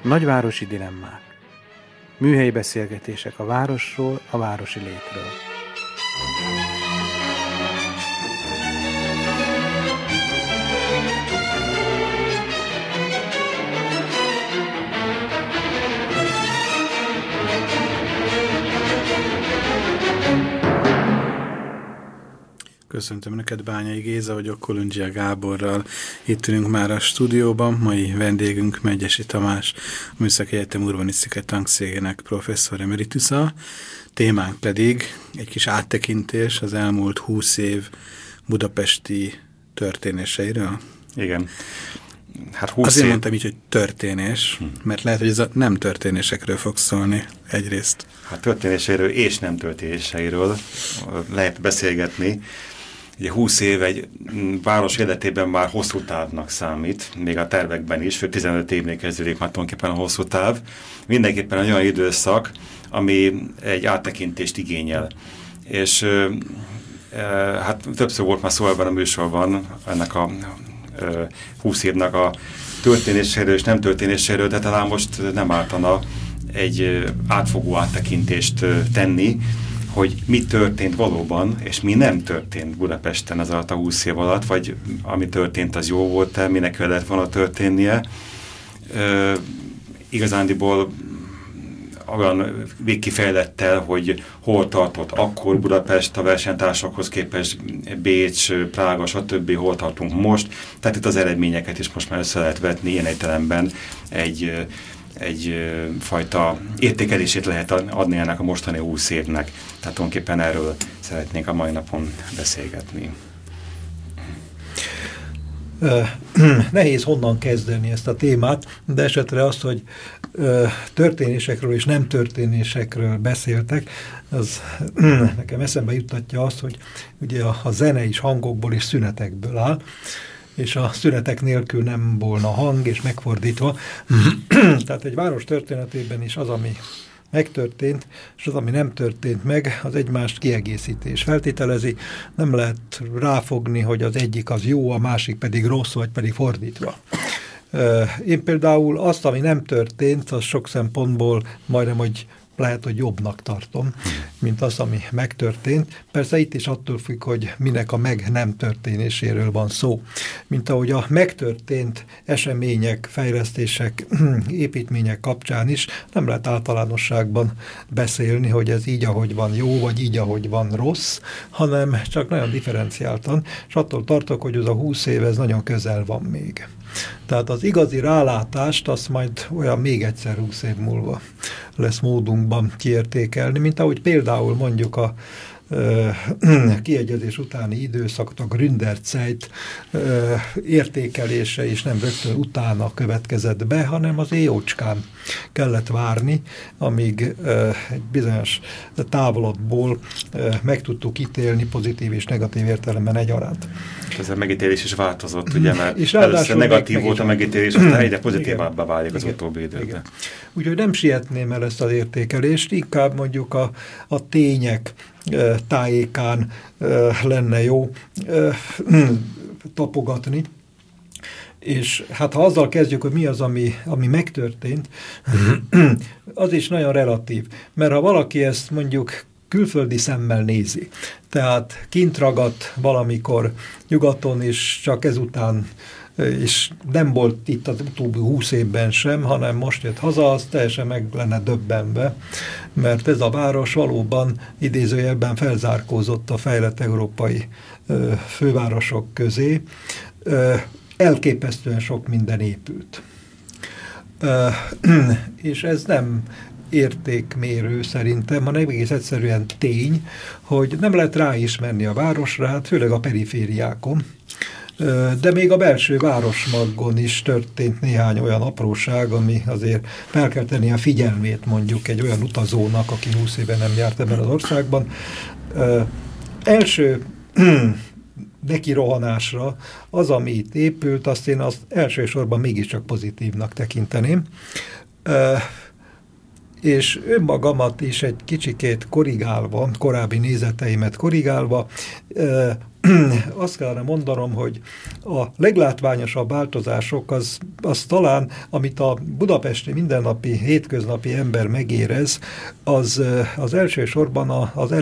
Nagyvárosi dilemmák. Műhelyi beszélgetések a városról, a városi létről. Köszöntöm Önöket, Bányai Géza vagyok, Kolundzsia Gáborral. Itt ülünk már a stúdióban. Mai vendégünk Medgyessy Tamás, a Műszaki Egyetem urbanisztikai tanszékének professzor emeritusa. Témánk pedig egy kis áttekintés az elmúlt 20 év budapesti történéseiről. Igen. Hát 20 Azért év... mondtam így, hogy történés, mert lehet, hogy ez a nem történésekről fog szólni egyrészt. Hát történéseiről és nem történéseiről lehet beszélgetni. Ugye 20 év egy város életében már hosszú távnak számít, még a tervekben is, főleg 15 évnél kezdődik már tulajdonképpen a hosszú táv. Mindenképpen egy olyan időszak, ami egy áttekintést igényel. És hát többször volt már szó ebben a műsorban ennek a 20 évnek a történéséről és nem történéséről, de talán most nem ártana egy átfogó áttekintést tenni, hogy mi történt valóban, és mi nem történt Budapesten ez alatt a 20 év alatt, vagy ami történt, az jó volt-e, minek kellett volna történnie. Igazándiból olyan végkifejlettel, hogy hol tartott akkor Budapest a versenytársakhoz képest, Bécs, Prága, stb. Hol tartunk most. Tehát itt az eredményeket is most már össze lehet vetni, ilyen értelemben egy fajta értékelését lehet adni ennek a mostani 20 évnek. Tehát tulajdonképpen erről szeretnénk a mai napon beszélgetni. Nehéz honnan kezdeni ezt a témát, de esetre azt, hogy történésekről és nem történésekről beszéltek, az nekem eszembe juttatja azt, hogy ugye a zene is hangokból és szünetekből áll, és a szünetek nélkül nem volna hang, és megfordítva. Tehát egy város történetében is az, ami megtörtént, és az, ami nem történt meg, az egymást kiegészítés feltételezi. Nem lehet ráfogni, hogy az egyik az jó, a másik pedig rossz, vagy pedig fordítva. Én például azt, ami nem történt, az sok szempontból majdnem, hogy lehet, hogy jobbnak tartom, mint az, ami megtörtént. Persze itt is attól függ, hogy minek a meg nem történéséről van szó. Mint ahogy a megtörtént események, fejlesztések, építmények kapcsán is nem lehet általánosságban beszélni, hogy ez így, ahogy van jó, vagy így, ahogy van rossz, hanem csak nagyon differenciáltan, és attól tartok, hogy az a 20 év ez nagyon közel van még. Tehát az igazi rálátást azt majd olyan még egyszer 20 év múlva lesz módunkban kiértékelni, mint ahogy például mondjuk a kiegyezés utáni időszakot, a Gründerzeit értékelése is nem rögtön utána következett be, hanem az jócskán kellett várni, amíg egy bizonyos távolodból meg tudtuk ítélni pozitív és negatív értelemben egyaránt. Ez a megítélés is változott, ugye, mert először negatív volt a megítélés, aztán egyre pozitívabbá válik az utóbbi időben. Úgyhogy nem sietném el ezt az értékelést, inkább mondjuk a tények tájékán lenne jó tapogatni. És hát ha azzal kezdjük, hogy mi az, ami megtörtént, az is nagyon relatív. Mert ha valaki ezt mondjuk külföldi szemmel nézi, tehát kint ragadt valamikor nyugaton, és csak ezután és nem volt itt az utóbbi 20 évben sem, hanem most jött haza, az teljesen meg lenne döbbenve, mert ez a város valóban idézőjelben felzárkózott a fejlett európai fővárosok közé. Elképesztően sok minden épült. És ez nem értékmérő szerintem, hanem egész egyszerűen tény, hogy nem lehet ráismerni a városra, hát főleg a perifériákon, de még a belső városmaggon is történt néhány olyan apróság, ami azért fel kell tenni a figyelmét mondjuk egy olyan utazónak, aki 20 éve nem járt ebben az országban. Első neki rohanásra az, ami itt épült, azt én azt elsősorban mégiscsak pozitívnak tekinteném. És önmagamat is egy kicsikét korrigálva, korábbi nézeteimet korrigálva, azt kellene mondanom, hogy a leglátványosabb változások az talán, amit a budapesti mindennapi, hétköznapi ember megérez, az elsősorban az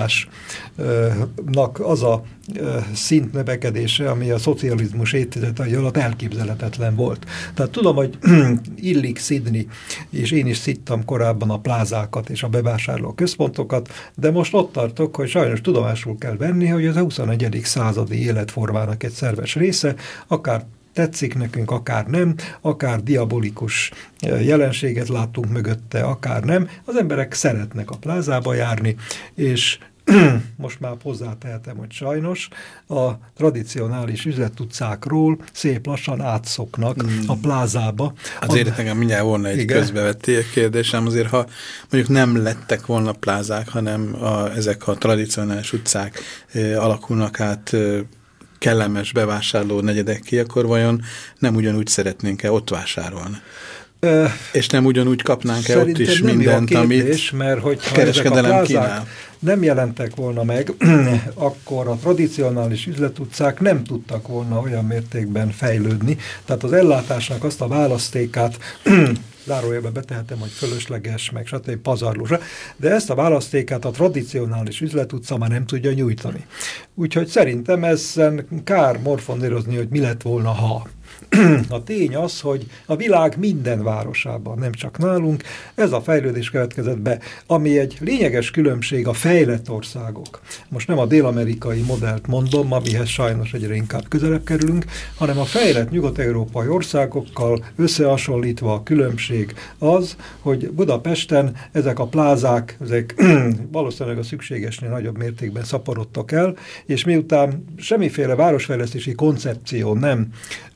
ellátásnak az a szint növekedése, ami a szocializmus évtizedei alatt elképzelhetetlen volt. Tehát tudom, hogy illik szidni, és én is szidtam korábban a plázákat és a bevásárló központokat, de most ott tartok, hogy sajnos tudomásul kell venni, hogy ez a 21. századi életformának egy szerves része, akár tetszik nekünk, akár nem, akár diabolikus jelenséget látunk mögötte, akár nem. Az emberek szeretnek a plázába járni, és most már hozzátehetem, hogy sajnos a tradicionális üzletutcákról szép lassan átszoknak a plázába. Azért nekem mindjárt volna egy közbevető kérdésem, azért ha mondjuk nem lettek volna plázák, hanem ezek a tradicionális utcák alakulnak át kellemes bevásárló negyedekké, akkor vajon nem ugyanúgy szeretnénk-e ott vásárolni? És nem ugyanúgy kapnánk-e ott is mindent, amit mert hogyha kereskedelem kínál? Nem jelentek volna meg, akkor a tradicionális üzletutcák nem tudtak volna olyan mértékben fejlődni. Tehát az ellátásnak azt a választékát, zárójelbe betehetem, hogy fölösleges, meg stb. Pazarlósra, de ezt a választékát a tradicionális üzletutca már nem tudja nyújtani. Úgyhogy szerintem ezen kár morfondírozni, hogy mi lett volna, ha. A tény az, hogy a világ minden városában, nem csak nálunk, ez a fejlődés következett be, ami egy lényeges különbség a fejlett országok. Most nem a dél-amerikai modellt mondom, amihez sajnos egyre inkább közelebb kerülünk, hanem a fejlett nyugat-európai országokkal összehasonlítva a különbség az, hogy Budapesten ezek a plázák, ezek valószínűleg a szükségesnél nagyobb mértékben szaporodtak el, és miután semmiféle városfejlesztési koncepció nem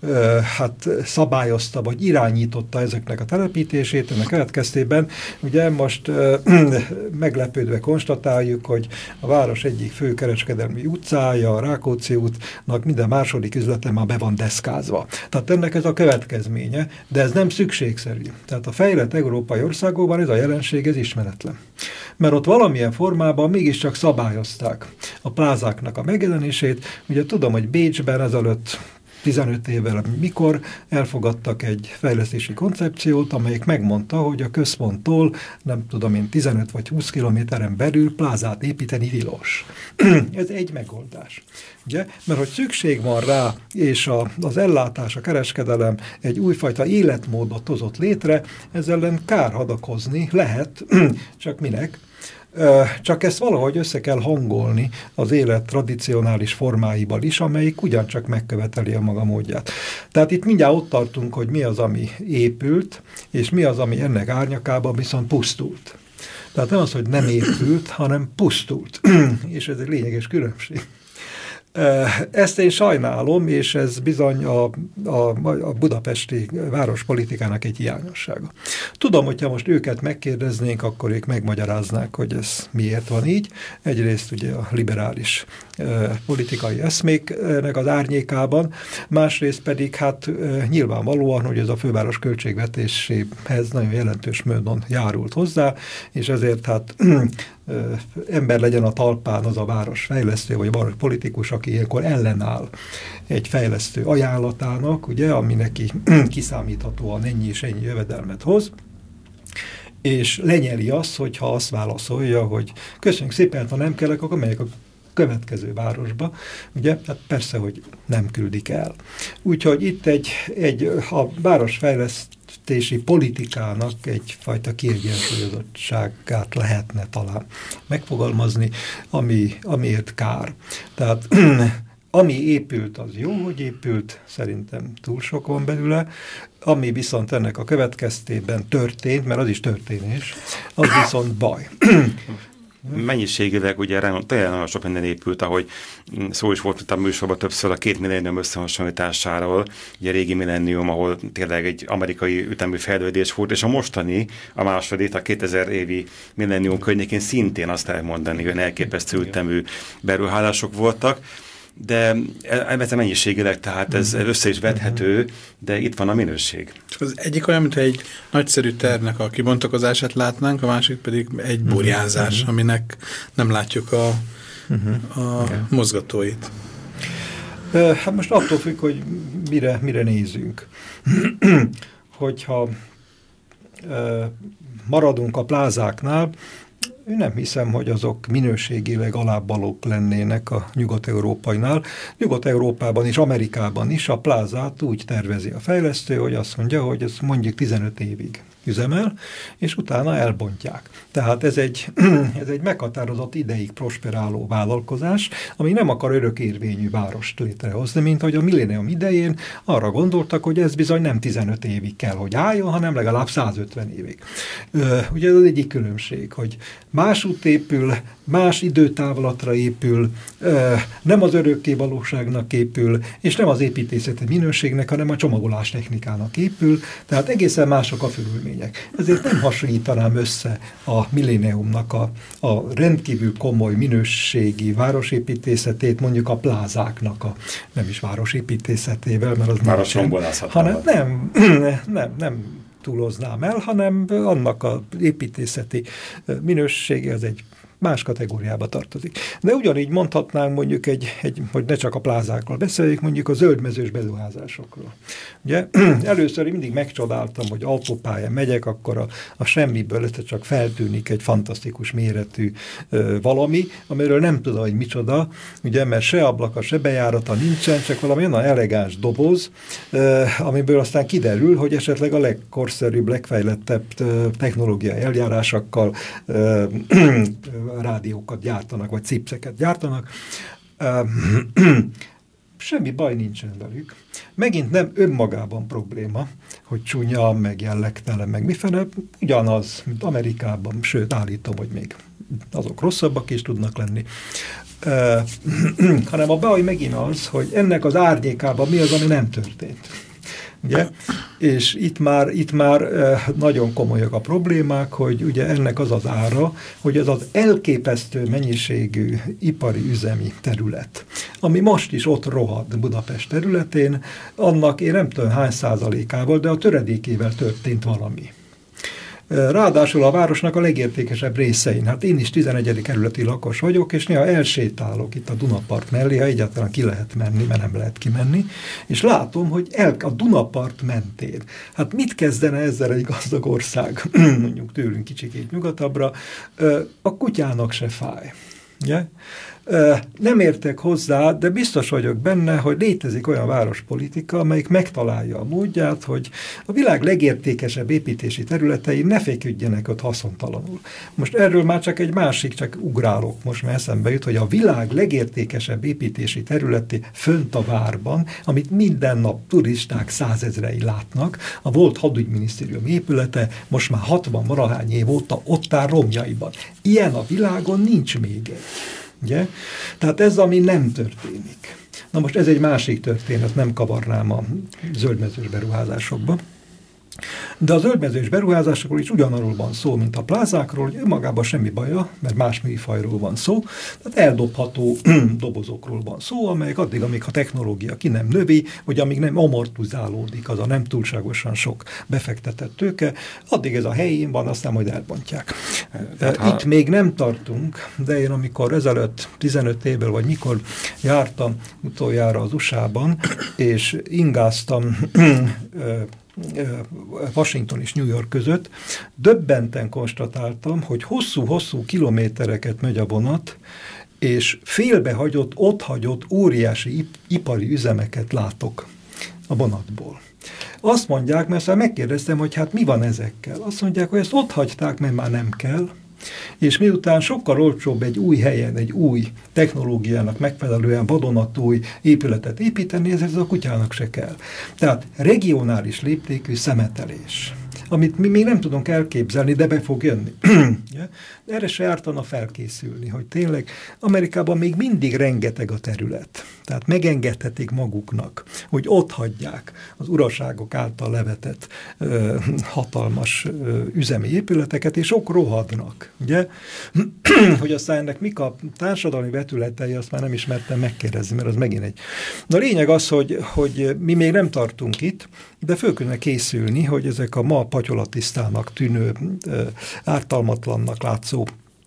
szabályozta, vagy irányította ezeknek a telepítését, ennek következtében ugye most meglepődve konstatáljuk, hogy a város egyik fő kereskedelmi utcája, a Rákóczi útnak minden második üzlete már be van deszkázva. Tehát ennek ez a következménye, de ez nem szükségszerű. Tehát a fejlett európai országokban ez a jelenség ez ismeretlen. Mert ott valamilyen formában mégiscsak szabályozták a plázáknak a megjelenését. Ugye tudom, hogy Bécsben ezelőtt 15 évvel, mikor elfogadtak egy fejlesztési koncepciót, amelyik megmondta, hogy a központtól, nem tudom én, 15 vagy 20 kilométeren belül plázát építeni tilos. Ez egy megoldás. Ugye? Mert hogy szükség van rá, és az ellátás, a kereskedelem egy újfajta életmódot hozott létre, ezzel ellen kár hadakozni lehet, csak minek? Csak ezt valahogy össze kell hangolni az élet tradicionális formáival is, amelyik ugyancsak megköveteli a maga módját. Tehát itt mindjárt ott tartunk, hogy mi az, ami épült, és mi az, ami ennek árnyakában viszont pusztult. Tehát nem az, hogy nem épült, hanem pusztult. És ez egy lényeges különbség. Ezt én sajnálom, és ez bizony a budapesti várospolitikának egy hiányossága. Tudom, hogyha most őket megkérdeznénk, akkor ők megmagyaráznák, hogy ez miért van így. Egyrészt ugye a liberális politikai eszméknek az árnyékában, másrészt pedig hát nyilvánvalóan, hogy ez a főváros költségvetéséhez nagyon jelentős módon járult hozzá, és ezért hát ember legyen a talpán az a városfejlesztő, vagy a politikus, aki ilyenkor ellenáll egy fejlesztő ajánlatának, ugye, ami neki kiszámíthatóan ennyi és ennyi jövedelmet hoz, és lenyeli azt, hogyha azt válaszolja, hogy köszönjük szépen, ha nem kellek, akkor megyek a következő városba, ugye, hát persze, hogy nem küldik el. Úgyhogy itt a városfejlesztési politikának egyfajta kiegyensúlyozottságát lehetne talán megfogalmazni, amiért kár. Tehát ami épült, az jó, hogy épült, szerintem túl sok van belőle, ami viszont ennek a következtében történt, mert az is történés, az viszont baj. Mennyiségileg ugye nagyon sok minden épült, ahogy szó is volt itt a műsorban többször a 2 millennium összehasonlításáról, ugye a régi millennium, ahol tényleg egy amerikai ütemű fejlődés volt, és a mostani, a második, a 2000 évi millennium környékén szintén azt elmondani, hogy elképesztő ütemű beruházások voltak, de ez a mennyiségileg, tehát ez össze is vethető, de itt van a minőség. Csak az egyik olyan, mintha egy nagyszerű tervnek a kibontakozását látnánk, a másik pedig egy burjánzás, aminek nem látjuk a mozgatóit. Hát most attól függ, hogy mire nézünk. Hogyha maradunk a plázáknál, én nem hiszem, hogy azok minőségileg alábbalók lennének a nyugat-európainál. Nyugat-európában és Amerikában is a plázát úgy tervezi a fejlesztő, hogy azt mondja, hogy ez mondjuk 15 évig üzemel, és utána elbontják. Tehát ez egy meghatározott ideig prosperáló vállalkozás, ami nem akar örökérvényű várost létrehozni, mint hogy a millénium idején arra gondoltak, hogy ez bizony nem 15 évig kell, hogy álljon, hanem legalább 150 évig. Ugye ez az egyik különbség, hogy más út épül, más időtávlatra épül, nem az örökké valóságnak épül, és nem az építészeti minőségnek, hanem a csomagolás technikának épül, tehát egészen mások a körülmények. Ezért nem hasonlítanám össze a milléniumnak a rendkívül komoly minőségi városépítészetét mondjuk a plázáknak a nem is városépítészetével, mert az városrombolászatával. hanem nem túloznám el, hanem annak az építészeti minősége az egy más kategóriába tartozik. De ugyanígy mondhatnánk mondjuk hogy ne csak a plázákról beszéljük, mondjuk a zöldmezős beruházásokról. Ugye először mindig megcsodáltam, hogy autópályán megyek, akkor a semmiből ez csak feltűnik egy fantasztikus méretű valami, amiről nem tudom, hogy micsoda, ugye, mert se ablaka, se bejárata nincsen, csak valami olyan elegáns doboz, amiből aztán kiderül, hogy esetleg a legkorszerűbb, legfejlettebb technológiai eljárásokkal rádiókat gyártanak, vagy cipszeket gyártanak. Semmi baj nincsen velük. Megint nem önmagában probléma, hogy csúnya, meg jellegtelen, meg mifele, ugyanaz, mint Amerikában, sőt, állítom, hogy még azok rosszabbak is tudnak lenni. Hanem a baj megint az, hogy ennek az árnyékában mi az, ami nem történt. Ugye? És itt már nagyon komolyak a problémák, hogy ugye ennek az az ára, hogy ez az elképesztő mennyiségű ipari üzemi terület, ami most is ott rohad Budapest területén, annak én nem tudom hány százalékával, de a töredékével történt valami. Ráadásul a városnak a legértékesebb részein. Hát én is 11. kerületi lakos vagyok, és néha elsétálok itt a Dunapart mellé, ha egyáltalán ki lehet menni, mert nem lehet kimenni, és látom, hogy a Dunapart mentén. Hát mit kezdene ezzel egy gazdag ország, mondjuk tőlünk kicsikét nyugatabbra, a kutyának se fáj. Yeah? Nem értek hozzá, de biztos vagyok benne, hogy létezik olyan várospolitika, amelyik megtalálja a módját, hogy a világ legértékesebb építési területei ne feküdjenek ott haszontalanul. Most erről már csak egy másik, csak ugrálok most, mert eszembe jut, hogy a világ legértékesebb építési területi fönt a várban, amit minden nap turisták 100 000-ei látnak, a volt hadügyminisztérium épülete most már 60-valahány év óta ott áll romjaiban. Ilyen a világon nincs még egy. Ugye? Tehát ez, ami nem történik. Na most ez egy másik történet, nem kavarnám a zöldmezős beruházásokba. De a zöldmezős beruházásokról is ugyanarról van szó, mint a plázákról, hogy önmagában semmi baja, mert más műfajról van szó, tehát eldobható dobozokról van szó, amelyek addig, amíg a technológia ki nem növi, vagy amíg nem amortizálódik az a nem túlságosan sok befektetett tőke, addig ez a helyén van, aztán majd elbontják. Itt még nem tartunk, de én amikor ezelőtt 15 évvel, vagy mikor jártam utoljára az USA-ban, és ingáztam Washington és New York között, döbbenten konstatáltam, hogy hosszú-hosszú kilométereket megy a vonat, és félbehagyott, otthagyott óriási ipari üzemeket látok a vonatból. Azt mondják, mert megkérdeztem, hogy hát mi van ezekkel. Azt mondják, hogy ezt ott hagyták, mert már nem kell, és miután sokkal olcsóbb egy új helyen, egy új technológiának megfelelően vadonatúj épületet építeni, ez a kutyának se kell. Tehát regionális léptékű szemetelés, amit mi még nem tudunk elképzelni, de be fog jönni. Erre se ártana felkészülni, hogy tényleg Amerikában még mindig rengeteg a terület. Tehát megengedhetik maguknak, hogy ott hagyják az uraságok által levetett hatalmas üzemi épületeket, és ok rohadnak. Ugye? Hogy aztán ennek mik a társadalmi vetületei, azt már nem ismertem megkérdezni, mert az megint egy. Na, a lényeg az, hogy mi még nem tartunk itt, de föl kellene készülni, hogy ezek a ma patyolatisztának tűnő, ártalmatlannak látszó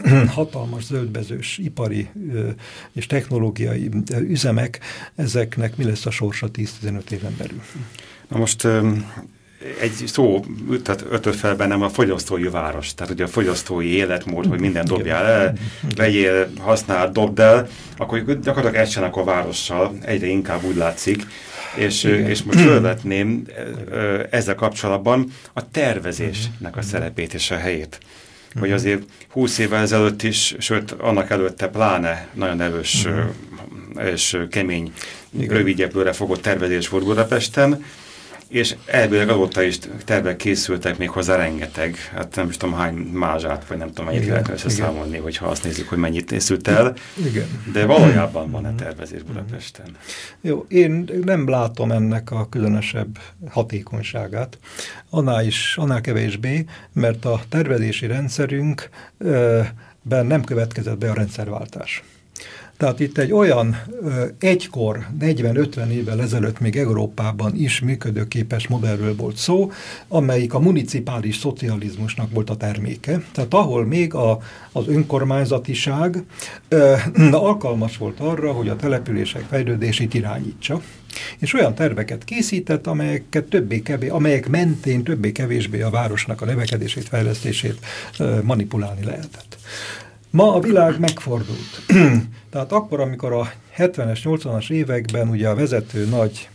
hatalmas zöldmezős ipari és technológiai üzemek, ezeknek mi lesz a sorsa 10-15 éven belül? Na most egy szó ötött fel bennem a fogyasztói város. Tehát ugye a fogyasztói életmód, hogy minden dobjál el, vegyél, használ, dobd el, akkor gyakorlatilag ezt csinálnak a várossal, egyre inkább úgy látszik. És most felvetném ezzel kapcsolatban a tervezésnek a szerepét és a helyét. Hogy azért 20 évvel ezelőtt is, sőt annak előtte pláne nagyon erős és kemény, rövidjebbőre fogott tervezés volt Budapesten, és elvileg azóta is tervek készültek még hozzá rengeteg, hát nem is tudom hány mázsát, vagy nem tudom mennyit lehetne összeszámolni, hogyha azt nézzük, hogy mennyit készült el, de valójában van-e tervezés Budapesten? Jó, én nem látom ennek a különösebb hatékonyságát, annál kevésbé, mert a tervezési rendszerünkben nem következett be a rendszerváltás. Tehát itt egy olyan egykor 40-50 évvel ezelőtt még Európában is működőképes modellről volt szó, amelyik a municipális szocializmusnak volt a terméke. Tehát ahol még az önkormányzatiság alkalmas volt arra, hogy a települések fejlődését irányítsa. És olyan terveket készített, amelyek mentén többé-kevésbé a városnak a növekedését, fejlesztését manipulálni lehetett. Ma a világ megfordult. Tehát akkor, amikor a 70-es, 80-as években ugye a vezető nagy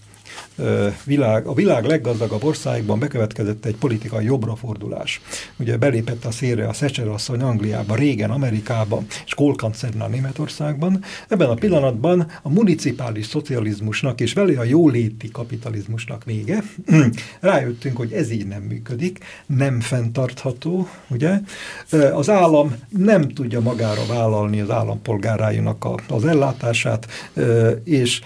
a világ leggazdagabb országban bekövetkezett egy politikai jobbrafordulás. Ugye belépett a szélre a Thatcher asszony Angliába, Reagan Amerikába, és Kohl kancellár Németországban. Ebben a pillanatban a municipális szocializmusnak és vele a jóléti kapitalizmusnak vége. Rájöttünk, hogy ez így nem működik, nem fenntartható, ugye? Az állam nem tudja magára vállalni az állampolgáráinak az ellátását, és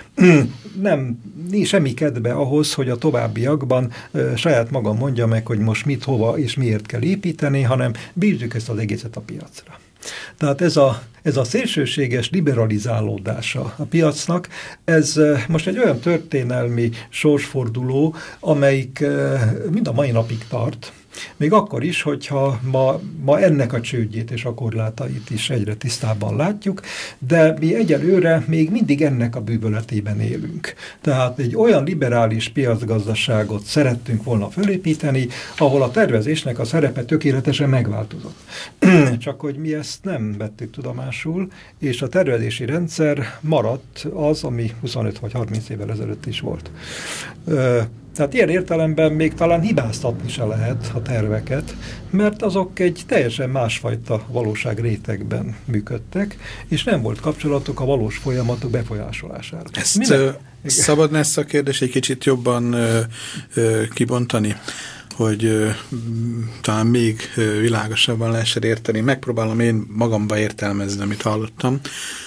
nincs semmi kedve ahhoz, hogy a továbbiakban saját magam mondja meg, hogy most mit, hova és miért kell építeni, hanem bízzük ezt az egészet a piacra. Tehát ez a szélsőséges liberalizálódása a piacnak, ez most egy olyan történelmi sorsforduló, amelyik mind a mai napig tart, még akkor is, hogyha ma ennek a csődjét és a korlátait is egyre tisztában látjuk, de mi egyelőre még mindig ennek a bűvöletében élünk. Tehát egy olyan liberális piacgazdaságot szerettünk volna felépíteni, ahol a tervezésnek a szerepe tökéletesen megváltozott. Csak hogy mi ezt nem vettük tudomásul, és a tervezési rendszer maradt az, ami 25 vagy 30 évvel ezelőtt is volt. Tehát ilyen értelemben még talán hibáztatni se lehet a terveket, mert azok egy teljesen másfajta valóság rétegben működtek, és nem volt kapcsolatuk a valós folyamatok befolyásolására. Szabadna ezt a kérdést egy kicsit jobban kibontani, hogy talán még világosabban lehessen érteni. Megpróbálom én magamba értelmezni, amit hallottam.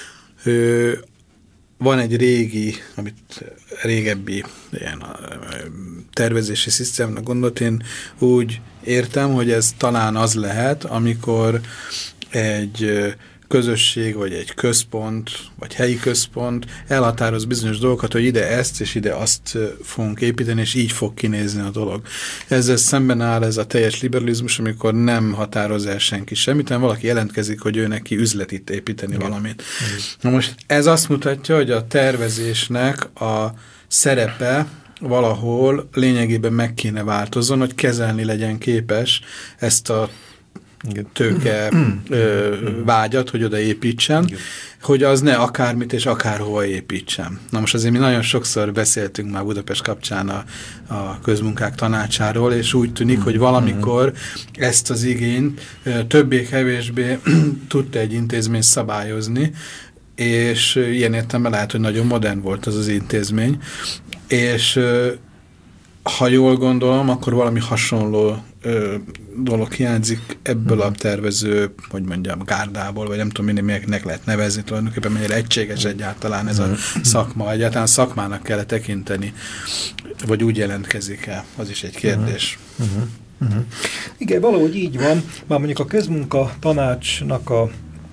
Van egy régebbi ilyen tervezési szisztémnek gondolt, én úgy értem, hogy ez talán az lehet, amikor egy közösség, vagy egy központ, vagy helyi központ elhatároz bizonyos dolgokat, hogy ide ezt és ide azt fogunk építeni, és így fog kinézni a dolog. Ezzel szemben áll ez a teljes liberalizmus, amikor nem határoz el senki semmit, hanem valaki jelentkezik, hogy ő neki üzletit építeni valamit. Na most ez azt mutatja, hogy a tervezésnek a szerepe valahol lényegében meg kéne változzon, hogy kezelni legyen képes ezt a tőke vágyat, hogy oda építsen, hogy az ne akármit és akárhova építsen. Na most azért mi nagyon sokszor beszéltünk már Budapest kapcsán a közmunkák tanácsáról, és úgy tűnik, hogy valamikor ezt az igényt többé-kevésbé tudta egy intézmény szabályozni, és ilyen értelemben lehet, hogy nagyon modern volt az az intézmény, és ha jól gondolom, akkor valami hasonló dolog hiányzik ebből a tervező, hogy mondjam, gárdából, vagy nem tudom, minek lehet nevezni, tulajdonképpen mennyire egységes egyáltalán ez a szakma, egyáltalán szakmának kell tekinteni, vagy úgy jelentkezik el, az is egy kérdés. Igen, valahogy így van, már mondjuk a közmunka tanácsnak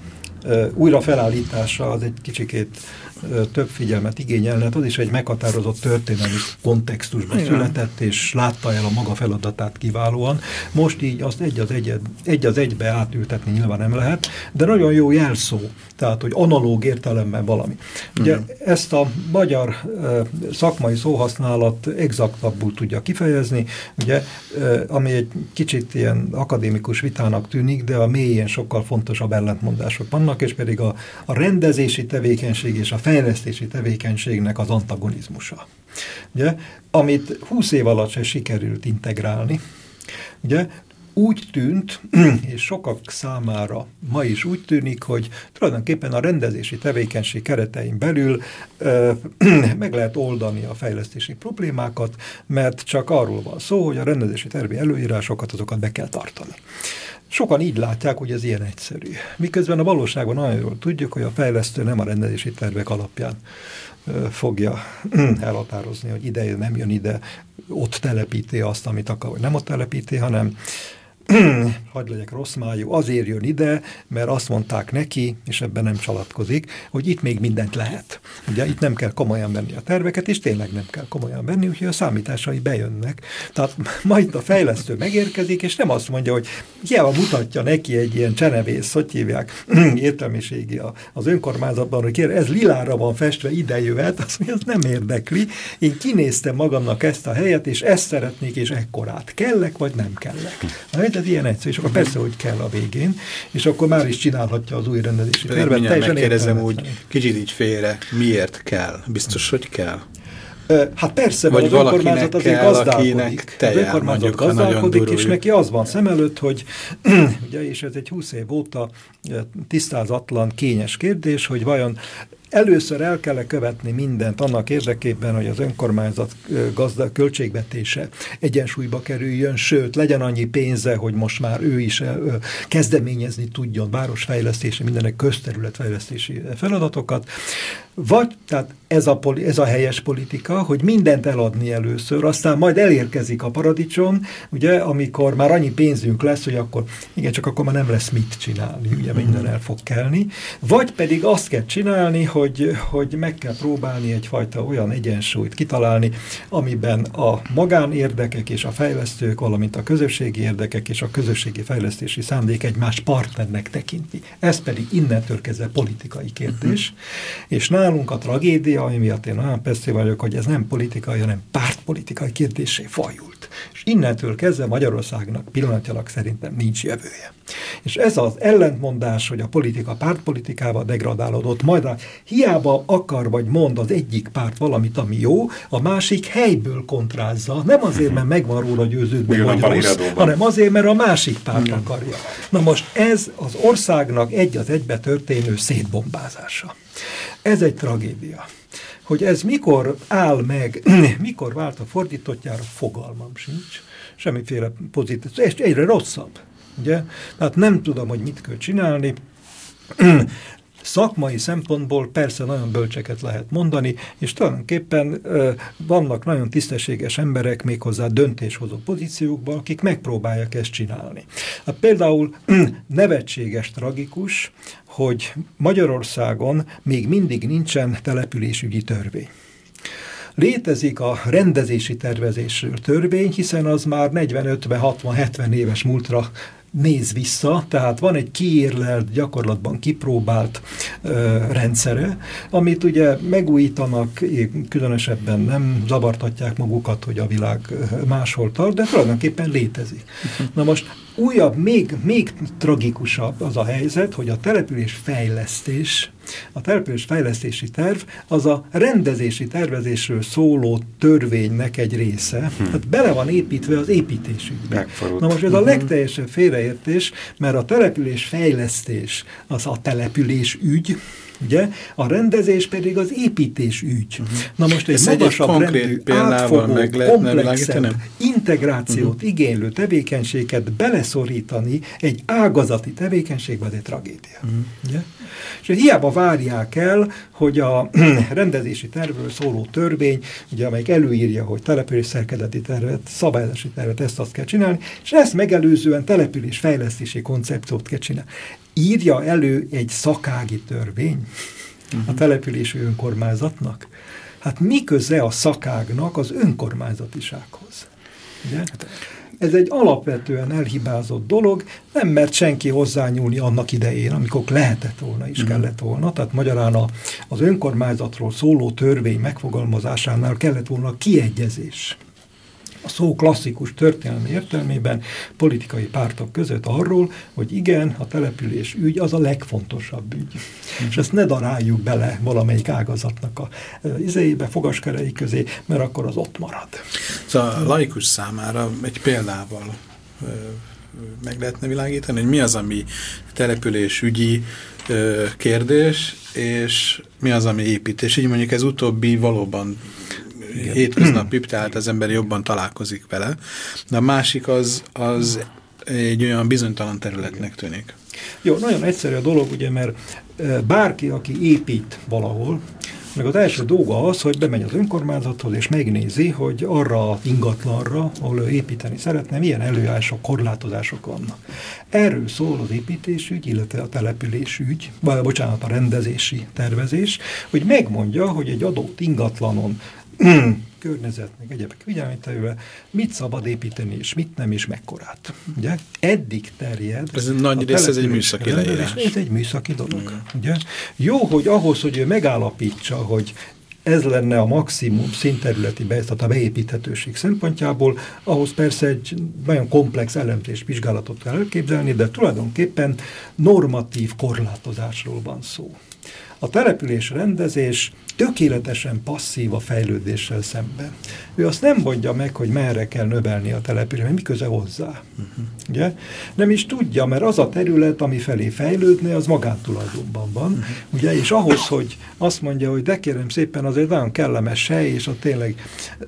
újra felállítása az egy kicsikét több figyelmet igényelne, hát az is egy meghatározott történelmi kontextusban született, és látta el a maga feladatát kiválóan. Most így azt egy az egybe átültetni nyilván nem lehet, de nagyon jó jelszó, tehát, hogy analóg értelemben valami. Ugye ezt a magyar szakmai szóhasználat exaktabbul tudja kifejezni, ugye, ami egy kicsit ilyen akadémikus vitának tűnik, de a mélyén sokkal fontosabb ellentmondások vannak, és pedig a rendezési tevékenység és a fejlesztési tevékenységnek az antagonizmusa. Ugye, amit 20 év alatt se sikerült integrálni, ugye, úgy tűnt, és sokak számára ma is úgy tűnik, hogy tulajdonképpen a rendezési tevékenység keretein belül meg lehet oldani a fejlesztési problémákat, mert csak arról van szó, hogy a rendezési tervi előírásokat, azokat be kell tartani. Sokan így látják, hogy ez ilyen egyszerű. Miközben a valóságban nagyon jól tudjuk, hogy a fejlesztő nem a rendezési tervek alapján fogja elhatározni, hogy ide jön, nem jön ide, ott telepíti azt, amit akar, vagy nem ott telepíti, hanem hadd legyek rossz májú, azért jön ide, mert azt mondták neki, és ebben nem csalatkozik, hogy itt még mindent lehet. Ugye itt nem kell komolyan venni a terveket, és tényleg nem kell komolyan venni, úgyhogy a számításai bejönnek. Tehát majd a fejlesztő megérkezik, és nem azt mondja, hogy hiába mutatja neki egy ilyen csenevész, hogy hívják, értelmiségi az önkormányzatban, hogy kér, ez lilára van festve, ide jöhet, azt mondja, ez nem érdekli. Én kinéztem magamnak ezt a helyet, és ezt szeretnék, és ekkorát. Kellek, vagy nem kellek? Ez ilyen egyszerű, és akkor persze, hogy kell a végén, és akkor már is csinálhatja az új rendezési tervet. Megkérdezem úgy, kicsit így félre, miért kell? Biztos, hogy kell? Hát persze, mert az önkormányzat azért gazdálkodik. Az önkormányzat gazdálkodik, és neki az van szem előtt, hogy ugye, és ez egy 20 év óta tisztázatlan, kényes kérdés, hogy vajon először el kell követni mindent annak érdekében, hogy az önkormányzat költségvetése egyensúlyba kerüljön, sőt, legyen annyi pénze, hogy most már ő is kezdeményezni tudjon városfejlesztési, mindenek közterületfejlesztési feladatokat. Vagy, tehát ez a helyes politika, hogy mindent eladni először, aztán majd elérkezik a paradicsom, ugye, amikor már annyi pénzünk lesz, hogy akkor, igen, csak akkor már nem lesz mit csinálni, ugye minden el fog kelni. Vagy pedig azt kell csinálni, hogy meg kell próbálni egyfajta olyan egyensúlyt kitalálni, amiben a magánérdekek és a fejlesztők, valamint a közösségi érdekek és a közösségi fejlesztési szándék egymás partnernek tekinti. Ez pedig innentől kezdve politikai kérdés, és nálunk a tragédia, ami miatt én olyan persze vagyok, hogy ez nem politikai, hanem pártpolitikai kérdésé fajult. És innentől kezdve Magyarországnak pillanatnyilag szerintem nincs jövője. És ez az ellentmondás, hogy a politika pártpolitikával degradálódott, majd hiába akar vagy mond az egyik párt valamit, ami jó, a másik helyből kontrázza. Nem azért, mert megvan róla győződve, vagy rossz, hanem azért, mert a másik párt akarja. Na most ez az országnak egy az egybe történő szétbombázása. Ez egy tragédia. Hogy ez mikor áll meg, mikor vált a fordítottjára, fogalmam sincs. Semmiféle pozitív. És egyre rosszabb. Ugye? Tehát nem tudom, hogy mit kell csinálni. Szakmai szempontból persze nagyon bölcseket lehet mondani, és tulajdonképpen vannak nagyon tisztességes emberek méghozzá döntéshozó pozíciókban, akik megpróbálják ezt csinálni. Hát például nevetséges, tragikus, hogy Magyarországon még mindig nincsen településügyi törvény. Létezik a rendezési tervezésről törvény, hiszen az már 40-50-60-70 éves múltra néz vissza, tehát van egy kiérlelt, gyakorlatban kipróbált rendszere, amit ugye megújítanak, különösebben nem zavartatják magukat, hogy a világ máshol tart, de tulajdonképpen létezik. Na most újabb, még tragikusabb az a helyzet, hogy a település fejlesztési terv az a rendezési tervezésről szóló törvénynek egy része. Tehát bele van építve az építésügybe. Na most ez a legteljesebb félreértés, mert a település fejlesztés az a település ügy, ugye? A rendezés pedig az építés ügy. Na most egy magasabb rendű, átfogó, komplexebb integrációt igénylő tevékenységet beleszorítani egy ágazati tevékenységbe, az egy tragédia. Ugye? És hiába várják el, hogy a rendezési tervről szóló törvény, ugye, amelyik előírja, hogy település szerkezeti tervet, szabályozási tervet, ezt-azt kell csinálni, és ezt megelőzően település fejlesztési koncepciót kell csinálni. Írja elő egy szakági törvény a települési önkormányzatnak. Hát mi köze a szakágnak az önkormányzatisághoz? Ugye? Ez egy alapvetően elhibázott dolog, nem mert senki hozzányúlni annak idején, amikor lehetett volna és kellett volna. Tehát magyarán az önkormányzatról szóló törvény megfogalmazásánál kellett volna kiegyezés. A szó klasszikus történelmi értelmében politikai pártok között arról, hogy igen, a település ügy az a legfontosabb ügy. És ezt ne daráljuk bele valamelyik ágazatnak a izéibe, fogaskerei közé, mert akkor az ott marad. Szóval a laikus számára egy példával meg lehetne világítani, hogy mi az, ami településügyi kérdés, és mi az, ami építés. Így mondjuk ez utóbbi valóban hétköznapi, tehát az ember jobban találkozik vele, de a másik az egy olyan bizonytalan területnek tűnik. Jó, nagyon egyszerű a dolog, ugye, mert bárki, aki épít valahol, meg az első dolga az, hogy bemegy az önkormányzathoz, és megnézi, hogy arra az ingatlanra, ahol ő építeni szeretne, milyen előírások, korlátozások vannak. Erről szól az építésügy, illetve a településügy, bocsánat, a rendezési tervezés, hogy megmondja, hogy egy adott ingatlanon környezet, meg egyebek figyelmételővel, mit szabad építeni, és mit nem, és mekkorát. Ugye? Eddig terjed. Ez nagy rész, ez egy műszaki leírás. Ez egy műszaki dolog. Ugye? Jó, hogy ahhoz, hogy ő megállapítsa, hogy ez lenne a maximum színterületi tehát a beépíthetőség szempontjából, ahhoz persze egy nagyon komplex elemzés vizsgálatot kell elképzelni, de tulajdonképpen normatív korlátozásról van szó. A település rendezés tökéletesen passzív a fejlődéssel szemben. Ő azt nem mondja meg, hogy merre kell növelni a települést, mi köze hozzá. Ugye? Nem is tudja, mert az a terület, ami felé fejlődne, az magántulajdonban van. Ugye? És ahhoz, hogy azt mondja, hogy de kérem szépen, az egy nagyon kellemes hely, és ott tényleg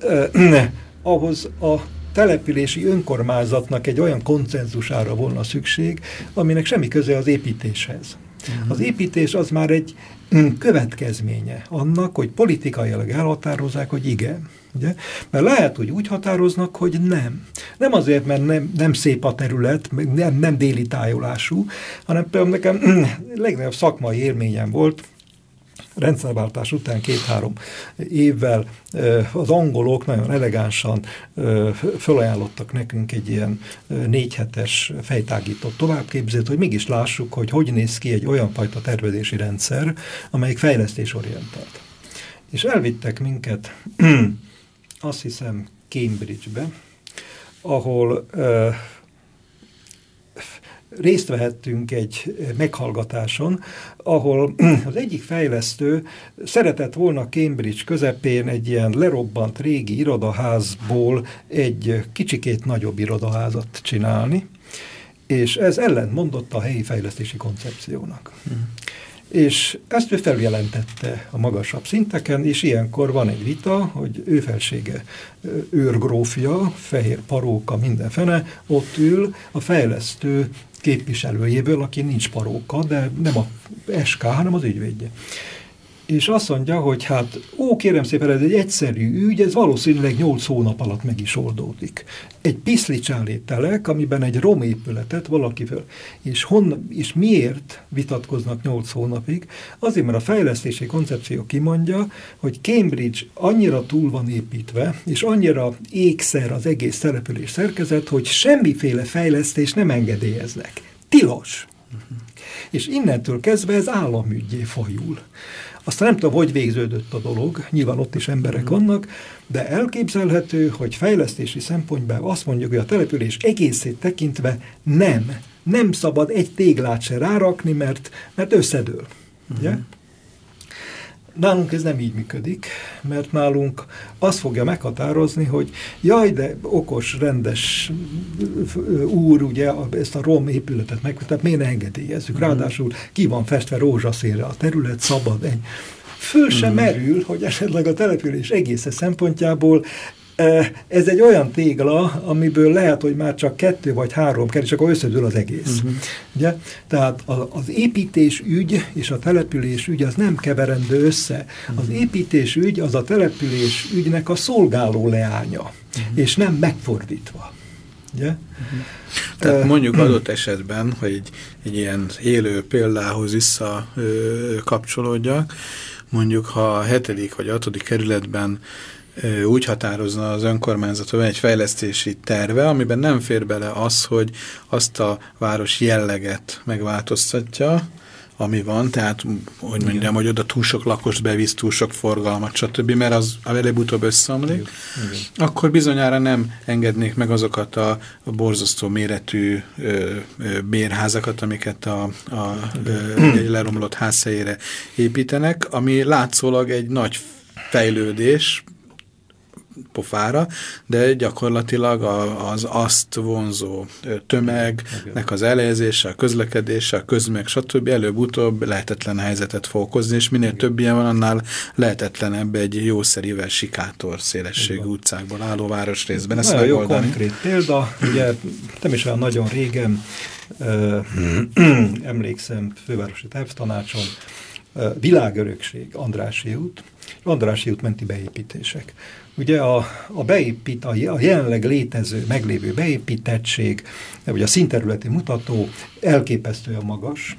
ahhoz a települési önkormányzatnak egy olyan konszenzusára volna szükség, aminek semmi köze az építéshez. Az építés az már egy következménye annak, hogy politikailag elhatározzák, hogy igen. Ugye? Mert lehet, hogy úgy határoznak, hogy nem. Nem azért, mert nem szép a terület, nem déli tájolású, hanem például nekem legnagyobb szakmai élményem volt, rendszerváltás után 2-3 évvel az angolok nagyon elegánsan felajánlottak nekünk egy ilyen 4 hetes fejtágított továbbképzést, hogy mégis lássuk, hogy néz ki egy olyan fajta tervezési rendszer, amelyik fejlesztésorientált. És elvittek minket, azt hiszem, Cambridge-be, ahol részt vehettünk egy meghallgatáson, ahol az egyik fejlesztő szeretett volna Cambridge közepén egy ilyen lerobbant régi irodaházból egy kicsikét nagyobb irodaházat csinálni, és ez ellentmondott a helyi fejlesztési koncepciónak. És ezt ő feljelentette a magasabb szinteken, és ilyenkor van egy vita, hogy ő felsége őrgrófja, fehér paróka, mindenfene, ott ül a fejlesztő képviselőjéből, aki nincs paróka, de nem a SK, hanem az ügyvédje. És azt mondja, hogy hát, kérem szépen, ez egy egyszerű ügy, ez valószínűleg 8 hónap alatt meg is oldódik. Egy piszlicsállé telek, amiben egy romépületet valaki föl. És miért vitatkoznak 8 hónapig? Azért, mert a fejlesztési koncepció kimondja, hogy Cambridge annyira túl van építve, és annyira ékszer az egész település szerkezet, hogy semmiféle fejlesztés nem engedélyeznek. Tilos! És innentől kezdve ez államüggyé fajul. Aztán nem tudom, hogy végződött a dolog, nyilván ott is emberek vannak, de elképzelhető, hogy fejlesztési szempontból azt mondjuk, hogy a település egészét tekintve nem szabad egy téglát se rárakni, mert összedől. Ugye? Nálunk ez nem így működik, mert nálunk azt fogja meghatározni, hogy jaj, de okos, rendes úr, ugye ezt a rom épületet tehát miért ne engedélyezzük? Ráadásul ki van festve rózsaszínre a terület, szabad. Föl sem merül, hogy esetleg a település egész szempontjából ez egy olyan tégla, amiből lehet, hogy már csak 2 vagy 3 kell, és akkor összedől az egész. Ugye? Tehát az építésügy és a településügy az nem keverendő össze. Az építésügy az a településügynek a szolgáló leánya, és nem megfordítva. Ugye? Tehát mondjuk adott esetben, hogy egy ilyen élő példához vissza kapcsolódjak, mondjuk ha a 7. vagy 6. kerületben úgy határozna az önkormányzat, hogy egy fejlesztési terve, amiben nem fér bele az, hogy azt a város jelleget megváltoztatja, ami van, tehát, hogy mondjam, hogy oda túl sok lakost bevisz, túl sok forgalmat, stb., mert az előbb-utóbb összeomlik, akkor bizonyára nem engednék meg azokat a borzasztó méretű bérházakat, amiket egy leromlott ház helyére építenek, ami látszólag egy nagy fejlődés, pofára, de gyakorlatilag az azt vonzó tömegnek az elhelyezése, a közlekedése, a közmeg, stb. Előbb-utóbb lehetetlen helyzetet fog okozni, és minél több ilyen van, annál lehetetlenebb egy jószerivel sikátor szélességű utcákból álló városrészben. Ezt nagyon jó konkrét példa, ugye nem is olyan nagyon régen emlékszem fővárosi tervtanácson, világörökség, Andrássy út, Andrássy út menti beépítések. Ugye a jelenleg létező, meglévő beépítettség, vagy a színterületi mutató elképesztően magas,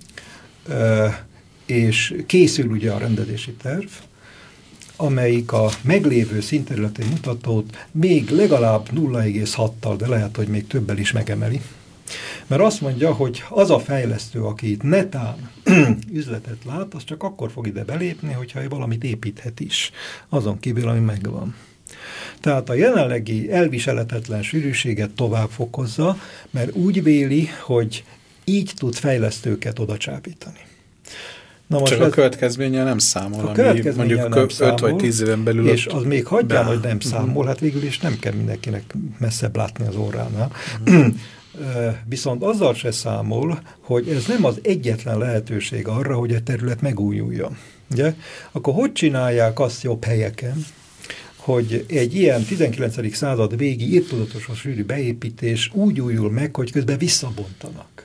és készül ugye a rendezési terv, amelyik a meglévő színterületi mutatót még legalább 0,6-tal, de lehet, hogy még többel is megemeli. Mert azt mondja, hogy az a fejlesztő, aki itt netán üzletet lát, az csak akkor fog ide belépni, hogyha valamit építhet is, azon kívül, ami megvan. Tehát a jelenlegi elviselhetetlen sűrűséget tovább fokozza, mert úgy véli, hogy így tud fejlesztőket oda csábítani. Na most csak a következménnyel nem számol, ami mondjuk 5 vagy 10 éven belül. És az még hagyján, hogy nem számol, hát végül is nem kell mindenkinek messzebb látni az óránál. Viszont azzal se számol, hogy ez nem az egyetlen lehetőség arra, hogy a terület megújuljon. Ugye? Akkor hogy csinálják azt jobb helyeken, hogy egy ilyen 19. század végi irtózatos sűrű beépítés úgy újul meg, hogy közben visszabontanak.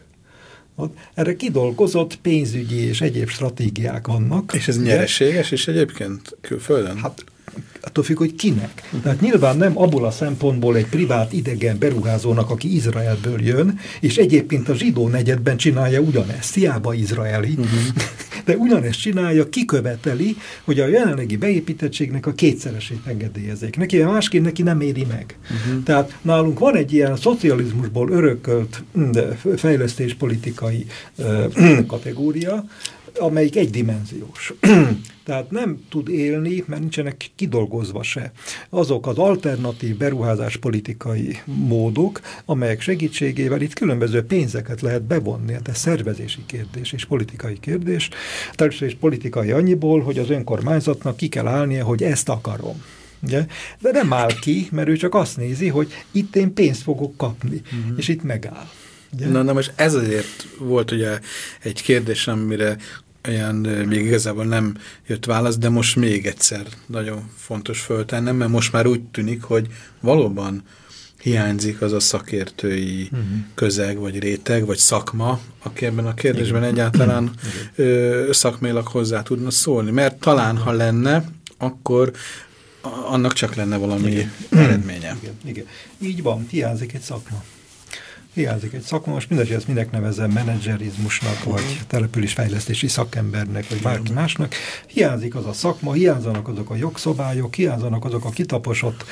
Erre kidolgozott pénzügyi és egyéb stratégiák vannak. És ez nyereséges is egyébként külföldön? Hát attól függ, hogy kinek. Tehát nyilván nem abból a szempontból egy privát idegen beruházónak, aki Izraelből jön, és egyébként a zsidó negyedben csinálja ugyanezt, hiába izraeli, de ugyanezt csinálja, kiköveteli, hogy a jelenlegi beépítettségnek a kétszeresét engedélyezzék. Neki másként neki nem éri meg. Tehát nálunk van egy ilyen szocializmusból örökölt fejlesztéspolitikai kategória, amelyik egydimenziós. Tehát nem tud élni, mert nincsenek kidolgozva se. Azok az alternatív beruházáspolitikai módok, amelyek segítségével itt különböző pénzeket lehet bevonni. Ez szervezési kérdés és politikai kérdés. Természetesen és politikai annyiból, hogy az önkormányzatnak ki kell állnia, hogy ezt akarom. Ugye? De nem áll ki, mert ő csak azt nézi, hogy itt én pénzt fogok kapni, és itt megáll. Na most ez azért volt ugye egy kérdés, amire olyan még igazából nem jött válasz, de most még egyszer nagyon fontos föltennem, mert most már úgy tűnik, hogy valóban hiányzik az a szakértői közeg, vagy réteg, vagy szakma, aki ebben a kérdésben egyáltalán szakmailag hozzá tudna szólni. Mert talán, ha lenne, akkor annak csak lenne valami eredménye. Igen. Így van, hiányzik egy szakma. Hiányzik egy szakma, most mindegy, ezt minek nevezem menedzserizmusnak, vagy településfejlesztési szakembernek, vagy bárki másnak. Hiányzik az a szakma, hiányzanak azok a jogszabályok, hiányzanak azok a kitaposott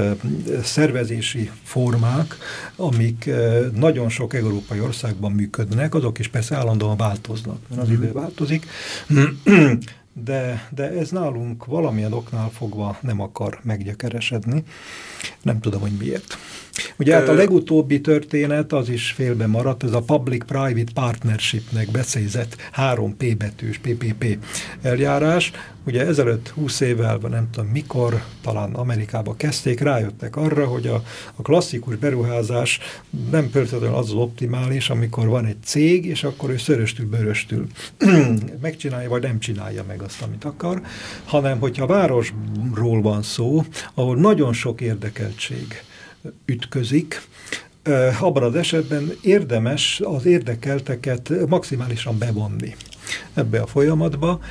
szervezési formák, amik nagyon sok európai országban működnek, azok is persze állandóan változnak, mert az idő változik. De ez nálunk valamilyen oknál fogva nem akar meggyökeresedni. Nem tudom, hogy miért. Ugye hát a legutóbbi történet az is félbe maradt, ez a Public-Private Partnershipnek beszélyzett 3P betűs PPP eljárás. ugye ezelőtt 20 évvel, nem tudom mikor, talán Amerikában kezdték, rájöttek arra, hogy a klasszikus beruházás nem feltétlenül az optimális, amikor van egy cég, és akkor ő szöröstül-böröstül megcsinálja, vagy nem csinálja meg azt, amit akar, hanem hogyha városról van szó, ahol nagyon sok érdekeltség ütközik, abban az esetben érdemes az érdekelteket maximálisan bevonni ebbe a folyamatba,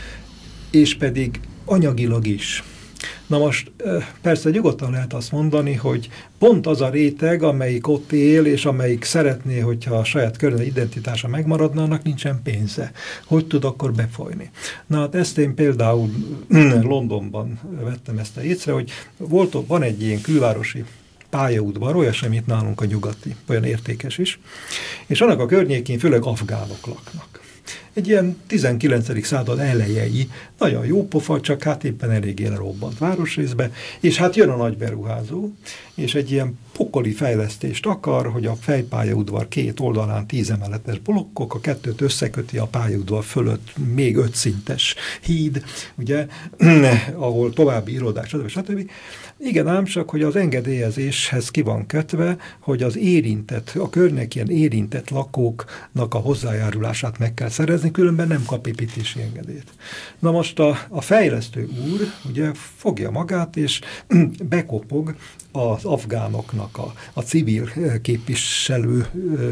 és pedig anyagilag is. Na most persze nyugodtan lehet azt mondani, hogy pont az a réteg, amelyik ott él, és amelyik szeretné, hogyha a saját környezet identitása megmaradna, annak nincsen pénze. Hogy tud akkor befolyni? Na hát ezt én például Londonban vettem ezt észre, hogy van egy ilyen külvárosi pályaudvar, olyasmi, mint nálunk a nyugati, olyan értékes is, és annak a környékén főleg afgánok laknak. Egy ilyen 19. század elejei, nagyon jó pofa, csak hát éppen eléggé lerobbant városrészbe, és hát jön a nagy beruházó, és egy ilyen pokoli fejlesztést akar, hogy a fejpályaudvar két oldalán 10 emeletes blokkok, a kettőt összeköti a pályaudvar fölött még 5 szintes híd, ugye, ahol további irodák, stb. Igen, ám csak, hogy az engedélyezéshez ki van kötve, hogy az érintett, a környéken érintett lakóknak a hozzájárulását meg kell szerezni, különben nem kap építési engedélyt. Na most a fejlesztő úr ugye fogja magát, és bekopog az afgánoknak a civil képviselő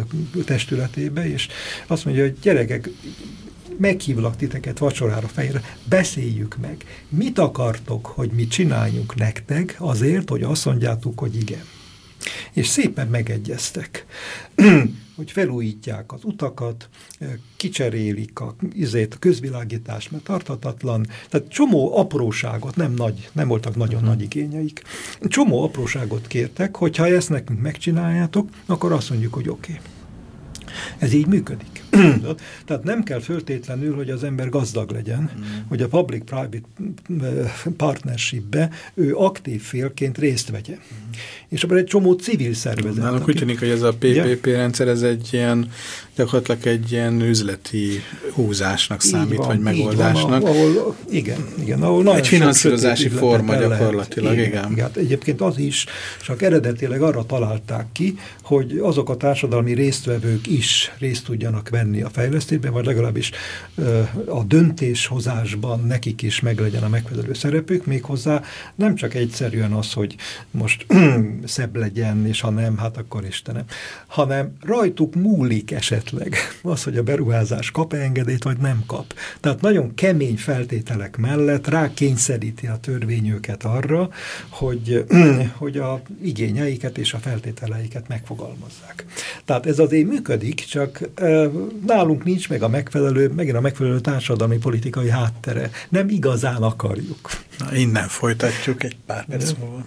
testületébe, és azt mondja, hogy gyerekek, meghívlak titeket vacsorára fejre, beszéljük meg. Mit akartok, hogy mi csináljunk nektek azért, hogy azt mondjátok, hogy igen. És szépen megegyeztek, hogy felújítják az utakat, kicserélik a közvilágítást, mert tarthatatlan. Tehát csomó apróságot, nem voltak nagyon nagy igényeik. Csomó apróságot kértek, hogyha ezt nekünk megcsináljátok, akkor azt mondjuk, hogy oké. Ez így működik. Tehát nem kell föltétlenül, hogy az ember gazdag legyen, hogy a public-private partnershipbe ő aktív félként részt vegye. És abban egy csomó civil szervezet. Nálunk úgy tűnik, hogy ez a PPP rendszer, ez egy ilyen, gyakorlatilag egy ilyen üzleti húzásnak számít, vagy megoldásnak. Van, ahol, igen, ahol egy finanszírozási forma gyakorlatilag, igen. Hát egyébként az is, csak eredetileg arra találták ki, hogy azok a társadalmi résztvevők is részt tudjanak venni a fejlesztésben, vagy legalábbis a döntéshozásban nekik is meglegyen a megfelelő szerepük, méghozzá nem csak egyszerűen az, hogy most szebb legyen, és ha nem, hát akkor Istenem, hanem rajtuk múlik esetleg az, hogy a beruházás kap-e engedélyt, vagy nem kap. Tehát nagyon kemény feltételek mellett rákényszeríti a törvény őket arra, hogy a igényeiket és a feltételeiket megfogalmazzák. Tehát ez azért működik, csak nálunk nincs meg megint a megfelelő társadalmi politikai háttere. Nem igazán akarjuk. Na, innen folytatjuk egy pár perc múlva.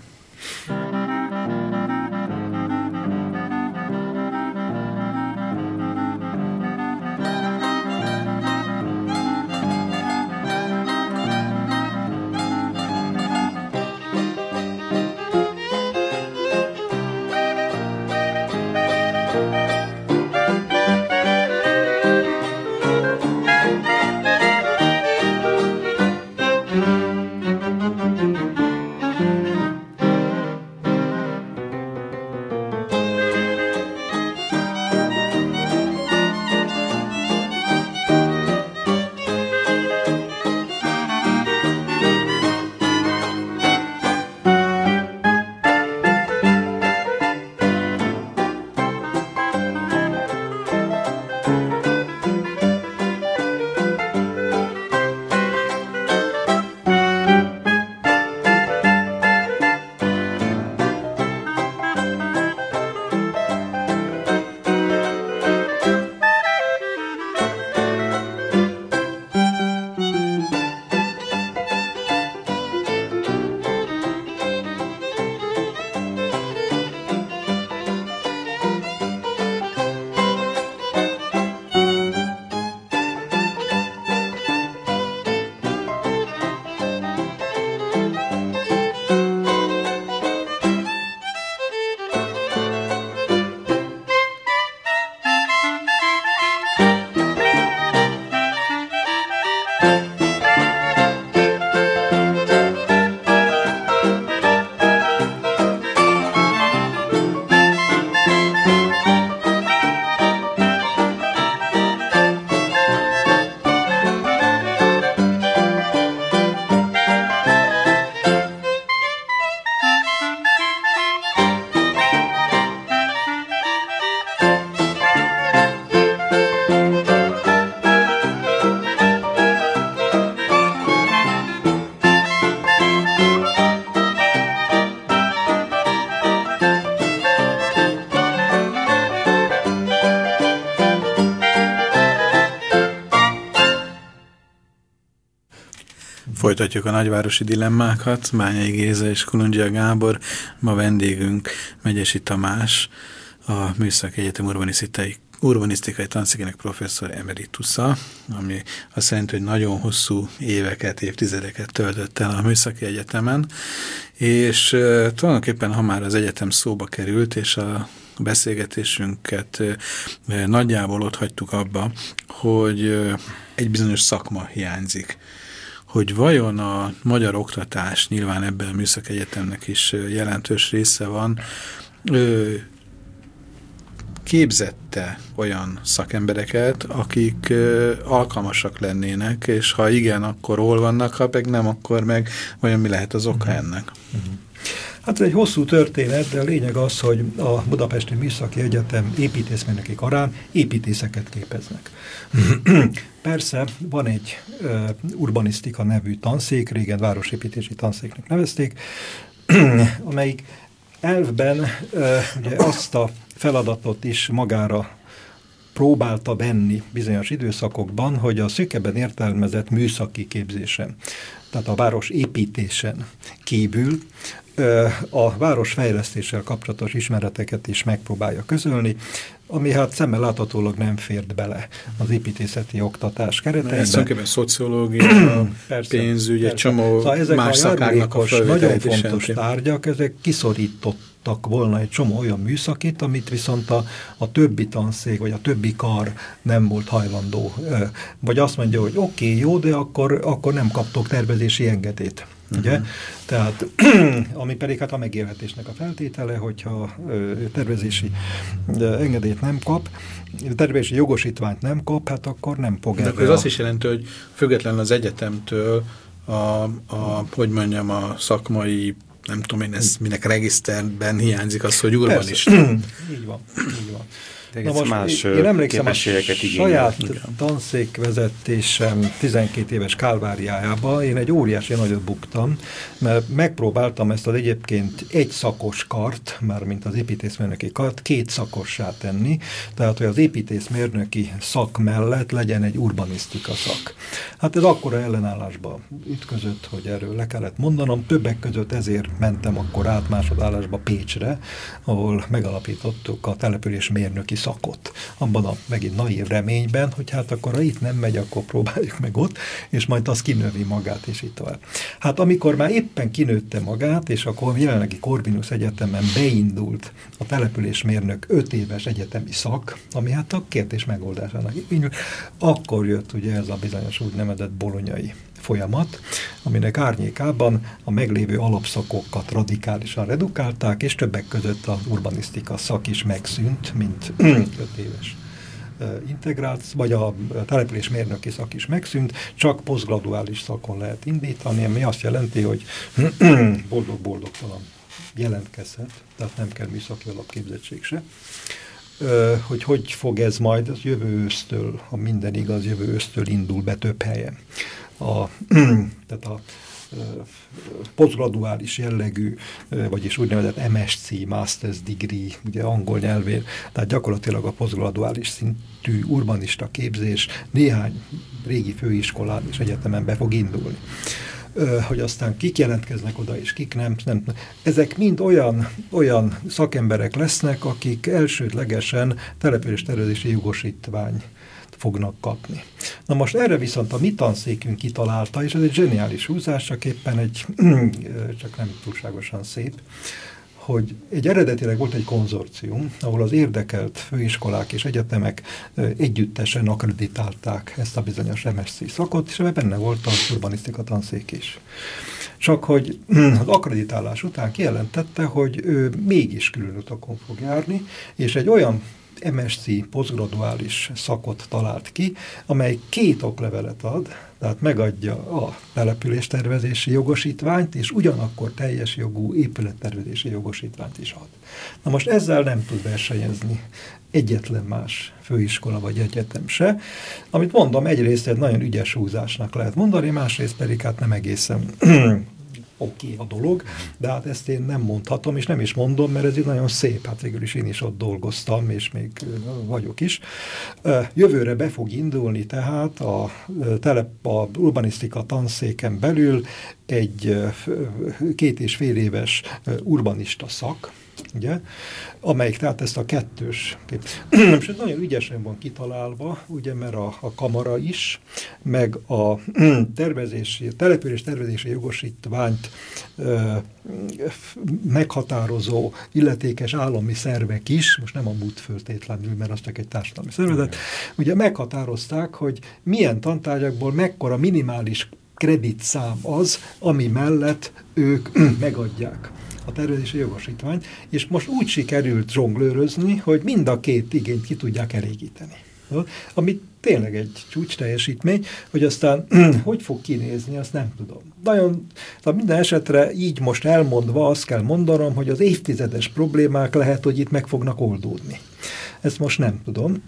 Folytatjuk a nagyvárosi dilemmákat. Bányai Géza és Kulundzsia Gábor. Ma vendégünk Megyesi Tamás, a Műszaki Egyetem urbanisztikai tanszékének professzor emeritusza, ami azt jelenti, hogy nagyon hosszú éveket, évtizedeket töltött el a Műszaki Egyetemen, és tulajdonképpen, ha már az egyetem szóba került, és a beszélgetésünket nagyjából ott hagytuk abba, hogy egy bizonyos szakma hiányzik. Hogy vajon a magyar oktatás, nyilván ebben a Műszaki Egyetemnek is jelentős része van, képzette olyan szakembereket, akik alkalmasak lennének, és ha igen, akkor hol vannak, ha meg nem, akkor meg vajon mi lehet az oka ennek? Hát ez egy hosszú történet, de a lényeg az, hogy a Budapesti Műszaki Egyetem építészmérnöki karán építészeket képeznek. Persze van egy urbanisztika nevű tanszék, régen városépítési tanszéknek nevezték, amelyik elvben ugye azt a feladatot is magára próbálta venni bizonyos időszakokban, hogy a szűkebben értelmezett műszaki képzésen, tehát a város építésen kívül a városfejlesztéssel kapcsolatos ismereteket is megpróbálja közölni, ami hát szemmel láthatólag nem fért bele az építészeti oktatás kereteiben. Ez tulajdonképpen szociológia, pénzügy, egy csomó szóval más szakágnak a nagyon fontos tárgyak, ezek kiszorítottak volna egy csomó olyan műszakit, amit viszont a többi tanszék, vagy a többi kar nem volt hajlandó. Vagy azt mondja, hogy oké, jó, de akkor nem kaptok tervezési engedélyt. Ugye? Tehát, ami pedig hát a megélhetésnek a feltétele, hogyha tervezési engedélyt nem kap, tervezési jogosítványt nem kap, hát akkor nem fog erre. De ez azt is jelenti, hogy függetlenül az egyetemtől hogy mondjam, a szakmai, nem tudom én, ez minek regiszterben hiányzik az, hogy urbanista. Így van, így van. Na most más én emlékszem a saját igényel. tanszékvezetésem 12 éves kálváriájában én egy óriási nagyot buktam, mert megpróbáltam ezt az egyébként egy szakos kart, mármint az építészmérnöki kart, 2 szakossá tenni, tehát hogy az építészmérnöki szak mellett legyen egy urbanisztika szak. Hát ez akkora ellenállásba ütközött, hogy erről le kellett mondanom, többek között ezért mentem akkor át másodállásba Pécsre, ahol megalapítottuk a településmérnöki szakot. Abban a megint naív reményben, hogy hát akkor ha itt nem megy, akkor próbáljuk meg ott, és majd az kinövi magát, és így tovább. Hát amikor már éppen kinőtte magát, és akkor jelenlegi Corvinus Egyetemen beindult a településmérnök 5 éves egyetemi szak, ami hát a kérdés megoldásának indult, akkor jött ugye ez a bizonyos úgynevezett bolonyai folyamat, aminek árnyékában a meglévő alapszakokat radikálisan redukálták, és többek között az urbanisztika szak is megszűnt, mint 5 éves integrált, vagy a településmérnöki szak is megszűnt, csak posztgraduális szakon lehet indítani, ami azt jelenti, hogy boldog-boldogtalan jelentkezhet, tehát nem kell műszaki alapképzettség se. Hogy fog ez majd, az jövő ősztől, ha minden igaz, jövő ősztől indul be több helyen. Tehát a posztgraduális jellegű, vagyis úgynevezett MSc, Master's Degree, ugye angol nyelvén, tehát gyakorlatilag a posztgraduális szintű urbanista képzés néhány régi főiskolán és egyetemen be fog indulni. Hogy aztán kik jelentkeznek oda, és kik nem. Ezek mind olyan szakemberek lesznek, akik elsődlegesen településtervezési jogosítvány fognak kapni. Na most erre viszont a mi tanszékünk kitalálta, és ez egy zseniális húzás, csak éppen csak nem túlságosan szép, hogy eredetileg volt egy konzorcium, ahol az érdekelt főiskolák és egyetemek együttesen akkreditálták ezt a bizonyos MSc szakot, és ebben benne volt az urbanisztika tanszék is. Csak hogy az akkreditálás után kijelentette, hogy ő mégis külön utakon fog járni, és egy olyan MSc posztgraduális szakot talált ki, amely 2 oklevelet ad, tehát megadja a településtervezési jogosítványt, és ugyanakkor teljes jogú épülettervezési jogosítványt is ad. Na most ezzel nem tud versenyezni egyetlen más főiskola vagy egyetem se, amit mondom, egyrészt egy nagyon ügyes húzásnak lehet mondani, másrészt pedig hát nem egészen oké a dolog, de hát ezt én nem mondhatom, és nem is mondom, mert ez így nagyon szép, hát végül is én is ott dolgoztam, és még vagyok is. Jövőre be fog indulni tehát a urbanisztika tanszéken belül egy 2,5 éves urbanista szak, ugye, amelyik tehát ezt a kettős és ez nagyon ügyesen van kitalálva, ugye, mert a kamara is, meg a település tervezési jogosítványt meghatározó illetékes állami szervek is, most nem a MUT föltétlenül, mert az csak egy társadalmi szervezet, ugye meghatározták, hogy milyen tantárgyakból mekkora minimális kreditszám az, ami mellett ők megadják a tervezési jogosítványt, és most úgy sikerült zsonglőrözni, hogy mind a két igényt ki tudják elégíteni. Ami tényleg egy csúcs teljesítmény, hogy aztán hogy fog kinézni, azt nem tudom. Nagyon, minden esetre így most elmondva azt kell mondanom, hogy az évtizedes problémák lehet, hogy itt meg fognak oldódni. Ezt most nem tudom.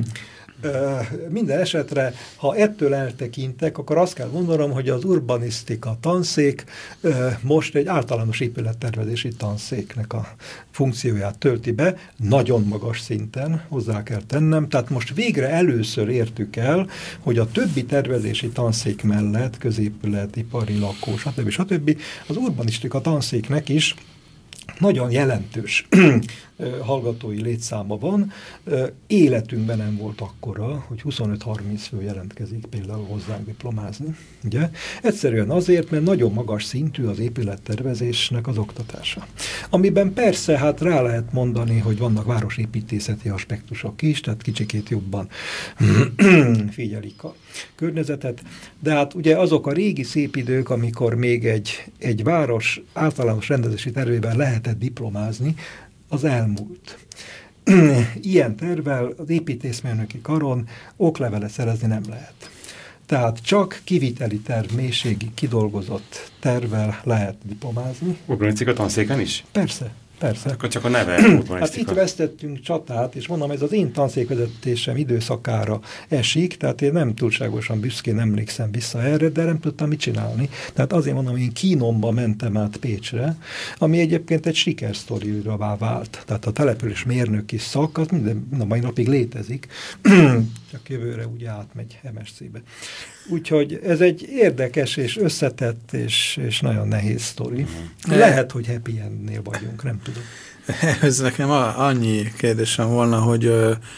Minden esetre, ha ettől eltekintek, akkor azt kell mondanom, hogy az urbanisztika tanszék most egy általános épülettervezési tanszéknek a funkcióját tölti be, nagyon magas szinten, hozzá kell tennem, tehát most végre először értük el, hogy a többi tervezési tanszék mellett, középület, ipari lakó, stb. Az urbanisztika tanszéknek is nagyon jelentős hallgatói létszáma van. Életünkben nem volt akkora, hogy 25-30 fő jelentkezik például hozzánk diplomázni. Ugye? Egyszerűen azért, mert nagyon magas szintű az épülettervezésnek az oktatása. Amiben persze hát rá lehet mondani, hogy vannak városépítészeti aspektusok is, tehát kicsikét jobban figyelik a környezetet, de hát ugye azok a régi szép idők, amikor még egy város általános rendezési tervében lehetett diplomázni, az elmúlt. Ilyen tervvel az építészmérnöki karon oklevelet szerezni nem lehet. Tehát csak kiviteli terv mélységig kidolgozott tervvel lehet diplomázni. Urbanisztika tanszéken is? Persze. Persze. Akkor csak a neve urbanisztika. Hát itt vesztettünk csatát, és mondom, ez az én tanszékvezetésem időszakára esik, tehát én nem túlságosan büszkén emlékszem vissza erre, de nem tudtam mit csinálni. Tehát azért mondom, én Kínomba mentem át Pécsre, ami egyébként egy sikersztorira vált. Tehát a település mérnöki szak, az minden mai napig létezik, csak jövőre ugye átmegy MSC-be. Úgyhogy ez egy érdekes és összetett és nagyon nehéz sztori. Lehet, hogy happy endnél vagyunk, nem tudom. Ez nekem annyi kérdésem volna, hogy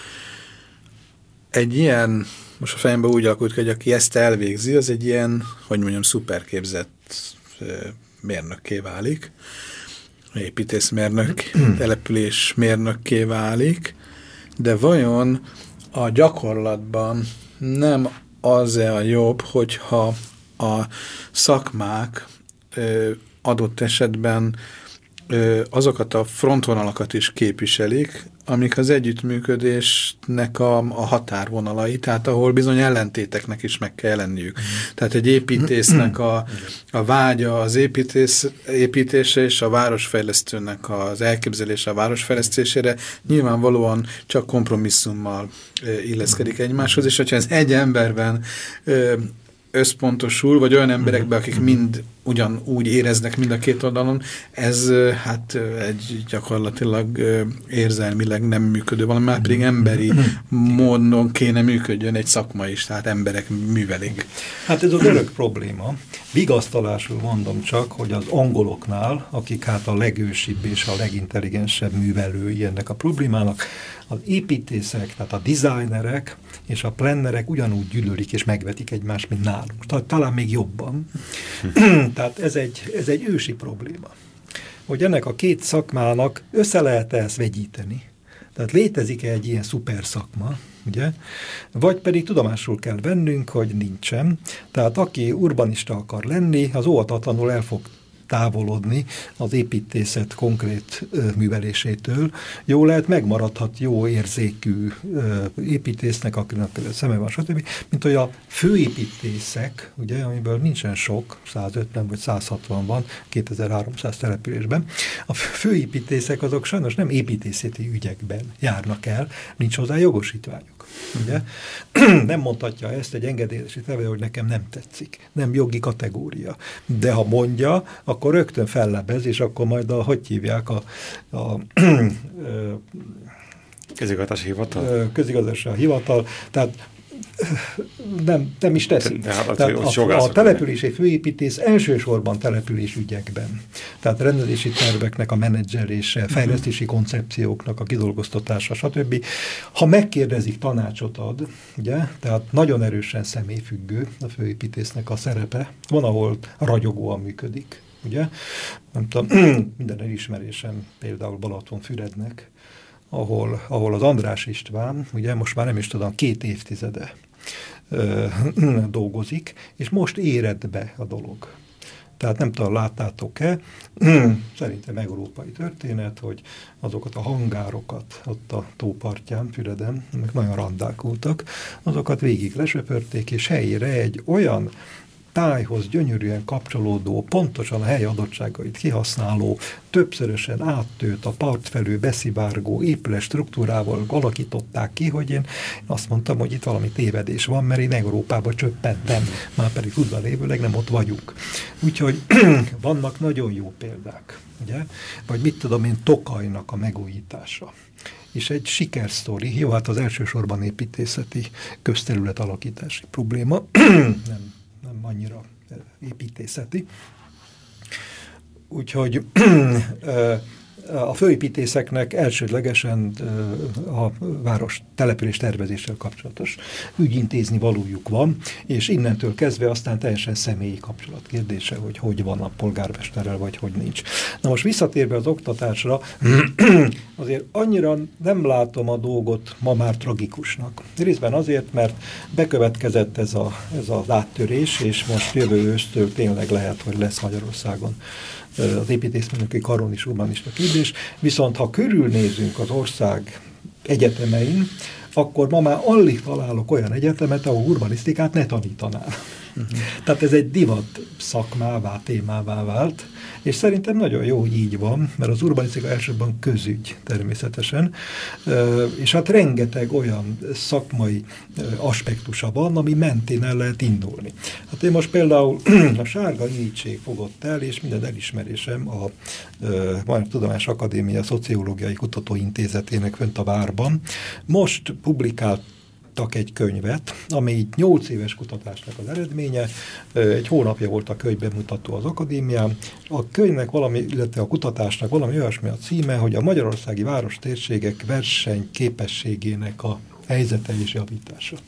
egy ilyen, most a fejemben úgy alakult, hogy aki ezt elvégzi, az egy ilyen, hogy mondjam, szuperképzett mérnökké válik, építészmérnök, településmérnökké válik, de vajon a gyakorlatban nem az-e a jobb, hogyha a szakmák adott esetben azokat a frontvonalakat is képviselik, amik az együttműködésnek a határvonalai, tehát ahol bizony ellentéteknek is meg kell lenniük. Tehát egy építésznek a vágya az építése és a városfejlesztőnek az elképzelése a városfejlesztésére nyilvánvalóan csak kompromisszummal illeszkedik egymáshoz, és hogyha ez egy emberben összpontosul, vagy olyan emberekben, akik mind ugyanúgy éreznek mind a két oldalon, ez hát egy gyakorlatilag érzelmileg nem működő valami, már pedig emberi módon kéne működjön egy szakma is, tehát emberek művelik. Hát ez az örök probléma. Vigasztalásul mondom csak, hogy az angoloknál, akik hát a legősibb és a legintelligensebb művelői ennek a problémának, az építészek, tehát a designerek és a plannerek ugyanúgy gyűlölik és megvetik egymást, mint nálunk. Talán még jobban. Tehát ez egy ősi probléma. Hogy ennek a két szakmának össze lehet-e ezt vegyíteni? Tehát létezik-e egy ilyen szuper szakma, ugye? Vagy pedig tudomásul kell vennünk, hogy nincsen. Tehát aki urbanista akar lenni, az óvatatlanul el fog távolodni az építészet konkrét művelésétől. Jó lehet, megmaradhat jó érzékű építésznek, akinek szeme van, stb. Mint hogy a főépítészek, ugye, amiből nincsen sok, 150 vagy 160 van, 2300 településben. A főépítészek azok sajnos nem építészeti ügyekben járnak el, nincs hozzá jogosítványuk. Ugye? Nem mondhatja ezt egy engedélyezési tevő, hogy nekem nem tetszik. Nem jogi kategória. De ha mondja, akkor rögtön fellebez, és akkor majd hogy hívják a közigazgatási hivatal? Közigazgatási hivatal. Tehát nem is teszik. A települési főépítész elsősorban településügyekben. Tehát rendezési terveknek a menedzselése, fejlesztési koncepcióknak a kidolgoztatása, stb. Ha megkérdezik, tanácsot ad, ugye? Tehát nagyon erősen személyfüggő a főépítésznek a szerepe. Van, ahol ragyogóan működik, ugye? Nem tudom, minden elismerésem például Balatonfürednek, ahol az András István, ugye most már nem is tudom, 2 évtizede dolgozik, és most éred be a dolog. Tehát nem tudom, láttátok-e, szerintem európai történet, hogy azokat a hangárokat ott a tópartján, Füreden, meg nagyon randálkultak, azokat végig lesöpörték, és helyére egy olyan tájhoz gyönyörűen kapcsolódó, pontosan a hely adottságait kihasználó, többszörösen áttőt a part felől beszivárgó épület struktúrával alakították ki, hogy én azt mondtam, hogy itt valami tévedés van, mert én Európába csöppentem, már pedig tudva lévőleg nem ott vagyunk. Úgyhogy vannak nagyon jó példák, ugye? Vagy mit tudom én, Tokajnak a megújítása. És egy sikersztori, jó, hát az elsősorban építészeti közterület alakítási probléma, nem annyira építészeti. Úgyhogy a főépítészeknek elsődlegesen a város település tervezéssel kapcsolatos ügyintézni valójuk van, és innentől kezdve aztán teljesen személyi kapcsolat kérdése, hogy van a polgármesterrel, vagy hogy nincs. Na most visszatérve az oktatásra, azért annyira nem látom a dolgot ma már tragikusnak. Részben azért, mert bekövetkezett ez az áttörés, és most jövő ősztől tényleg lehet, hogy lesz Magyarországon az építészmérnöki karon is urbanista képzés, viszont ha körülnézünk az ország egyetemein, akkor ma már alig találok olyan egyetemet, ahol urbanisztikát ne tanítanál. Tehát ez egy divat szakmává, témává vált, és szerintem nagyon jó, hogy így van, mert az urbanisztika elsősorban közügy természetesen, és hát rengeteg olyan szakmai aspektusa van, ami mentén el lehet indulni. Hát én most például a Sárga Irítség fogott el, és minden elismerésem a Magyar Tudományos Akadémia Szociológiai Kutatóintézetének fönt a Várban. Most publikált egy könyvet, ami 8 éves kutatásnak az eredménye. Egy hónapja volt a könyv bemutató az akadémián. A könyvnek illetve a kutatásnak valami olyasmi a címe, hogy a magyarországi város térségek versenyképességének a helyzete és javítása.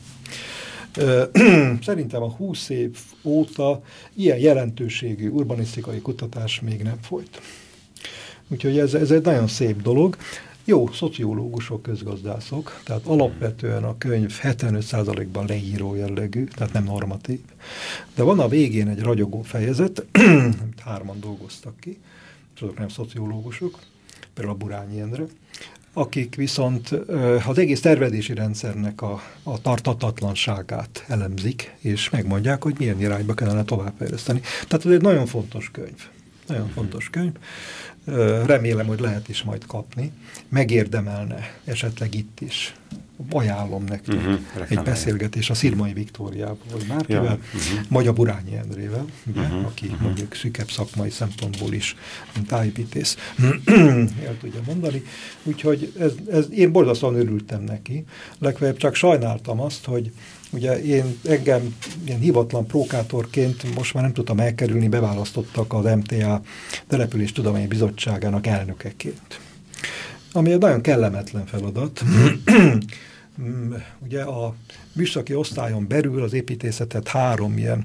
Szerintem a 20 év óta ilyen jelentőségű urbanisztikai kutatás még nem folyt. Úgyhogy ez egy nagyon szép dolog. Jó, szociológusok, közgazdászok, tehát alapvetően a könyv 75%-ban leíró jellegű, tehát nem normatív. De van a végén egy ragyogó fejezet, amit 3-an dolgoztak ki, és azok nem szociológusok, például a Burányi Endre, akik viszont az egész tervezési rendszernek a tartatatlanságát elemzik, és megmondják, hogy milyen irányba kellene továbbfejleszteni. Tehát ez egy nagyon fontos könyv. Nagyon fontos könyv. Remélem, hogy lehet is majd kapni. Megérdemelne esetleg itt is. Ajánlom nektek egy beszélgetés a Szirmai Viktóriával, vagy Márkivel, vagy a Burányi Endrével, ugye, aki mondjuk szűkebb szakmai szempontból is, mint tájépítész, el tudja mondani. Úgyhogy én borzasztóan örültem neki. Legfeljebb csak sajnáltam azt, hogy ugye engem ilyen hivatlan prókátorként most már nem tudtam elkerülni, beválasztottak az MTA Településtudományi Bizottságának elnökeként. Ami egy nagyon kellemetlen feladat. Ugye a műszaki osztályon belül az építészetet 3 ilyen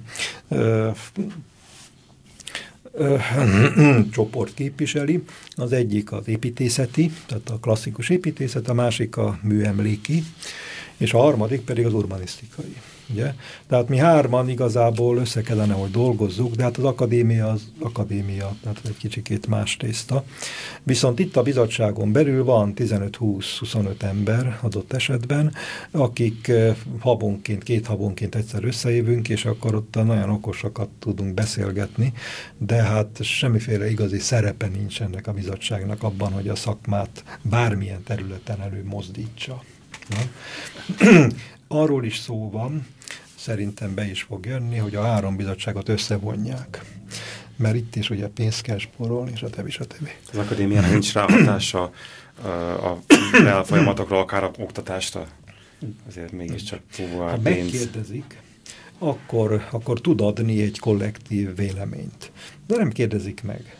csoport képviseli. Az egyik az építészeti, tehát a klasszikus építészet, a másik a műemléki, és a harmadik pedig az urbanisztikai. Ugye? Tehát mi 3-an igazából össze kellene, hogy dolgozzuk, de hát az akadémia, tehát egy kicsikét más tészta. Viszont itt a bizottságon belül van 15-20-25 ember adott esetben, akik havonként, 2 havonként egyszer összejövünk, és akkor ott nagyon okosakat tudunk beszélgetni, de hát semmiféle igazi szerepe nincs ennek a bizottságnak abban, hogy a szakmát bármilyen területen előmozdítsa. Arról is szó van, szerintem be is fog jönni, hogy a 3 bizottságot összevonják. Mert itt is ugye pénzt kell spórolni, stb. Az akadémiának nincs rá hatása a folyamatokra, akár a oktatásra? Azért mégiscsak ha megkérdezik, akkor tud adni egy kollektív véleményt. De nem kérdezik meg.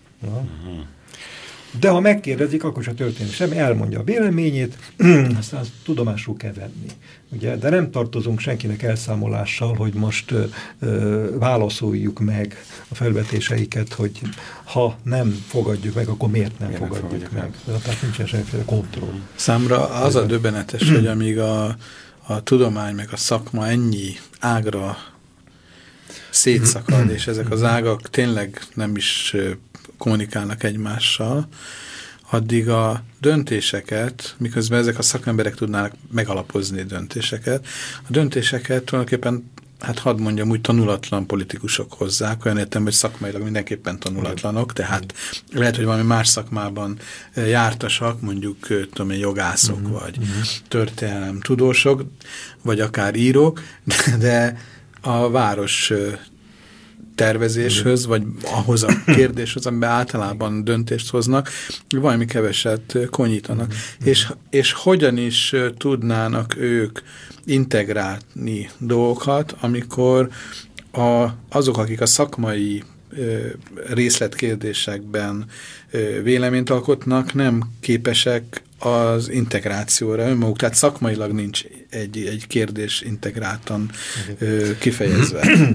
De ha megkérdezik, akkor se történik semmi, elmondja a véleményét, aztán tudomásul kell venni. Ugye? De nem tartozunk senkinek elszámolással, hogy most válaszoljuk meg a felvetéseiket, hogy ha nem fogadjuk meg, akkor miért nem fogadjuk meg. Tehát nincsen semmiféle kontroll. Számra az a döbbenetes, hogy amíg a tudomány meg a szakma ennyi ágra szétszakad, és ezek az ágak tényleg nem is kommunikálnak egymással, addig a döntéseket, miközben ezek a szakemberek tudnának megalapozni döntéseket, a döntéseket tulajdonképpen, hát hadd mondjam, úgy tanulatlan politikusok hozzák, olyan értem, hogy szakmailag mindenképpen tanulatlanok, tehát lehet, hogy valami más szakmában jártasak, mondjuk tudom én, jogászok, vagy történelem tudósok, vagy akár írók, de a város tervezéshöz, vagy ahhoz a kérdéshez, amiben általában döntést hoznak, valami keveset konyítanak. És hogyan is tudnának ők integrálni dolgokat, amikor azok, akik a szakmai részletkérdésekben véleményt alkotnak, nem képesek az integrációra önmaguk, tehát szakmailag nincs egy kérdés integráltan kifejezve.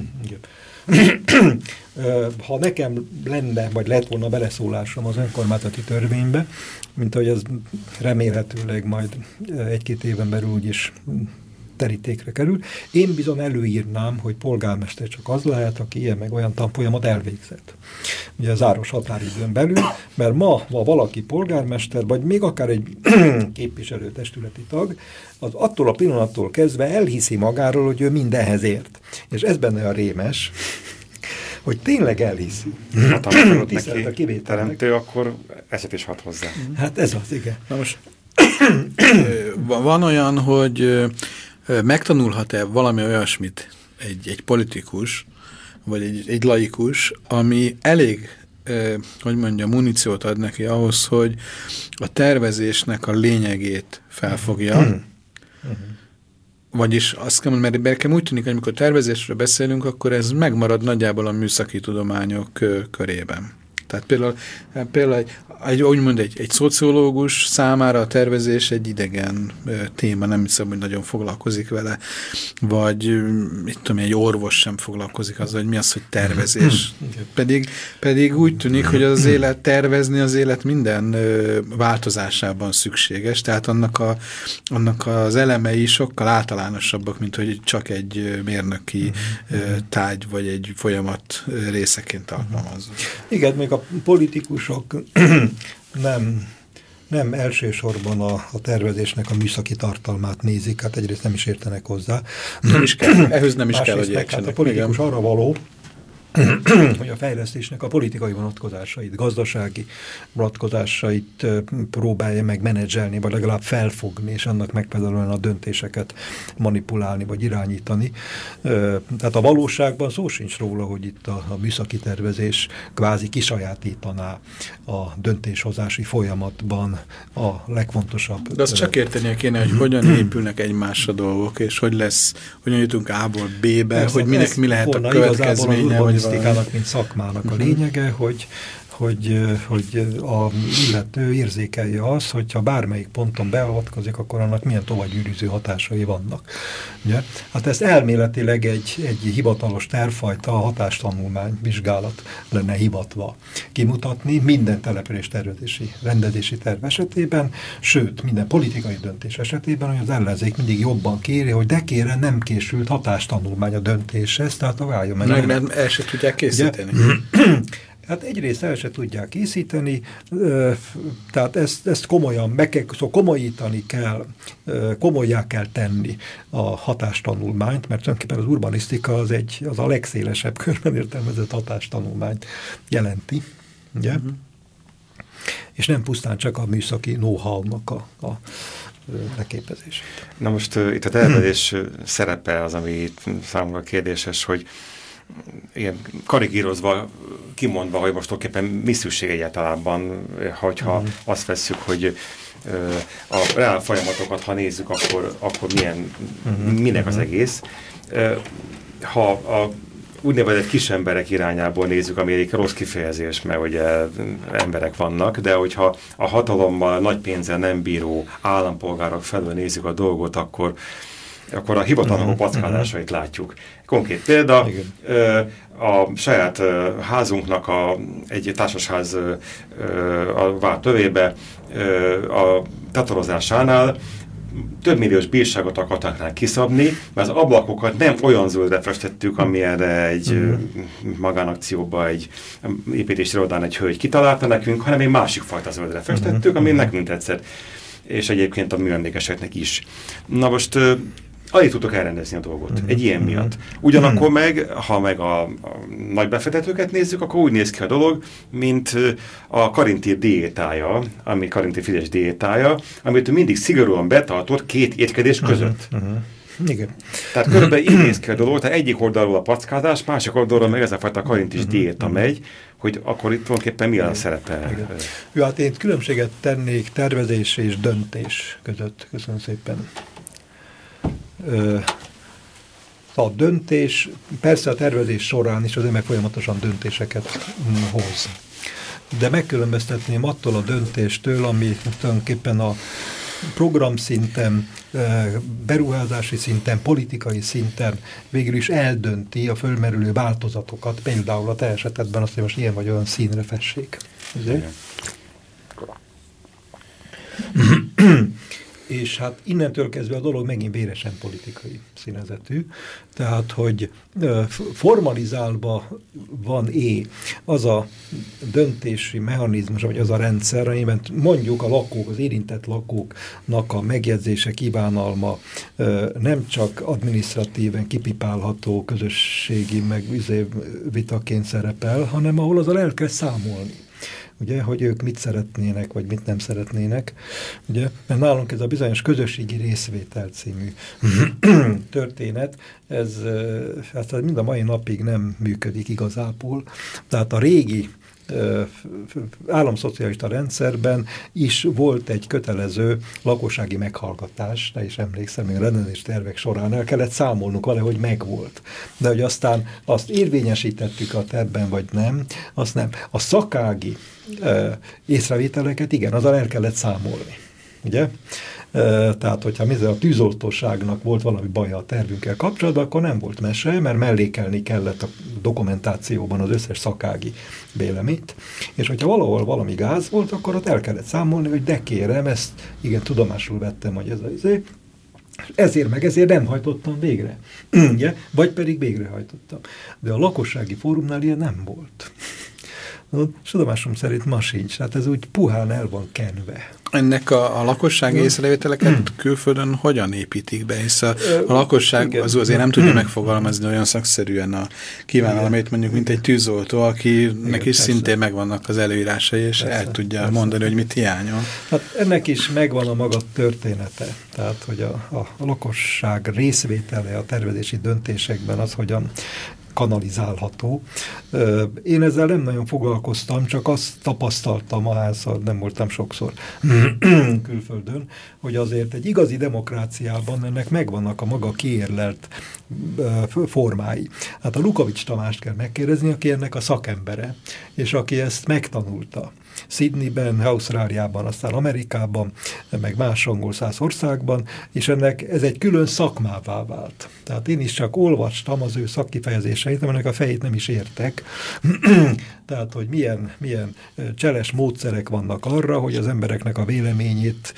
Ha nekem lenne, vagy lett volna beleszólásom az önkormányzati törvénybe, mint ahogy ez remélhetőleg majd 1-2 éven belül úgyis terítékre kerül, én bizony előírnám, hogy polgármester csak az lehet, aki ilyen meg olyan tanfolyamat elvégzett. Ugye záros határidőn belül, mert ma valaki polgármester, vagy még akár egy képviselőtestületi tag, az attól a pillanattól kezdve elhiszi magáról, hogy ő mindenhez ért. És ez benne a rémes, hogy tényleg elhiszi. Hát amikor neki teremtő, akkor eset is hat hozzá. Hát ez az, igen. Na most van olyan, hogy megtanulhat-e valami olyasmit egy politikus, vagy egy laikus, ami elég, hogy mondjam, muníciót ad neki ahhoz, hogy a tervezésnek a lényegét felfogja. Vagyis azt kell mondani, mert nekem úgy tűnik, hogy amikor tervezésről beszélünk, akkor ez megmarad nagyjából a műszaki tudományok körében. Tehát például egy szociológus számára a tervezés egy idegen téma, nem hiszem, hogy nagyon foglalkozik vele, vagy mit tudom, egy orvos sem foglalkozik azzal, hogy mi az, hogy tervezés. Pedig úgy tűnik, hogy az élet tervezni az élet minden változásában szükséges, tehát annak az elemei sokkal általánosabbak, mint hogy csak egy mérnöki tárgy, vagy egy folyamat részeként alkalmazza. Igen, még a politikusok nem elsősorban a tervezésnek a műszaki tartalmát nézik, hát egyrészt nem is értenek hozzá. Nem is kell, ehhez nem is kell, hogy értsenek. Hát a politikus arra való, hogy a fejlesztésnek a politikai vonatkozásait, gazdasági vonatkozásait próbálja meg menedzselni, vagy legalább felfogni, és annak megfelelően a döntéseket manipulálni, vagy irányítani. Tehát a valóságban szó sincs róla, hogy itt a műszaki tervezés kvázi kisajátítaná a döntéshozási folyamatban a legfontosabb. De azt csak értenie kéne, hogy hogyan épülnek egymásra dolgok, és hogyan jutunk A-ból B-be, persze, hogy minek mi lehet a következménye, vagy mint szakmának a lényege, hogy a illető érzékelje azt, hogyha bármelyik ponton beavatkozik, akkor annak milyen tovagyűrűző hatásai vannak. Ugye? Hát ezt elméletileg egy hivatalos tervfajta hatástanulmány vizsgálat lenne hivatva kimutatni minden település tervezési rendezési terv esetében, sőt, minden politikai döntés esetében, hogy az ellenzék mindig jobban kéri, hogy de kére nem készült hatástanulmány a döntéshez, tehát váljon meg. Mert el se tudják készíteni. Hát egyrészt el se tudják készíteni, tehát ezt komolyan komolyítani kell, komolyá kell tenni a hatástanulmányt, mert tulajdonképpen az urbanisztika az a legszélesebb körben értelmezett hatástanulmányt jelenti, ugye? És nem pusztán csak a műszaki know-how-nak leképezését. Na most itt a tervezés szerepe az, ami számomra kérdéses, hogy ilyen karikírozva, kimondva, hogy most tulajdonképpen mi szükség egyáltalában, hogyha azt vesszük, hogy a reál folyamatokat, ha nézzük, akkor minek az egész. Ha a úgynevezett kis emberek irányából nézzük, ami egy rossz kifejezés, mert ugye emberek vannak, de hogyha a hatalommal, nagy pénzzel nem bíró állampolgárok felől nézzük a dolgot, akkor a hivatalnak a packázásait látjuk. Konkrét példa, a saját házunknak egy társasház a vár tövébe a tetorozásánál több milliós bírságot akartak rá kiszabni, mert az ablakokat nem olyan zöldre festettük, amilyenre egy magánakcióban egy építési irodán egy hölgy kitalálta nekünk, hanem egy másik fajta zöldre festettük, ami nekünk tetszett, és egyébként a műemlékeseknek is. Na most alig tudtok elrendezni a dolgot, egy ilyen miatt. Ugyanakkor ha meg a nagy befektetőket nézzük, akkor úgy néz ki a dolog, mint a Karinti diétája, ami Karinti Frigyes diétája, amit mindig szigorúan betartott 2 étkezés között. Igen. Tehát körülbelül így néz ki a dolog, tehát egyik oldalról a packázás, másik oldalról meg ez a fajta karintis diéta megy, hogy akkor itt tulajdonképpen mi a szerepe? Jó, hát én különbséget tennék tervezés és döntés között. Köszönöm szépen. A döntés, persze a tervezés során is az ember folyamatosan döntéseket hoz. De megkülönböztetném attól a döntéstől, ami tulajdonképpen a programszinten, beruházási szinten, politikai szinten végül is eldönti a fölmerülő változatokat, például a te esetedben azt, hogy most ilyen vagy olyan színre fessék. És hát innentől kezdve a dolog megint véresen politikai színezetű. Tehát, hogy formalizálva van az a döntési mechanizmus, vagy az a rendszer, amiben mondjuk a lakók, az érintett lakóknak a megjegyzése, kívánalma nem csak adminisztratíven kipipálható közösségi meg vitaként szerepel, hanem ahol azzal el kell számolni. Ugye, hogy ők mit szeretnének, vagy mit nem szeretnének. Ugye, mert nálunk ez a bizonyos közösségi részvétel című történet, ez hát mind a mai napig nem működik igazából. Tehát a régi államszocialista rendszerben is volt egy kötelező lakossági meghallgatás, ne is emlékszem, még a rendelés tervek során el kellett számolnunk valahogy megvolt. De hogy aztán azt érvényesítettük a tervben, vagy nem, azt nem. A szakági észrevételeket igen, azzal el kellett számolni. Ugye? Tehát, hogyha a tűzoltóságnak volt valami baja a tervünkkel kapcsolatban, akkor nem volt mese, mert mellékelni kellett a dokumentációban az összes szakági véleményt, és hogyha valahol valami gáz volt, akkor ott el kellett számolni, hogy de kérem, ezt igen, tudomásul vettem, hogy ez ezért nem hajtottam végre. Ugye? Vagy pedig végrehajtottam. De a lakossági fórumnál ilyen nem volt. Tudomásom szerint ma sincs, hát ez úgy puhán el van kenve. Ennek a lakossági észrevételeket külföldön hogyan építik be? Hisz a lakosság azért nem tudja megfogalmazni olyan szakszerűen a kívánalmait, mondjuk, mint egy tűzoltó, akinek is szintén megvannak az előírásai, és el tudja mondani, hogy mit hiányol. Hát ennek is megvan a maga története. Tehát, hogy a lakosság részvétele a tervezési döntésekben az, hogyan kanalizálható. Én ezzel nem nagyon foglalkoztam, csak azt tapasztaltam ahányszor, nem voltam sokszor külföldön, hogy azért egy igazi demokráciában ennek megvannak a maga kiérlelt formái. Hát a Lukavics Tamást kell megkérdezni, aki ennek a szakembere, és aki ezt megtanulta. Sydneyben, Ausztráliában, aztán Amerikában, meg más angol száz országban, és ez egy külön szakmává vált. Tehát én is csak olvastam az ő szakkifejezéseit, aminek a fejét nem is értek. Tehát, hogy milyen cseles módszerek vannak arra, hogy az embereknek a véleményét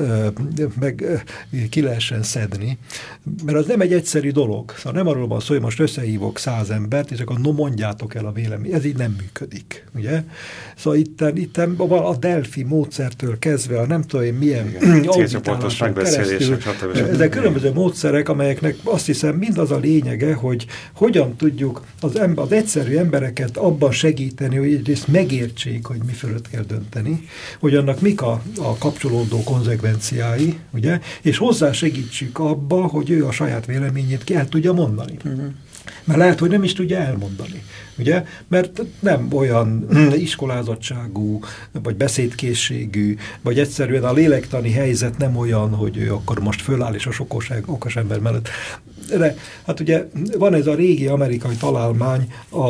ki lehessen szedni. Mert az nem egy egyszerű dolog. Szóval nem arról van szó, hogy most összehívok 100 embert, és akkor mondjátok el a véleményt. Ez így nem működik. Ugye? Szóval itt szerintem a Delphi módszertől kezdve, a nem tudom én milyen célcsoportos megbeszélések, ezek különböző módszerek, amelyeknek azt hiszem mind az a lényege, hogy hogyan tudjuk az egyszerű embereket abban segíteni, hogy egyrészt megértsék, hogy mi fölött kell dönteni, hogy annak mik a kapcsolódó konzekvenciái, ugye, és hozzá segítsük abba, hogy ő a saját véleményét ki el tudja mondani. Mert lehet, hogy nem is tudja elmondani. Ugye? Mert nem olyan iskolázottságú, vagy beszédkészségű, vagy egyszerűen a lélektani helyzet nem olyan, hogy ő akkor most föláll és a sok okos ember mellett. De hát ugye van ez a régi amerikai találmány,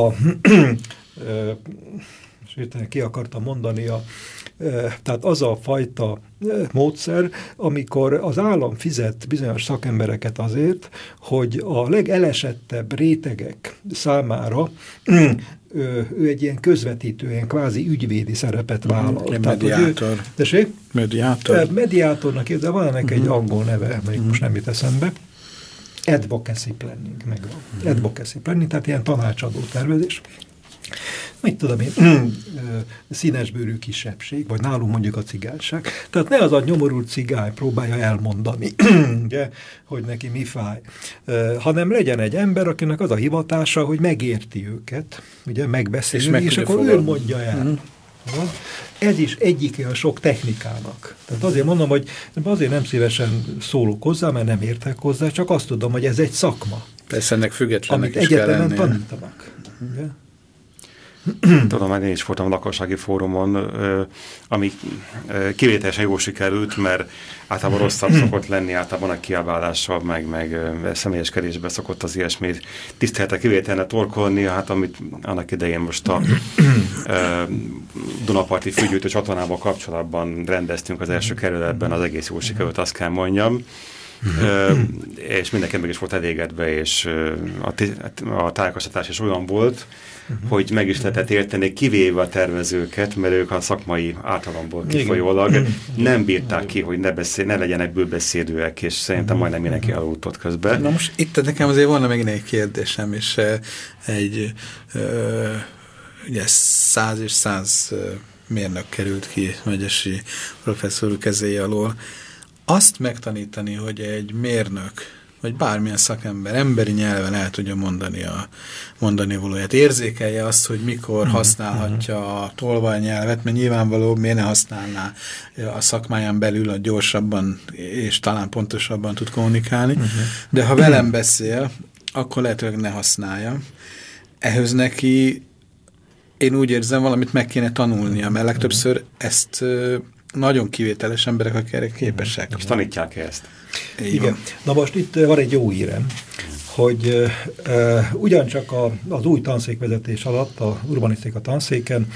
és ki akartam mondani, tehát az a fajta módszer, amikor az állam fizet bizonyos szakembereket azért, hogy a legelesettebb rétegek számára ő egy ilyen közvetítő, ilyen kvázi ügyvédi szerepet vállal. Mediátor. Mediátor. Mediátornak, de van ennek egy angol neve, amelyik most nem jut eszembe. Advocacy planning megvan. Advocacy planning, tehát ilyen tanácsadó tervezés. Mit tudom én, színesbőrű kisebbség, vagy nálunk mondjuk a cigányság. Tehát ne az a nyomorult cigány próbálja elmondani, ugye, hogy neki mi fáj, hanem legyen egy ember, akinek az a hivatása, hogy megérti őket, ugye, megbeszélni, és akkor ő mondja el. Ez is egyike a sok technikának. Tehát azért mondom, hogy azért nem szívesen szólok hozzá, mert nem értek hozzá, csak azt tudom, hogy ez egy szakma. Persze ennek függetlennek is kell lennie. Amit egyetemen tanítanak. Ugye? Tudom, én is voltam a lakossági fórumon, ami kivételesen jól sikerült, mert általában rosszabb szokott lenni, általában a kiabálással, meg személyeskedésbe szokott az ilyesmit tisztelete kivételne torkolni, hát amit annak idején most a Dunaparti Fűgyűjtő csatornával kapcsolatban rendeztünk az első kerületben, az egész jól sikerült, azt kell mondjam. És mindenki meg is volt elégedve, és a tájékoztatás is olyan volt, hogy meg is lehetett érteni, kivéve a tervezőket, mert ők a szakmai általomból kifolyólag nem bírták ki, hogy ne legyenek bőbeszédőek, és szerintem majdnem mindenki aludt ott közben. Na most itt nekem azért volna megint egy kérdésem, és ugye 100 és 100 mérnök került ki Megyesi professzor kezéje alól. Azt megtanítani, hogy egy mérnök, vagy bármilyen szakember emberi nyelven el tudja mondani valóját. Érzékelje azt, hogy mikor használhatja a tolvajnyelvet, mert nyilvánvaló, miért ne használná a szakmáján belül, a gyorsabban és talán pontosabban tud kommunikálni. De ha velem beszél, akkor lehetőleg ne használja. Ehhez neki, én úgy érzem, valamit meg kéne tanulnia, mert legtöbbször ezt nagyon kivételes emberek, akik erre képesek. És tanítják ezt. Igen. Na most itt van egy jó hírem, hogy ugyancsak az új tanszékvezetés alatt, a urbanisztika tanszéken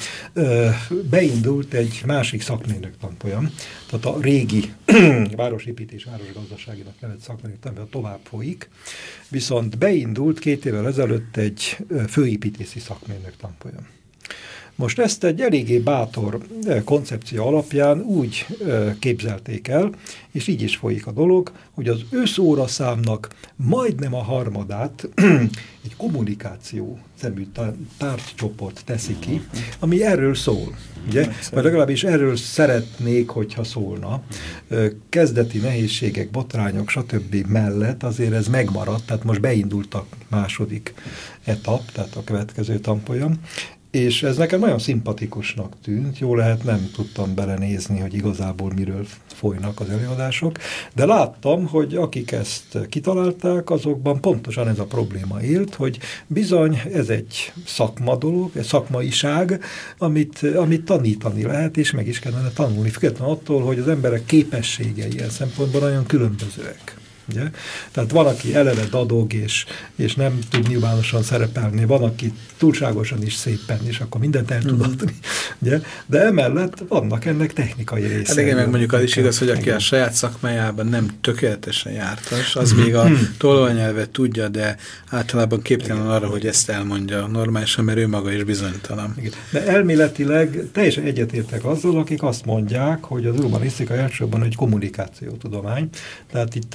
beindult egy másik szakmérnök tanfolyam, tehát a régi városépítés, városgazdaságinak nevett szakmérnök tanfolyam tovább folyik, viszont beindult 2 évvel ezelőtt egy főépítési szakmérnök tanfolyam. Most ezt egy eléggé bátor koncepció alapján úgy képzelték el, és így is folyik a dolog, hogy az összóraszámnak majdnem a harmadát egy kommunikáció szemű tárgycsoport teszi ki, ami erről szól. Ugye? Vagy legalábbis erről szeretnék, hogyha szólna. Kezdeti nehézségek, botrányok, stb. Mellett azért ez megmaradt, tehát most beindult a második etap, tehát a következő tanfolyam, és ez nekem nagyon szimpatikusnak tűnt, jó lehet, nem tudtam belenézni, hogy igazából miről folynak az előadások, de láttam, hogy akik ezt kitalálták, azokban pontosan ez a probléma élt, hogy bizony ez egy szakma dolog, egy szakmaiság, amit tanítani lehet, és meg is kellene tanulni, függetlenül attól, hogy az emberek képességei ilyen szempontból nagyon különbözőek. Ugye? Tehát van, aki eleve dadog, és nem tud nyilvánosan szerepelni, van, aki túlságosan is szépen, és akkor mindent el tud adni. Ugye? De emellett vannak ennek technikai részei. Hát igen, meg mondjuk az is igaz, hogy aki a saját szakmájában nem tökéletesen jártas, az még a tolvajnyelvet tudja, de általában képtelen arra, hogy ezt elmondja normálisan, mert ő maga is bizonytalan. Igen. De elméletileg teljesen egyetértek azzal, akik azt mondják, hogy az urbanisztika elsősorban egy kommunikációtudomány. Tehát itt az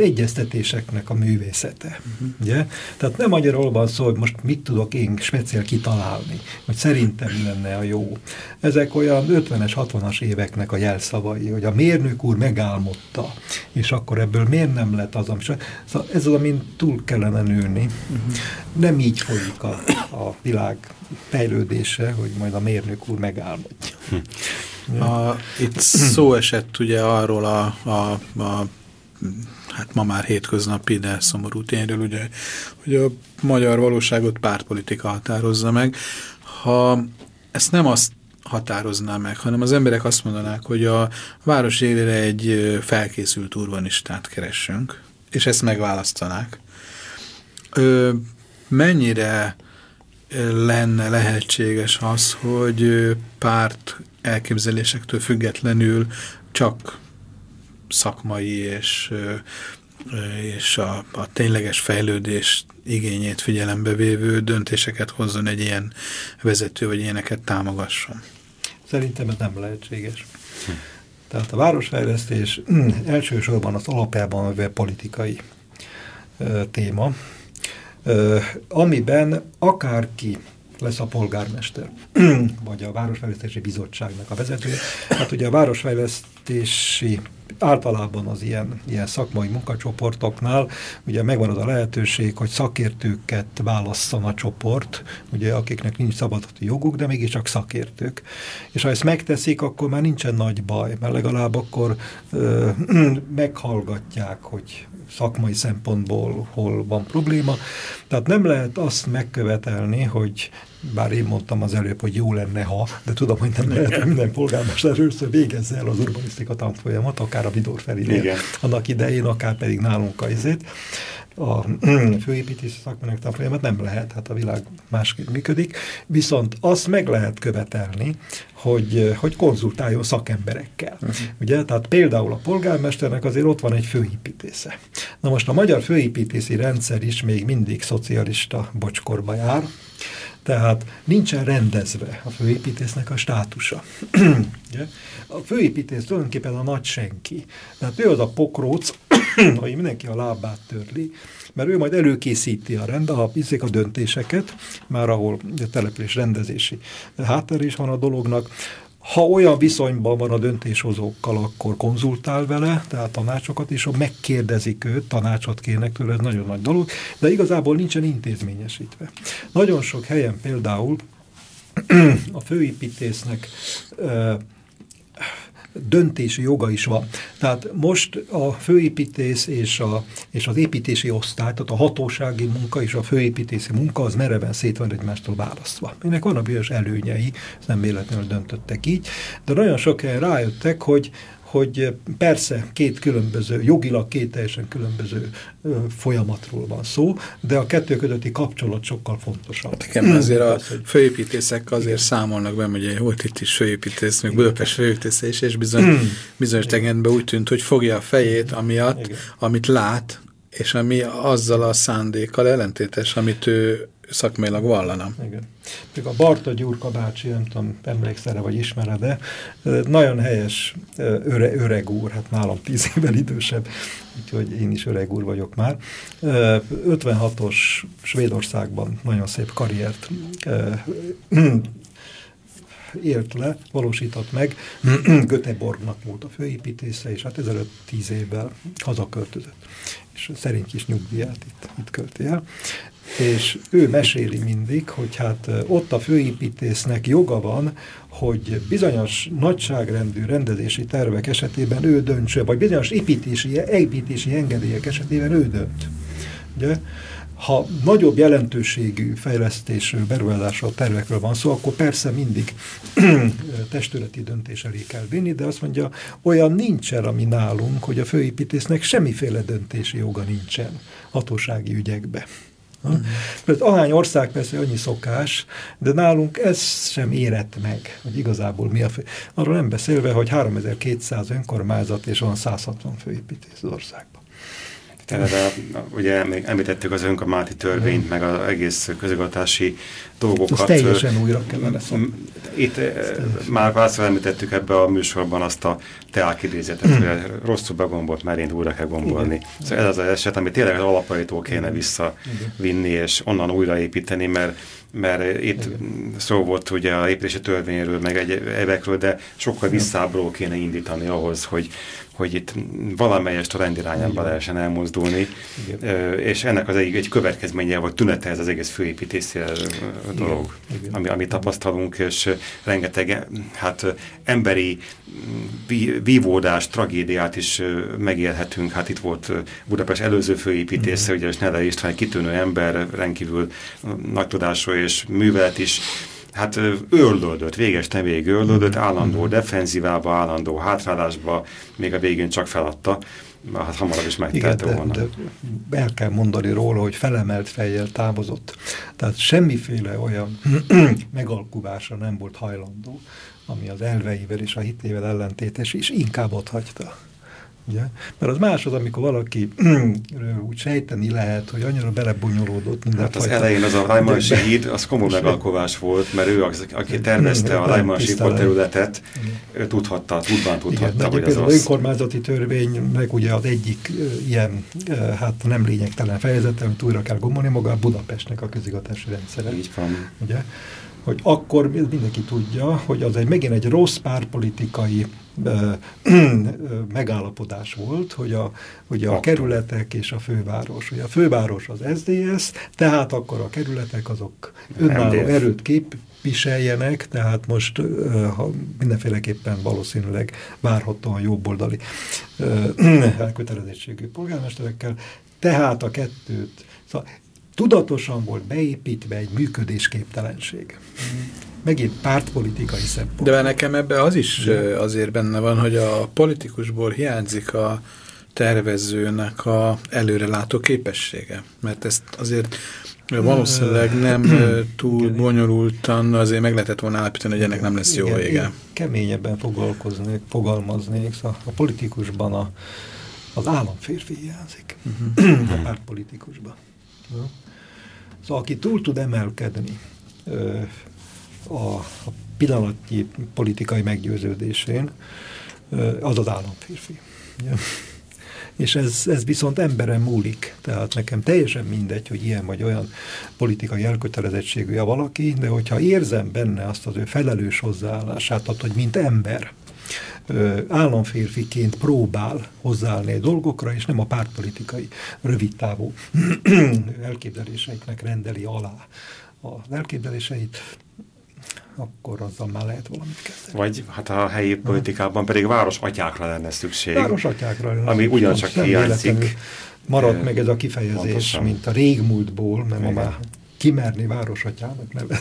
egyeztetéseknek a művészete. Ugye? Tehát nem annyira van szó, hogy most mit tudok én speciál kitalálni, hogy szerintem mi lenne a jó. Ezek olyan 50-es, 60-as éveknek a jelszavai, hogy a mérnök úr megálmodta, és akkor ebből miért nem lett az, ami... Szóval ez az, amin túl kellene nőni. Nem így folyik a világ fejlődése, hogy majd a mérnök úr megálmodja. Itt szó esett ugye arról hát ma már hétköznapi, de szomorú tényről, ugye, hogy a magyar valóságot pártpolitika határozza meg. Ha ezt nem azt határozná meg, hanem az emberek azt mondanák, hogy a város élére egy felkészült urbanistát keressünk, és ezt megválasztanák. Mennyire lenne lehetséges az, hogy párt elképzelésektől függetlenül csak szakmai és a tényleges fejlődés igényét figyelembe vévő döntéseket hozzon egy ilyen vezető, vagy ilyeneket támogasson? Szerintem ez nem lehetséges. Tehát a városfejlesztés elsősorban az alapjában politikai téma, amiben akárki lesz a polgármester, vagy a Városfejlesztési Bizottságnak a vezetője. Hát ugye a városfejlesztési általában az ilyen szakmai munkacsoportoknál ugye megvan az a lehetőség, hogy szakértőket válasszon a csoport, ugye akiknek nincs szabadati joguk, de mégiscsak szakértők. És ha ezt megteszik, akkor már nincsen nagy baj, mert legalább akkor meghallgatják, hogy szakmai szempontból hol van probléma. Tehát nem lehet azt megkövetelni, hogy bár én mondtam az előbb, hogy jó lenne, ha, de tudom, hogy nem lehet, minden polgármester először végezze el az urbanisztika tanfolyamat, akár a Vidor Ferinél, annak idején, akár pedig nálunk a főépítési szakmának tanfolyamat nem lehet, hát a világ másképp működik, viszont azt meg lehet követelni, hogy konzultáljon szakemberekkel. Ugye? Tehát például a polgármesternek azért ott van egy főépítésze. Na most a magyar főépítési rendszer is még mindig szocialista bocskorba jár, tehát nincsen rendezve a főépítésznek a státusa. A főépítész tulajdonképpen a nagy senki. Tehát ő az a pokróc, hogy mindenki a lábát törli, mert ő majd előkészíti a döntéseket, már ahol a település rendezési háttér is van a dolognak. Ha olyan viszonyban van a döntéshozókkal, akkor konzultál vele, tehát tanácsokat is, megkérdezik őt, tanácsot kérnek tőle, ez nagyon nagy dolog, de igazából nincsen intézményesítve. Nagyon sok helyen például a főépítésznek döntési joga is van. Tehát most a főépítész és az építési osztály, tehát a hatósági munka és a főépítési munka az mereven szét van egymástól választva. Ennek vannak bizonyos előnyei, ezt nem véletlenül döntöttek így, de nagyon sok helyen rájöttek, hogy persze jogilag két teljesen különböző folyamatról van szó, de a kettő közötti kapcsolat sokkal fontosabb. Igen, azért a főépítészek azért számolnak be, hogy volt itt is főépítész, még Budapest főépítész is, és bizonyos tekintetben úgy tűnt, hogy fogja a fejét amiatt, amit lát, és ami azzal a szándékkal ellentétes, amit ő szakmailag vallana. Igen. Még a Barta Gyurka bácsi, nem tudom, emlékszel-e, vagy ismered, de nagyon helyes öreg úr, hát nálam 10 évvel idősebb, úgyhogy én is öreg úr vagyok már. 56-os Svédországban nagyon szép karriert élt le, valósított meg. Göteborgnak volt a főépítésze, és hát ezelőtt 10 évvel hazaköltözött. És szerint kis nyugdíját itt költi el. És ő meséli mindig, hogy hát ott a főépítésznek joga van, hogy bizonyos nagyságrendű rendezési tervek esetében ő döntsön, vagy bizonyos építési engedélyek esetében ő dönt. Ugye? Ha nagyobb jelentőségű fejlesztésről, beruházásról, tervekről van szó, akkor persze mindig testületi döntés elé kell vinni, de azt mondja, olyan nincsen, ami nálunk, hogy a főépítésznek semmiféle döntési joga nincsen hatósági ügyekbe. Mert ahány ország persze annyi szokás, de nálunk ez sem érett meg, hogy igazából mi a fő. Arról nem beszélve, hogy 3200 önkormányzat és van 160 főépítész az országban. De ugye még említettük az önkormányzati törvényt, meg az egész közigazgatási dolgokat. Ezt teljesen újra kellene Itt már párszor említettük ebbe a műsorban azt a teákidézetet, hogy rosszul begombolt, merint újra kell gombolni. Szóval ez az eset, ami tényleg az alapaitól kéne visszavinni, és onnan újraépíteni, mert itt szó volt ugye a építési törvényről, meg egyebekről, de sokkal visszábbról kéne indítani ahhoz, hogy itt valamelyest a rendirányába lehessen elmozdulni, és ennek az egy következménye, vagy tünete ez az egész főépítési dolog, ami tapasztalunk, és rengeteg emberi vívódás, tragédiát is megélhetünk. Hát itt volt Budapest előző főépítésze, ugye Schneider István, egy kitűnő ember, rendkívül nagy tudású és művelet is, hát őrlődött, végesen végig őrlődött, állandó defenzívába, állandó hátrálásba, még a végén csak feladta, hát hamarabb is megtehető volna. De el kell mondani róla, hogy felemelt fejjel távozott. Tehát semmiféle olyan megalkuvásra nem volt hajlandó, ami az elveivel és a hitével ellentétes, és inkább ott hagyta. Ugye? Mert az másod, amikor valaki úgy sejteni lehet, hogy annyira belebonyolódott mindenfajta. Hát az elején az a Reimansi híd, az komoly megalkovás volt, mert ő, aki tervezte a Reimansi területet, ő tudban tudhatta, hogy az az önkormányzati törvény, meg ugye az egyik ilyen, hát nem lényegtelen fejezete, amit újra kell gombolni, maga a Budapestnek a közigazgatási rendszere. Így van. Ugye? Hogy akkor mindenki tudja, hogy az megint egy rossz pártpolitikai megállapodás volt, hogy a kerületek és a főváros. Ugye a főváros az SZDSZ, tehát akkor a kerületek azok önálló erőt képviseljenek, tehát most mindenféleképpen valószínűleg várhatóan jobboldali elkötelezettségű polgármesterekkel, tehát a kettőt. Szóval tudatosan volt beépítve egy működésképtelenség. Megint pártpolitikai szempont. De nekem ebben az is azért benne van, hogy a politikusból hiányzik a tervezőnek a előrelátó képessége. Mert ezt azért valószínűleg nem túl bonyolultan azért meg lehetett volna állapítani, hogy ennek nem lesz jó vége. Keményebben fogalmaznék. Szóval a politikusban az államférfi hiányzik. A pártpolitikusban. Szóval aki túl tud emelkedni a pillanatnyi politikai meggyőződésén, az az államférfi. És ez viszont emberen múlik. Tehát nekem teljesen mindegy, hogy ilyen vagy olyan politikai elkötelezettségű a valaki, de hogyha érzem benne azt az ő felelős hozzáállását, hogy mint ember, államférfiként próbál hozzáállni a dolgokra, és nem a pártpolitikai rövidtávú elképzeléseiknek rendeli alá az elképzeléseit, akkor azzal már lehet valamit kezdeni. Vagy hát a helyi politikában pedig városatyákra lenne szükség. Városatyákra lenne ami ugyancsak hiányzik. Maradt meg ez a kifejezés, pontosan, mint a régmúltból, mert ma már kimerni városatyának nevezni.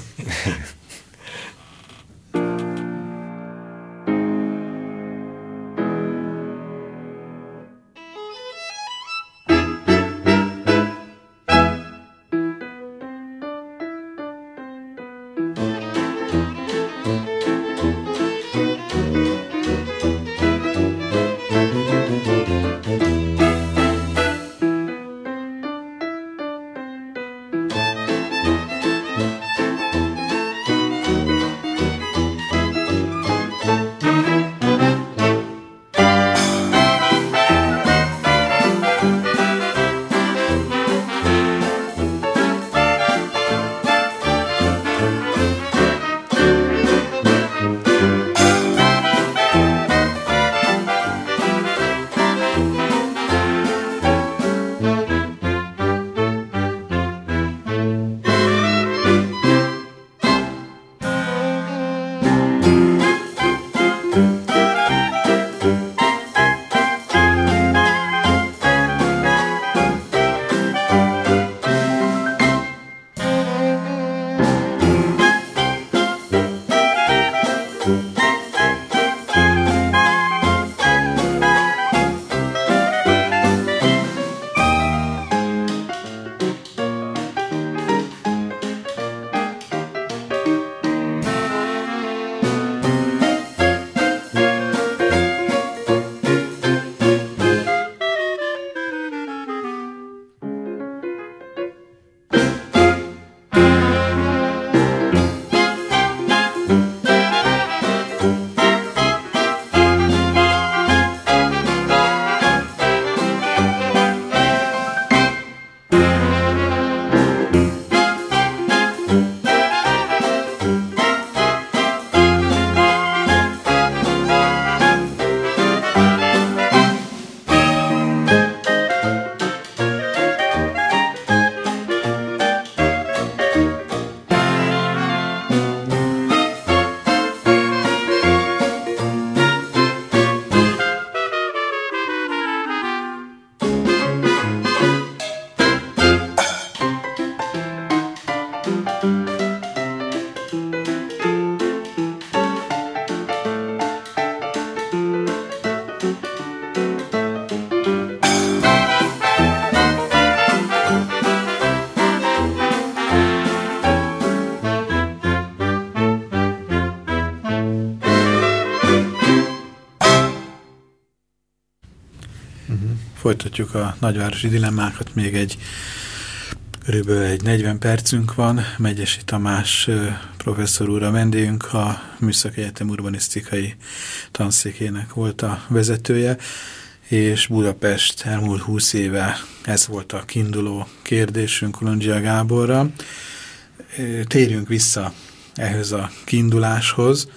folytatjuk a nagyvárosi dilemmákat, még körülbelül egy 40 percünk van. Megyesi Tamás professzor úr a vendégünk, a Műszaki Egyetem urbanisztikai tanszékének volt a vezetője, és Budapest elmúlt 20 éve, ez volt a kiinduló kérdésünk Kolundzsia Gáborral. Térjünk vissza ehhez a kiinduláshoz,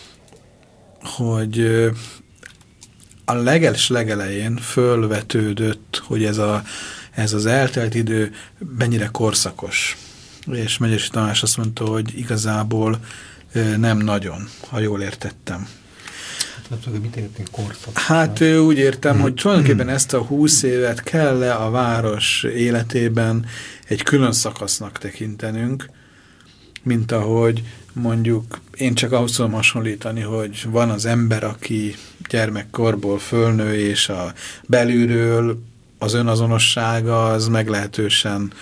hogy a legelején fölvetődött, hogy ez az eltelt idő mennyire korszakos. És Megyesi Tamás azt mondta, hogy igazából nem nagyon, ha jól értettem. Mit értünk korszak? Hát úgy értem, hogy tulajdonképpen ezt a 20 évet kell-e a város életében egy külön szakasznak tekintenünk, mint ahogy mondjuk én csak ahhoz tudom hasonlítani, hogy van az ember, aki gyermekkorból fölnő, és a belülről az önazonossága az meglehetősen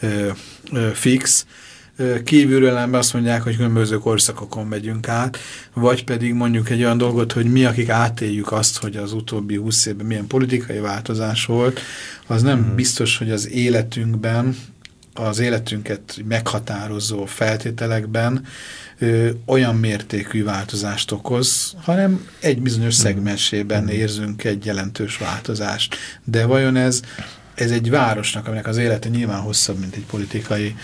fix. Kívülről ember azt mondják, hogy különböző korszakokon megyünk át, vagy pedig mondjuk egy olyan dolgot, hogy mi, akik átéljük azt, hogy az utóbbi 20 évben milyen politikai változás volt, az nem biztos, hogy az életünkben, az életünket meghatározó feltételekben olyan mértékű változást okoz, hanem egy bizonyos szegmensében érzünk egy jelentős változást. De vajon ez egy városnak, aminek az élete nyilván hosszabb, mint egy politikai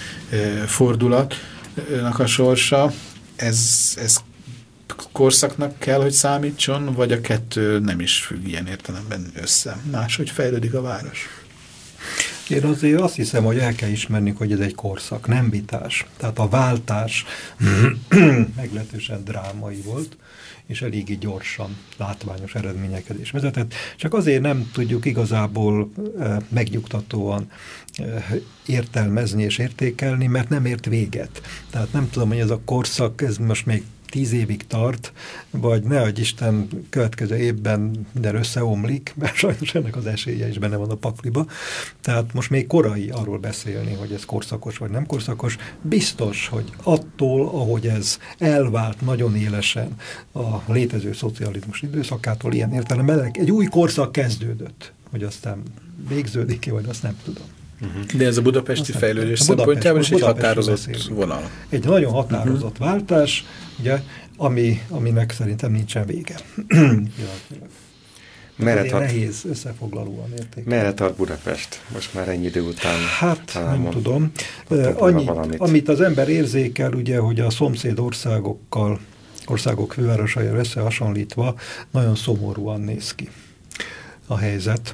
fordulatnak a sorsa, ez korszaknak kell, hogy számítson, vagy a kettő nem is függ ilyen értelemben össze? Máshogy fejlődik a város? Én azért azt hiszem, hogy el kell ismernünk, hogy ez egy korszak, nem vitás. Tehát a váltás meglehetősen drámai volt, és eléggé gyorsan látványos eredményekhez is vezetett. Csak azért nem tudjuk igazából megnyugtatóan értelmezni és értékelni, mert nem ért véget. Tehát nem tudom, hogy ez a korszak, ez most még 10 évig tart, vagy ne adj Isten következő évben minden összeomlik, mert sajnos ennek az esélye is benne van a pakliba. Tehát most még korai arról beszélni, hogy ez korszakos vagy nem korszakos. Biztos, hogy attól, ahogy ez elvált nagyon élesen a létező szocializmus időszakától, ilyen értelemben egy új korszak kezdődött, hogy aztán végződik-e, vagy azt nem tudom. De ez a budapesti fejlődés szempontjában is egy határozott vonal. Egy nagyon határozott váltás, ugye, aminek szerintem nincsen vége. Nehéz összefoglalóan értékelni. Merre tart Budapest? Most már ennyi idő után. Hát nem tudom. Amit az ember érzékel, ugye, hogy a szomszéd országok fővárosaira összehasonlítva nagyon szomorúan néz ki a helyzet.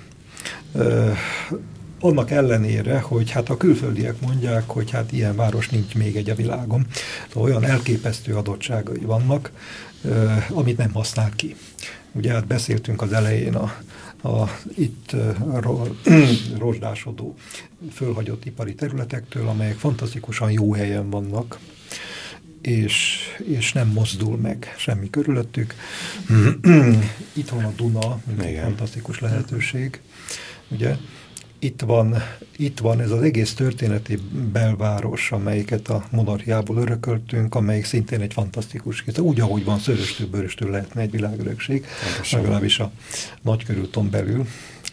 Annak ellenére, hogy hát a külföldiek mondják, hogy hát ilyen város nincs még egy a világon. Olyan elképesztő adottságai vannak, amit nem használ ki. Ugye hát beszéltünk az elején itt rozsdásodó, fölhagyott ipari területektől, amelyek fantasztikusan jó helyen vannak, és nem mozdul meg semmi körülöttük. Itt van a Duna, mint egy fantasztikus lehetőség, ugye? Itt van ez az egész történeti belváros, amelyiket a monarchiából örököltünk, amelyik szintén egy fantasztikus, úgy, ahogy van, Szöröstől-Böröstől lehetne egy világörökség, legalábbis a nagykörúton belül.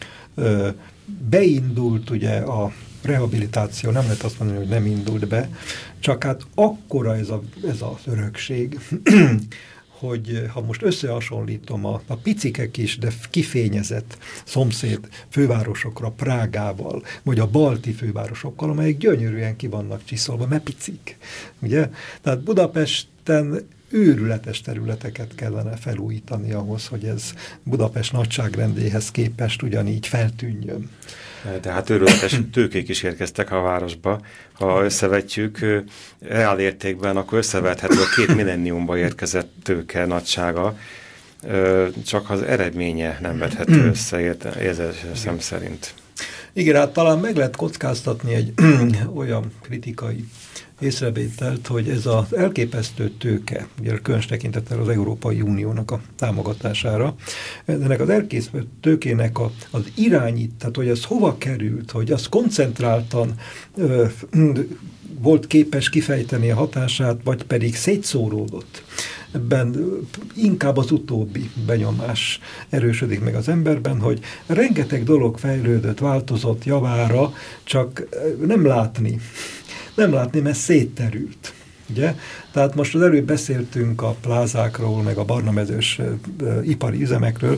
Beindult ugye a rehabilitáció, nem lehet azt mondani, hogy nem indult be, csak hát akkora ez az örökség, hogy ha most összehasonlítom a picike kis, de kifényezett szomszéd fővárosokra, Prágával, vagy a balti fővárosokkal, amelyek gyönyörűen ki vannak csiszolva, mert picik. Ugye? Tehát Budapesten őrületes területeket kellene felújítani ahhoz, hogy ez Budapest nagyságrendéhez képest ugyanígy feltűnjön. De hát őrületes tőkék is érkeztek a városba. Ha összevetjük reál értékben, akkor összevethető a 2 millenniumba érkezett tőke nagysága, csak az eredménye nem vethető össze érzésem szerint. Igen, hát talán meg lehet kockáztatni egy olyan kritikai észrevételt, hogy ez az elképesztő tőke, ugye különös tekintettel az Európai Uniónak a támogatására, ennek az elképesztő tőkének az irányít, tehát hogy ez hova került, hogy az koncentráltan volt képes kifejteni a hatását, vagy pedig szétszóródott. ebben inkább az utóbbi benyomás erősödik meg az emberben, hogy rengeteg dolog fejlődött, változott javára, csak nem látni, mert szétterült. Ugye? Tehát most az előbb beszéltünk a plázákról, meg a barnamezős ipari üzemekről.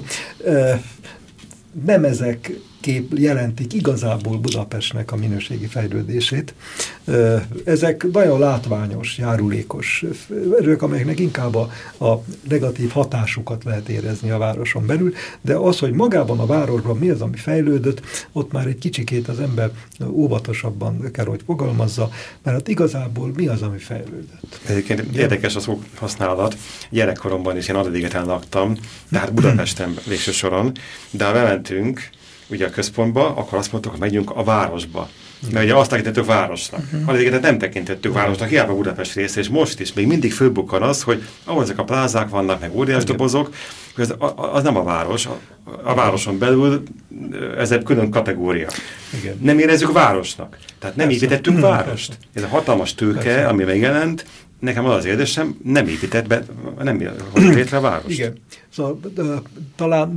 Nem ezek jelentik igazából Budapestnek a minőségi fejlődését. Ezek nagyon látványos, járulékos erők, amelyeknek inkább a negatív hatásukat lehet érezni a városon belül, de az, hogy magában a városban mi az, ami fejlődött, ott már egy kicsikét az ember óvatosabban kell, hogy fogalmazza, mert igazából mi az, ami fejlődött. Egyébként érdekes a szó használat. Gyerekkoromban is én Adligeten laktam, tehát Budapesten végső soron, de ha bementünk ugye a központba, akkor azt mondtuk, hogy megyünk a városba. Mert ugye azt tekintettük városnak. Adligetet nem tekintettük városnak, hiába Budapest része, és most is még mindig fölbukkan az, hogy ahol ezek a plázák vannak, meg óriás dobozok, az nem a város. A városon belül ez egy külön kategória. Igen. Nem érezzük városnak. Tehát nem építettünk várost. Ez a hatalmas tőke, ami megjelent, nekem az édesem nem épített be, nem hozott létre a várost. Igen. Szóval talán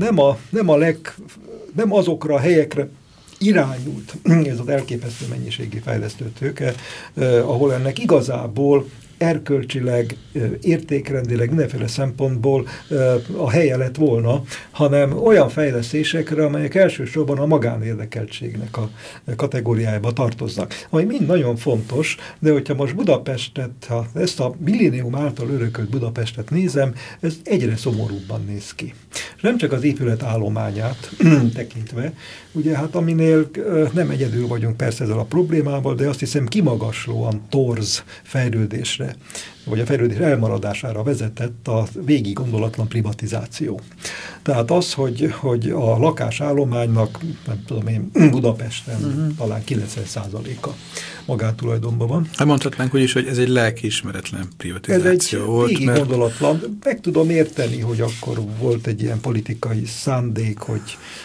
nem azokra a helyekre irányult ez az elképesztő mennyiségi fejlesztő tőke, ahol ennek igazából erkölcsileg, értékrendileg, mindenféle szempontból a helye lett volna, hanem olyan fejlesztésekre, amelyek elsősorban a magánérdekeltségnek a kategóriájába tartoznak. Ami mind nagyon fontos, de hogyha most Budapestet, ha ezt a millénium által örökölt Budapestet nézem, ez egyre szomorúbban néz ki. És nem csak az épület állományát tekintve, ugye hát aminél nem egyedül vagyunk persze ezzel a problémával, de azt hiszem kimagaslóan torz fejlődésre, vagy a fejlődés elmaradására vezetett a végig gondolatlan privatizáció. Tehát az, hogy a lakásállománynak, nem tudom én, Budapesten talán 90%-a magántulajdonban van. Hát mondhatnánk úgy is, hogy ez egy lelkiismeretlen privatizáció volt. Ez egy végig gondolatlan. Meg tudom érteni, hogy akkor volt egy ilyen politikai szándék, hogy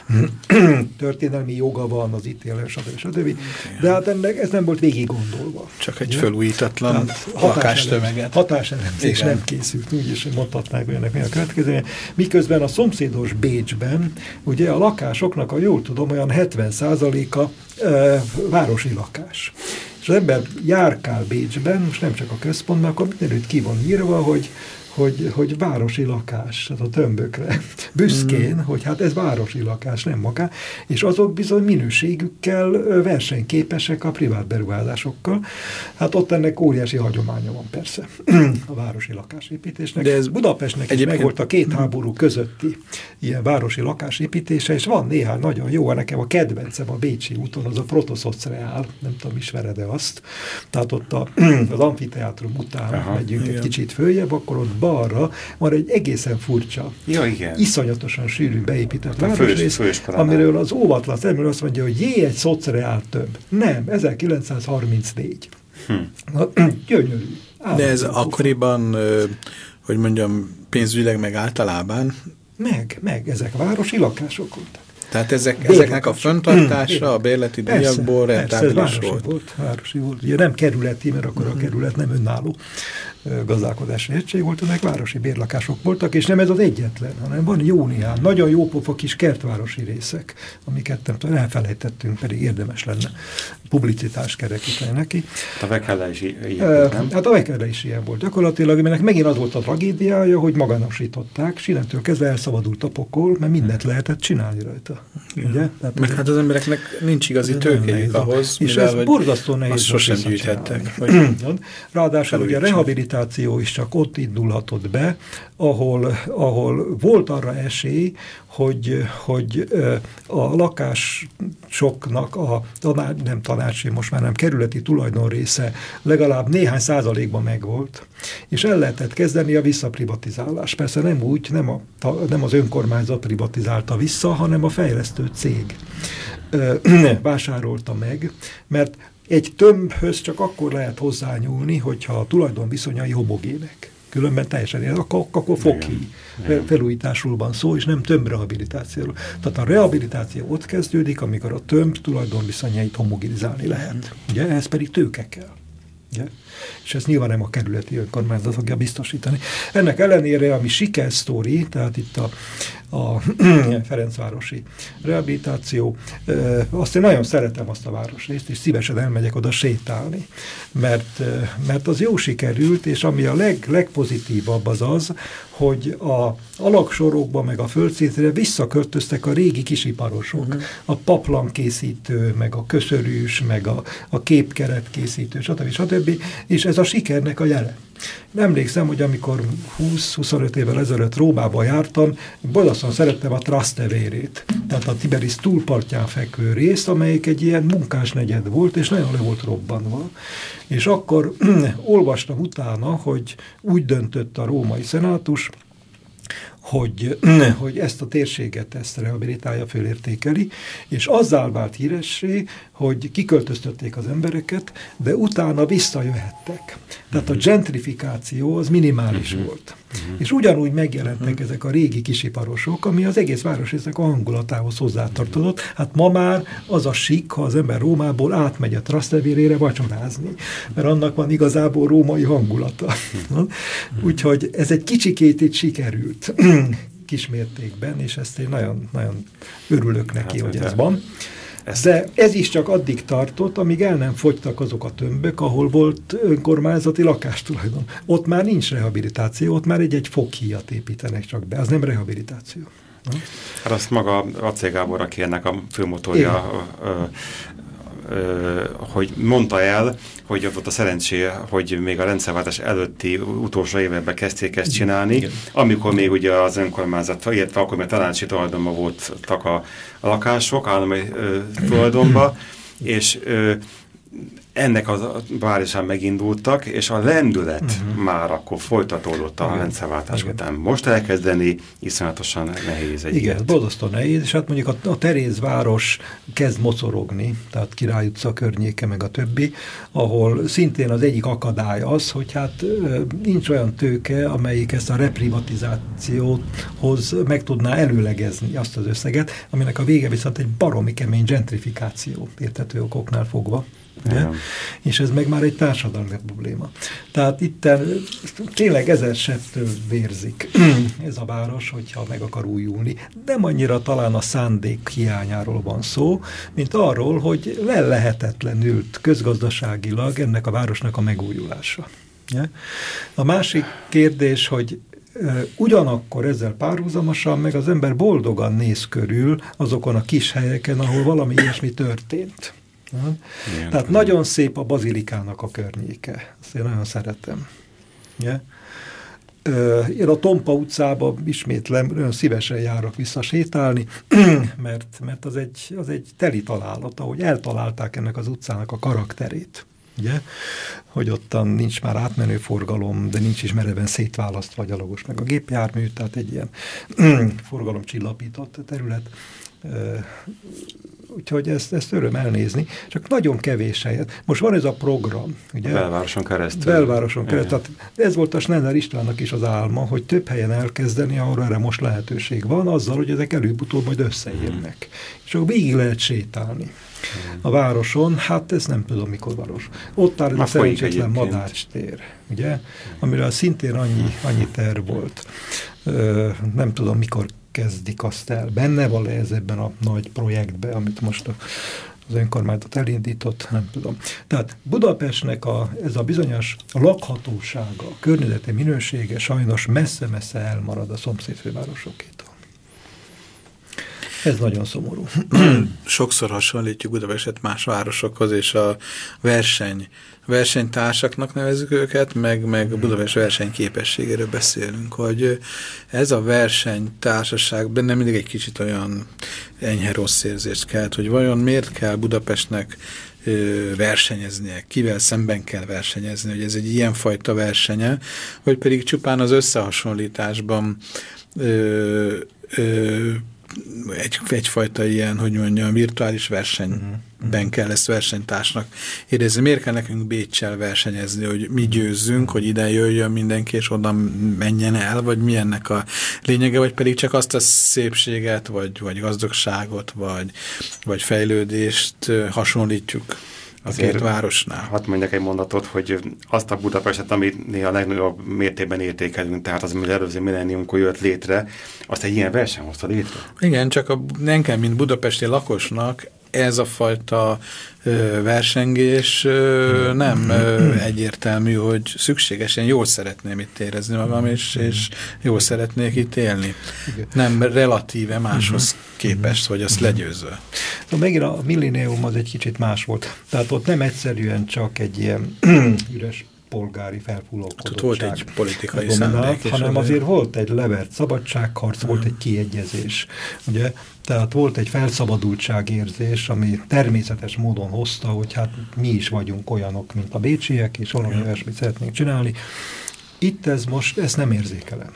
történelmi joga van az ítélés, stb. De hát ennek ez nem volt végig gondolva. Csak egy felújítatlan lakástömeget. Hatáselemzés nem készült, úgyis mondhatnák, hogy ennek mi a következője. Miközben a szomszédos Bécsben, ugye a lakásoknak, a jól tudom, olyan 70%-a városi lakás. És az ember járkál Bécsben, most nem csak a központban, akkor mindenütt ki van írva, hogy városi lakás, az a tömbökre. Büszkén, hogy hát ez városi lakás, nem magán, és azok bizony minőségükkel versenyképesek a privát beruházásokkal. Hát ott ennek óriási hagyománya van persze a városi lakásépítésnek. De ez Budapestnek is megvolt a két háború közötti ilyen városi lakásépítése, és van néhány nagyon jó, nekem a kedvencem a Bécsi úton, az a Protoszociál, nem tudom, ismered-e azt. Tehát ott az amfiteátrum után megyünk egy kicsit följebb, akkor ott balra van egy egészen furcsa, iszonyatosan sűrű beépített városrész, amiről az óvatlan ember azt mondja, hogy egy szociál több. Nem, 1934. Gyönyörű. De ez akkoriban, hogy mondjam, pénzügyileg meg általában? Meg, ezek városi lakások voltak. Tehát ezeknek a fenntartása a bérleti díjakból rentábilis volt. Városi volt. Ugye nem kerületi, mert akkor a kerület nem önálló gazdálkodási egység volt, ezek városi bérlakások voltak, és nem ez az egyetlen, hanem van jó néhány, nagyon jó pofa kis kertvárosi részek, amiket nem tudom, elfelejtettünk, pedig érdemes lenne publicitást kerekíteni neki. A Vekele is ilyen volt, nem? Hát a Vekele is ilyen volt. Gyakorlatilag, aminek megint az volt a tragédiája, hogy magánosították, és innentől kezdve elszabadult a pokol, mert mindent lehetett csinálni rajta. Ugye? Mert hát az embereknek nincs igazi tőkéjük ahhoz, és ez borzasztó nehéz. Azt sosem gyűjthettek. Ráadásul ugye a rehabilitáció is csak ott indulhatott be, ahol volt arra esély, hogy a lakásoknak nem tanácsi, most már nem kerületi tulajdon része legalább néhány százalékban megvolt, és el lehetett kezdeni a visszaprivatizálás. Persze nem úgy, nem az önkormányzat privatizálta vissza, hanem a fejlesztő cég vásárolta meg, mert egy tömbhöz csak akkor lehet hozzányúlni, hogyha a tulajdonviszonyai homogének. Különben teljesen akkor foki felújításról van szó, és nem tömbrehabilitációról. Tehát a rehabilitáció ott kezdődik, amikor a tömb tulajdonviszonyait homogenizálni lehet. Ugye ehhez pedig tőke kell. Ugye? És ezt nyilván nem a kerületi önkormányzat fogja biztosítani. Ennek ellenére, ami sikersztori, tehát itt a Ferencvárosi rehabilitáció, azt én nagyon szeretem azt a városrészt, és szívesen elmegyek oda sétálni, mert az jó sikerült, és ami a legpozitívabb az, hogy a alagsorokba, meg a földszintre visszaköltöztek a régi kisiparosok. A paplankészítő, meg a köszörűs, meg a képkeretkészítő, stb. És ez a sikernek a jele. Emlékszem, hogy amikor 20-25 évvel ezelőtt Rómába jártam, borzasztóan szerettem a Trastevere-t, tehát a Tiberis túlpartján fekvő részt, amelyik egy ilyen munkásnegyed volt, és nagyon le volt robbanva. És akkor olvastam utána, hogy úgy döntött a római szenátus, hogy ezt a térséget, ezt rehabilitálja, fölértékeli, és azzal vált híressé, hogy kiköltöztötték az embereket, de utána visszajöhettek. Tehát a gentrifikáció az minimális volt. És ugyanúgy megjelentek ezek a régi kisiparosok, ami az egész városrésznek a hangulatához hozzátartozott. Hát ma már az a sik, ha az ember Rómából átmegy a Trastevere-re vacsorázni, mert annak van igazából római hangulata. Úgyhogy ez egy kicsikét itt sikerült kismértékben, és ezt én nagyon, nagyon örülök neki, hogy ez van. De ez is csak addig tartott, amíg el nem fogytak azok a tömbök, ahol volt önkormányzati lakástulajdon. Ott már nincs rehabilitáció, ott már egy foghíjat építenek csak be. Az nem rehabilitáció. Hát azt maga Acél Gábor, aki ennek a főmotorja, hogy mondta el, hogy volt a szerencsé, hogy még a rendszerváltás előtti utolsó években kezdték ezt csinálni, igen. Amikor még ugye az önkormányzat, illetve akkor még tanácsi tulajdonban voltak a lakások, állami tulajdonban, és ennek a városán megindultak, és a lendület már akkor folytatódott a rendszerváltás után. Most elkezdeni iszonyatosan nehéz egy igen, borzasztó nehéz, és hát mondjuk a Terézváros kezd mocorogni, tehát Király utca környéke, meg a többi, ahol szintén az egyik akadály az, hogy hát nincs olyan tőke, amelyik ezt a reprivatizációhoz meg tudná előlegezni azt az összeget, aminek a vége viszont egy baromi kemény gentrifikáció, érthető okoknál fogva. És ez meg már egy társadalmi probléma. Tehát itt tényleg ezer sebtől vérzik ez a város, hogyha meg akar újulni. Nem annyira talán a szándék hiányáról van szó, mint arról, hogy lehetetlenült közgazdaságilag ennek a városnak a megújulása. A másik kérdés, hogy ugyanakkor ezzel párhuzamosan meg az ember boldogan néz körül azokon a kis helyeken, ahol valami ilyesmi történt. Igen, tehát nagyon szép a bazilikának a környéke. Ezt én nagyon szeretem. Én a Tompa utcába ismétlem, nagyon szívesen járok visszasétálni, mert az egy teli találat, ahogy eltalálták ennek az utcának a karakterét. Ugye? Hogy ottan nincs már átmenő forgalom, de nincs is mereven szétválasztva a gyalogos meg a gépjármű, tehát egy ilyen forgalomcsillapított terület. Úgyhogy ezt öröm elnézni, csak nagyon kevés helyet. Most van ez a program, ugye? Belvároson keresztül. Belvároson keresztül. Tehát ez volt a Schneider Istvánnak is az álma, hogy több helyen elkezdeni, ahol erre most lehetőség van, azzal, hogy ezek előbb-utóbb majd összeérnek. És akkor végig lehet sétálni. A városon, hát ez nem tudom, mikor valós. Ott áll ez a szerencsétlen Madács tér, ugye? Amiről szintén annyi terv volt. Nem tudom, mikor kezdik azt el. Benne van ez ebben a nagy projektben, amit most az önkormányzat elindított, nem tudom. Tehát Budapestnek ez a bizonyos lakhatósága, a környezeti minősége sajnos messze-messze elmarad a szomszédfővárosokétól. Ez nagyon szomorú. Sokszor hasonlítjuk Budapestet más városokhoz, és a versenytársaknak nevezzük őket, meg Budapest versenyképességéről beszélünk, hogy ez a versenytársaság benne mindig egy kicsit olyan enyhe rossz érzést kelt, hogy vajon miért kell Budapestnek versenyeznie, kivel szemben kell versenyezni, hogy ez egy ilyenfajta versenye, vagy pedig csupán az összehasonlításban egyfajta ilyen, hogy mondjam, virtuális versenyben kell ezt versenytársnak érezni. Miért kell nekünk Béccsel versenyezni, hogy mi győzzünk, hogy ide jöjjön mindenki, és oda menjen el, vagy mi ennek a lényege, vagy pedig csak azt a szépséget, vagy gazdagságot, vagy fejlődést hasonlítjuk a két városnál. Hadd mondjak egy mondatot, hogy azt a Budapestet, amit néha a legnagyobb mértékben értékelünk, tehát az, ami előző millenniumkor jött létre, azt egy ilyen verseny hozta létre. Igen, csak nekem, mint budapesti lakosnak ez a fajta versengés nem egyértelmű, hogy szükségesen jól szeretném itt érezni magam, és jól szeretnék itt élni. Igen. Nem relatíve máshoz képest, hogy azt legyőzve. Megint a millennium az egy kicsit más volt. Tehát ott nem egyszerűen csak egy ilyen üres polgári felfúlókodottság. Hát volt egy politikai szándék. Hanem azért volt egy levert szabadságharc, volt egy kiegyezés. Ugye? Tehát volt egy felszabadultságérzés, ami természetes módon hozta, hogy hát mi is vagyunk olyanok, mint a bécsiek, és valami olyasmit szeretnénk csinálni. Itt ezt nem érzékelem.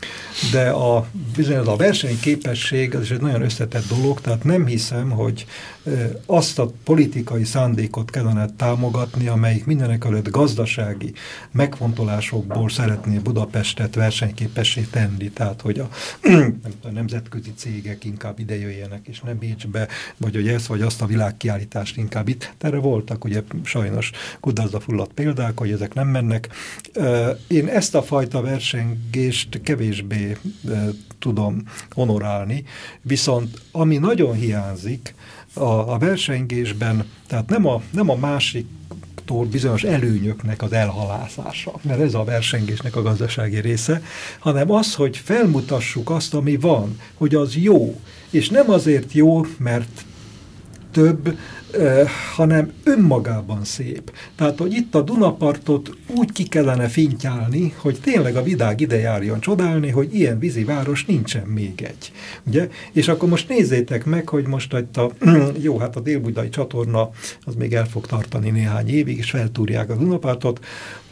De bizony a versenyképesség az is egy nagyon összetett dolog, tehát nem hiszem, hogy azt a politikai szándékt kellene támogatni, amelyik mindenek előtt gazdasági megfontolásokból szeretné Budapestet versenyképessé tenni, tehát hogy a nemzetközi cégek inkább ide jöjjenek, és nem Bécsbe, vagy hogy ezt vagy azt a világkiállítást inkább itt. Erre voltak ugye sajnos kudarcba fulladt példák, hogy ezek nem mennek. Én ezt a fajta versengést kevésbé tudom honorálni, viszont ami nagyon hiányzik a versengésben, tehát nem a másiktól bizonyos előnyöknek az elhalászása, mert ez a versengésnek a gazdasági része, hanem az, hogy felmutassuk azt, ami van, hogy az jó, és nem azért jó, mert több, hanem önmagában szép. Tehát, hogy itt a Dunapartot úgy ki kellene fintyálni, hogy tényleg a világ ide járjon csodálni, hogy ilyen vízi város nincsen még egy. Ugye? És akkor most nézzétek meg, hogy most hát a Dél-Budai csatorna az még el fog tartani néhány évig, és feltúrják a Dunapartot,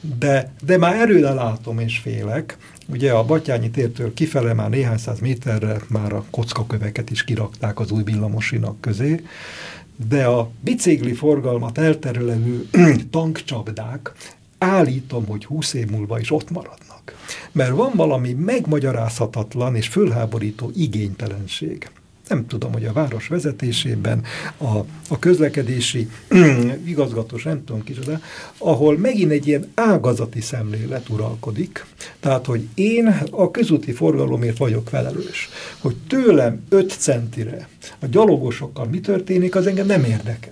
de már erőre látom és félek. Ugye a Batthyány tértől kifele már néhány száz méterre már a kockaköveket is kirakták az új villamosinak közé, de a bicikli forgalmat elterelő tankcsapdák állítom, hogy 20 év múlva is ott maradnak. Mert van valami megmagyarázhatatlan és fölháborító igénytelenség. Nem tudom, hogy a város vezetésében, a közlekedési igazgatós, nem tudom kicsoda, ahol megint egy ilyen ágazati szemlélet uralkodik. Tehát, hogy én a közúti forgalomért vagyok felelős. Hogy tőlem 5 centire a gyalogosokkal mi történik, az engem nem érdekel.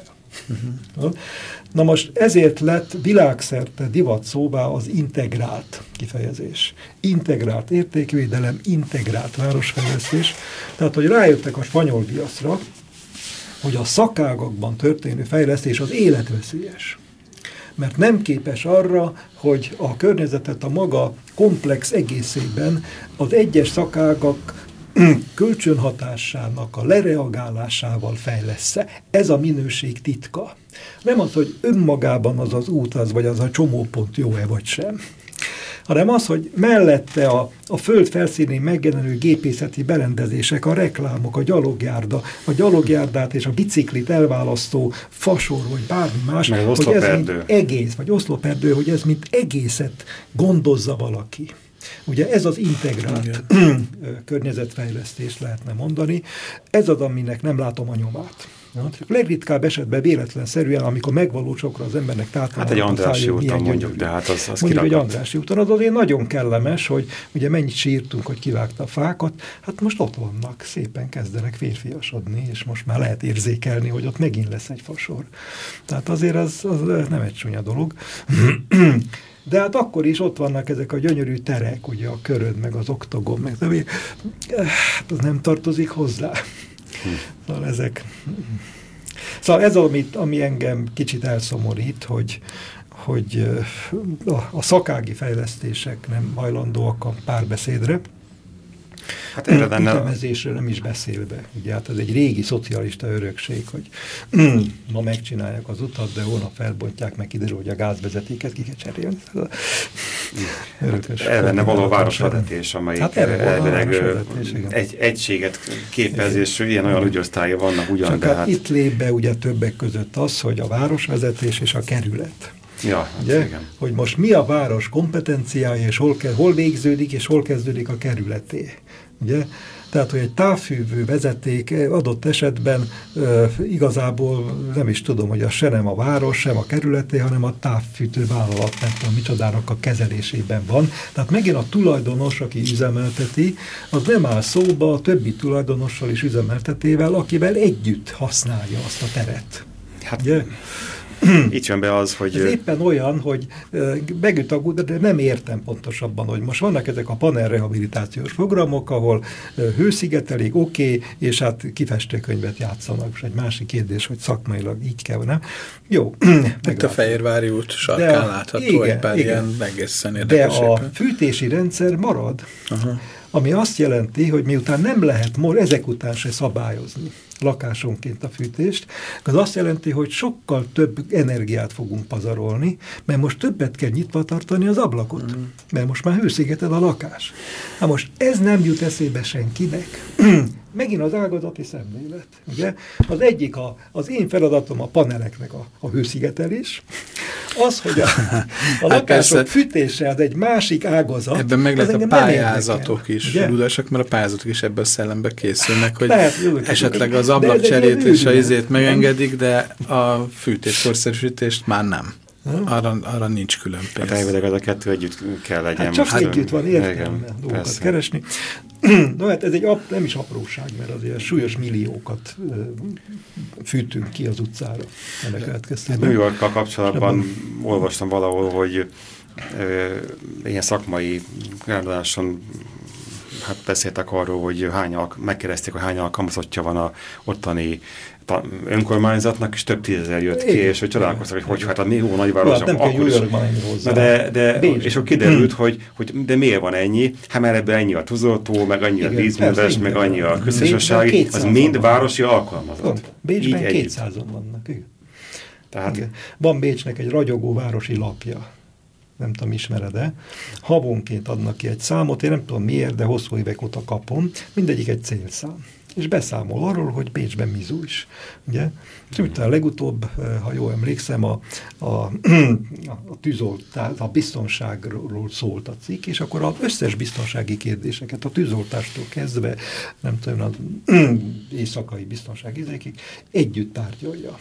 Na most ezért lett világszerte divat szóvá az integrált kifejezés. Integrált értékvédelem, integrált városfejlesztés. Tehát, hogy rájöttek a spanyol viaszra, hogy a szakágakban történő fejlesztés az életveszélyes. Mert nem képes arra, hogy a környezetet a maga komplex egészében az egyes szakágak kölcsönhatásának a lereagálásával fejlesz-e. Ez a minőség titka. Nem az, hogy önmagában az az út, vagy az a csomópont jó-e vagy sem, hanem az, hogy mellette a föld felszínén megjelenő gépészeti berendezések, a reklámok, a gyalogjárda, a gyalogjárdát és a biciklit elválasztó fasor, vagy bármi más, hogy ez mint egész, vagy oszloperdő, hogy ez mint egészet gondozza valaki. Ugye ez az integrált környezetfejlesztés lehetne mondani. Ez az, aminek nem látom a nyomát. Legritkább esetben véletlenszerűen, amikor megvalósokra az embernek tátolnak. Hát egy Andrássy úton mondjuk, de hát az mondjuk egy Andrássy úton, az azért nagyon kellemes, hogy ugye mennyit sírtunk, hogy kivágta a fákat, hát most ott vannak, szépen kezdenek férfiasodni, és most már lehet érzékelni, hogy ott megint lesz egy fasor. Tehát azért az nem egy csúnya dolog. De hát akkor is ott vannak ezek a gyönyörű terek, ugye a köröd, meg az oktogon, meg hát az nem tartozik hozzá. Szóval Szóval ez, ami engem kicsit elszomorít, hogy a szakági fejlesztések nem hajlandóak a párbeszédre. Hát ütemezésre nem is beszélve. Ugye hát ez egy régi szocialista örökség, hogy ma megcsinálják az utat, de holnap felbontják, meg kiderül, hogy a gázvezetéket ki kell cserélni. Ellene való városvezetés, amelyik hát egy egységet képez, és ilyen-olyan ügyosztálya vannak ugyan. Csak hát itt lép be ugye többek között az, hogy a városvezetés és a kerület. Ja, ugye? Hogy most mi a város kompetenciája, és hol végződik, és hol kezdődik a kerületé. Ugye? Tehát, hogy egy távfűvő vezeték adott esetben igazából nem is tudom, hogy az se nem a város, sem a kerületé, hanem a távfűtő vállalat, nem tudom micsodának a kezelésében van. Tehát megint a tulajdonos, aki üzemelteti, az nem áll szóba a többi tulajdonossal is üzemeltetével, akivel együtt használja azt a teret. Hát... Ugye? Itt jön be az, hogy... Ez éppen olyan, hogy megüt a gud, de nem értem pontosabban, hogy most vannak ezek a panelrehabilitációs programok, ahol hőszigetelik, oké, és hát kifestőkönyvet játszanak. És egy másik kérdés, hogy szakmailag így kell, nem? Jó. Itt a Fehérvári út sarkán látható egy pár ilyen egészen érdekes. De a fűtési rendszer marad. Aha. Ami azt jelenti, hogy miután nem lehet ezek után se szabályozni lakásonként a fűtést, az azt jelenti, hogy sokkal több energiát fogunk pazarolni, mert most többet kell nyitva tartani az ablakot, mert most már hőszigeted a lakás. Na most ez nem jut eszébe senkinek. Megint az ágazati szemlélet. Ugye? Az egyik, az én feladatom a paneleknek a hőszigetelés. Az, hogy a lakások fűtése az egy másik ágazat. Ebben meg lehet a pályázatok is ludasak, mert a pályázatok is ebben a szellembe készülnek, hogy esetleg az ablakcserét és a izét megengedik, de a fűtés-korszerűsítést már nem. Arra nincs külön pénz. Hát elvileg az a kettő együtt kell legyen. Hát csak együtt van értelme dolgokat keresni. No, hát ez egy nem is apróság, mert azért súlyos milliókat fűtünk ki az utcára. Ennek következtében. New Yorkkal kapcsolatban olvastam valahol, hogy ilyen szakmai rendelésen beszéltek arról, hogy megkérdezték, hogy hány alkalmazottja van a ottani önkormányzatnak, és több tízezer jött ki, és hogy csodálkoztak, hogy hát a jó nagyvárosok akkor is. És akkor kiderült, hogy de miért van ennyi? Hát mert ebben ennyi a tűzoltó, meg annyi a vízműves, meg annyi a köztársasági, az mind városi alkalmazott. Bécsben 200-on vannak. Tehát van Bécsnek egy ragyogó városi lapja. Nem tudom, ismered-e. Havonként adnak ki egy számot, én nem tudom miért, de hosszú évek óta kapom. Mindegyik egy célszám. És beszámol arról, hogy Bécsben mi zújs. Ugye? Utána legutóbb, ha jól emlékszem, a tűzoltás, a biztonságról szólt a cikk, és akkor az összes biztonsági kérdéseket, a tűzoltástól kezdve, nem tudom, az éjszakai biztonságizékig együtt tárgyalja.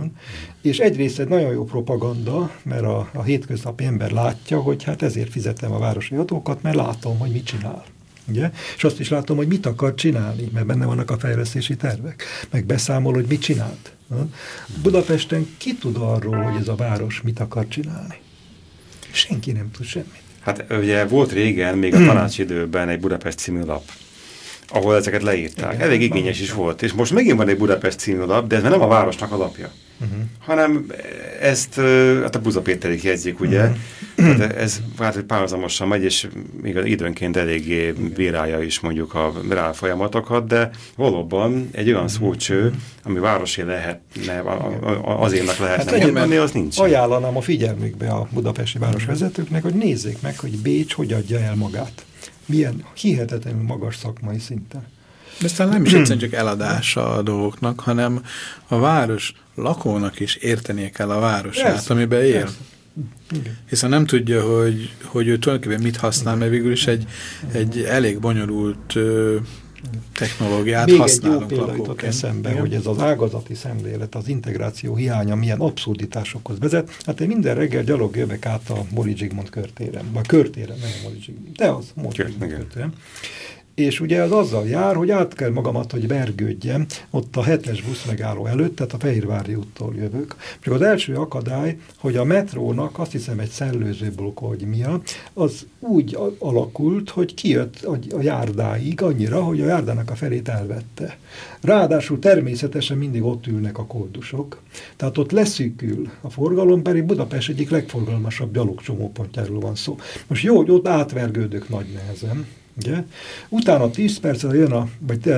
És egyrészt egy nagyon jó propaganda, mert a hétköznapi ember látja, hogy hát ezért fizetem a városi adókat, mert látom, hogy mit csinál. Ugye? És azt is látom, hogy mit akar csinálni, mert benne vannak a fejlesztési tervek, meg beszámol, hogy mit csinált. Budapesten ki tud arról, hogy ez a város mit akar csinálni? Senki nem tud semmit. Hát ugye volt régen, még a tanácsidőben egy Budapest című lap, ahol ezeket leírták. Elég igényes is volt. És most megint van egy Budapest című lap, de ez nem a városnak a lapja. Hanem ezt hát a Buza Péterik jegyzik, ugye? Hát ez hát párhuzamosan megy, és még időnként eléggé bírálja is mondjuk a folyamatokat, de valóban egy olyan szócső, ami városi lehetne, azénnek lehetne mondani, az nincs. Ajánlanám a figyelmükbe a budapesti városvezetőknek, hogy nézzék meg, hogy Bécs hogy adja el magát. Milyen hihetetlenül magas szakmai szinten. De aztán nem is egyszerűen csak eladása a dolgoknak, hanem a város lakónak is értenie kell a városát, amiben él. Hiszen nem tudja, hogy ő tulajdonképpen mit használ, mert végül is egy elég bonyolult technológiát használunk lakóként. Még egy jó példa jutott eszembe, hogy ez az ágazati szemlélet, az integráció hiánya milyen abszurditásokhoz vezet. Hát én minden reggel gyalog jövök át a Móricz Zsigmond körtéren, vagy körtéren, nem a Móricz Zsigmond, de az Móricz Zsigmond körtéren. És ugye az azzal jár, hogy át kell magamat, hogy vergődjem ott a 7-es buszmegálló előtt, tehát a Fehérvári úttól jövök. Csak az első akadály, hogy a metrónak, azt hiszem egy szellőzőblokk, hogy miatt, az úgy alakult, hogy kijött a járdáig annyira, hogy a járdának a felét elvette. Ráadásul természetesen mindig ott ülnek a koldusok, tehát ott leszűkül a forgalom, pedig Budapest egyik legforgalmasabb gyalogcsomópontjáról van szó. Most jó, hogy ott átvergődök nagy nehezen. Ugye? Utána 10 percre jön, vagy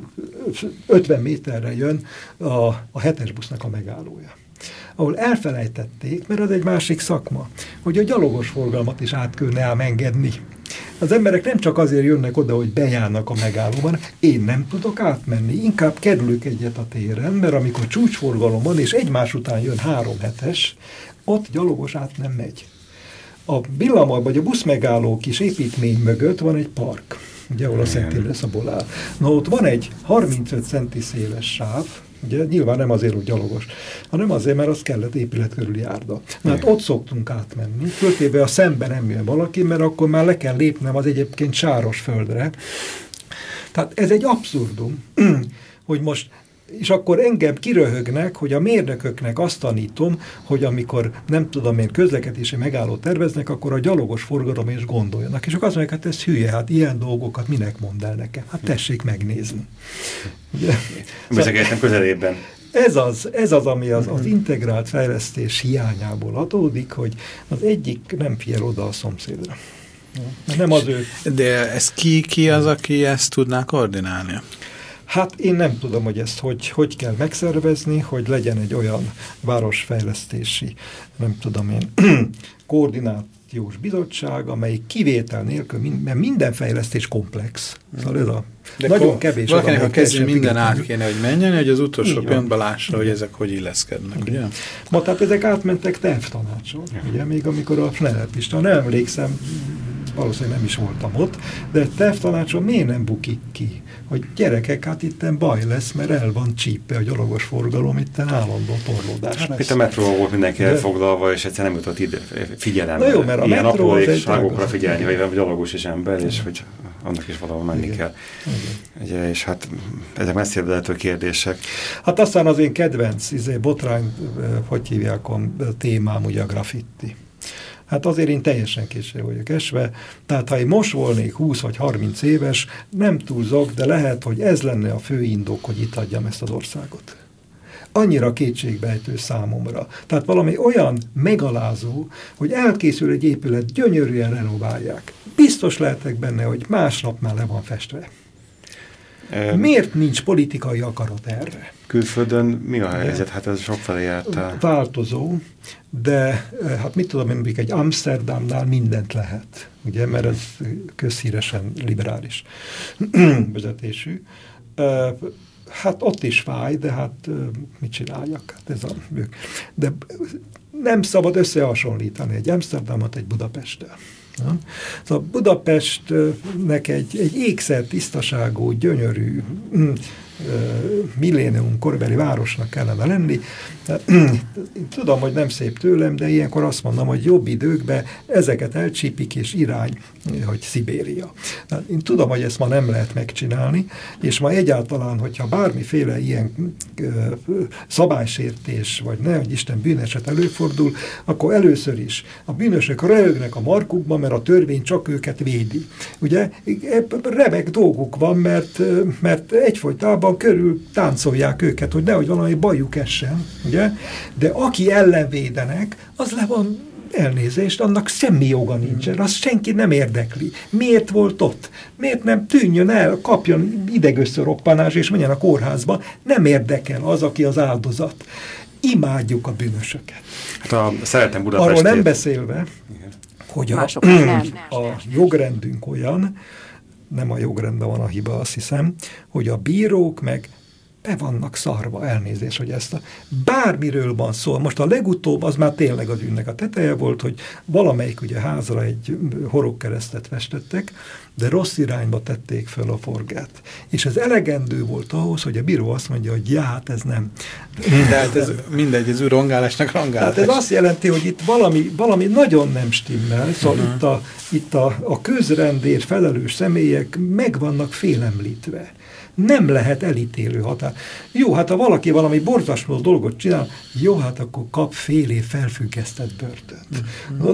50 méterre jön a 7-es busznak a megállója. Ahol elfelejtették, mert az egy másik szakma, hogy a gyalogos forgalmat is át kellene ám engedni. Az emberek nem csak azért jönnek oda, hogy bejárnak a megállóban, én nem tudok átmenni, inkább kerülök egyet a téren, mert amikor csúcsforgalom van, és egymás után jön 3 hetes, ott gyalogos át nem megy. A villamos vagy a buszmegálló kis építmény mögött van egy park, ugye, ahol a Szent Imre Szabol áll. Na, ott van egy 35 centi széles sáv, ugye, nyilván nem azért, hogy gyalogos, hanem azért, mert az kellett épület körüli járda. Na, hát ott szoktunk átmenni, föltéve a szemben nem jön valaki, mert akkor már le kell lépnem az egyébként sáros földre. Tehát ez egy abszurdum, hogy most, és akkor engem kiröhögnek, hogy a mérnököknek azt tanítom, hogy amikor nem tudom én közlekedési megállót terveznek, akkor a gyalogos forgalomra is gondoljanak. És akkor azt mondják, hát ez hülye, hát ilyen dolgokat minek mond el nekem? Hát tessék megnézni. Beszélgettem közelében. Ez az, ami az integrált fejlesztés hiányából adódik, hogy az egyik nem figyel oda a szomszédra. Nem az ő. De ez ki az, aki ezt tudná koordinálni? Hát én nem tudom, hogy ezt hogy kell megszervezni, hogy legyen egy olyan városfejlesztési, nem tudom én, koordinációs bizottság, amelyik kivétel nélkül, mert minden fejlesztés komplex. Szóval ez a de nagyon kevés. Valakinek a kezén minden át kéne, hogy menjen, hogy az utolsó pillanatban lássa, hogy ezek hogy illeszkednek, ugye? Ma tehát ezek átmentek tervtanácson, ugye, még amikor a Schneller Pista, nem emlékszem, valószínűleg nem is voltam ott, de tervtanácson miért nem bukik ki? Hogy gyerekek, hát itten baj lesz, mert el van csípve a gyalogos forgalom, itten állandó torlódás hát, lesz. Itt a metróval volt mindenki elfoglalva, és egyszer nem jutott ide figyelembe. Na jó, mert a ilyen apróságokra figyelni, hogy gyalogos és ember, és hogy annak is valahol menni kell. Ugye, és hát ezek messzire vezető kérdések. Hát aztán az én kedvenc botrány, hogy hívják a témám, ugye a graffiti. Hát azért én teljesen késő vagyok esve, tehát ha én most volnék 20 vagy 30 éves, nem túlzok, de lehet, hogy ez lenne a fő indok, hogy itt adjam ezt az országot. Annyira kétségbejtő számomra. Tehát valami olyan megalázó, hogy elkészül egy épület, gyönyörűen renoválják. Biztos lehetek benne, hogy másnap már le van festve. Miért nincs politikai akarat erre? Külföldön mi a helyzet? Hát ez sokfelé jártál. Változó, de hát mit tudom én, mondjuk egy Amsterdamnál mindent lehet, ugye, mert ez közhíresen liberális vezetésű. Hát ott is fáj, de hát mit csináljak? Hát ez de nem szabad összehasonlítani egy Amsterdamot egy Budapesttel. Szóval Budapestnek egy ékszer tisztaságú, gyönyörű, millénium korbeli városnak kellene lenni. Tudom, hogy nem szép tőlem, de ilyenkor azt mondom, hogy jobb időkben ezeket elcsípik, és irány, hogy Szibéria. Én tudom, hogy ezt ma nem lehet megcsinálni, és ma egyáltalán, hogyha bármiféle ilyen szabálysértés, vagy nehogy Isten bűneset előfordul, akkor először is a bűnösök röhögnek a markukban, mert a törvény csak őket védi. Ugye remek dolguk van, mert egyfolytában körül táncolják őket, hogy nehogy valami bajuk essen, ugye? De aki ellen védenek, az le van elnézést, annak semmi joga nincsen, azt senki nem érdekli. Miért volt ott? Miért nem tűnjön el, kapjon idegösszeroppanás és menjen a kórházba? Nem érdekel az, aki az áldozat. Imádjuk a bűnösöket. Hát szeretem Budapestét. Arról nem beszélve, hogy a jogrendünk olyan, nem a jogrendben van a hiba, azt hiszem, hogy a bírók meg be vannak szarva, elnézés, hogy ezt bármiről van szó. Most a legutóbb az már tényleg az ügynek a teteje volt, hogy valamelyik ugye házra egy horogkeresztet festettek, de rossz irányba tették föl a forgát. És ez elegendő volt ahhoz, hogy a bíró azt mondja, hogy ja, hát ez nem. Tehát ez mindegy, ez rongálásnak rongálás. Tehát ez azt jelenti, hogy itt valami nagyon nem stimmel, szóval itt a közrendért felelős személyek meg vannak félemlítve. Nem lehet elítélő határ. Jó, hát ha valaki valami borzasztó dolgot csinál, jó, hát akkor kap fél év felfüggesztett börtönt.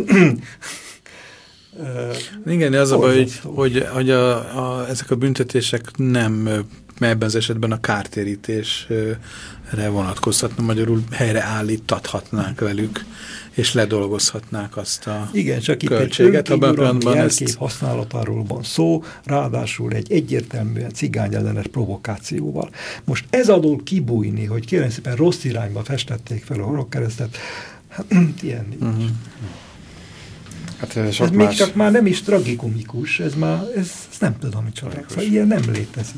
Igen, az a baj, hogy ezek a büntetések nem, ebben az esetben a kártérítésre vonatkozhatna, magyarul helyreállítathatnánk velük, és ledolgozhatnák azt a igen, csak költséget. Itt egy önkívülani jelkép használatáról van szó, ráadásul egy egyértelműen cigányellenes provokációval. Most ez alól kibújni, hogy kérem szépen rossz irányba festették fel a horogkeresztet, hát ilyen nincs. Hát, ez még csak már nem is tragikomikus, ez nem tudom, micsoda. Szóval ilyen nem létezik.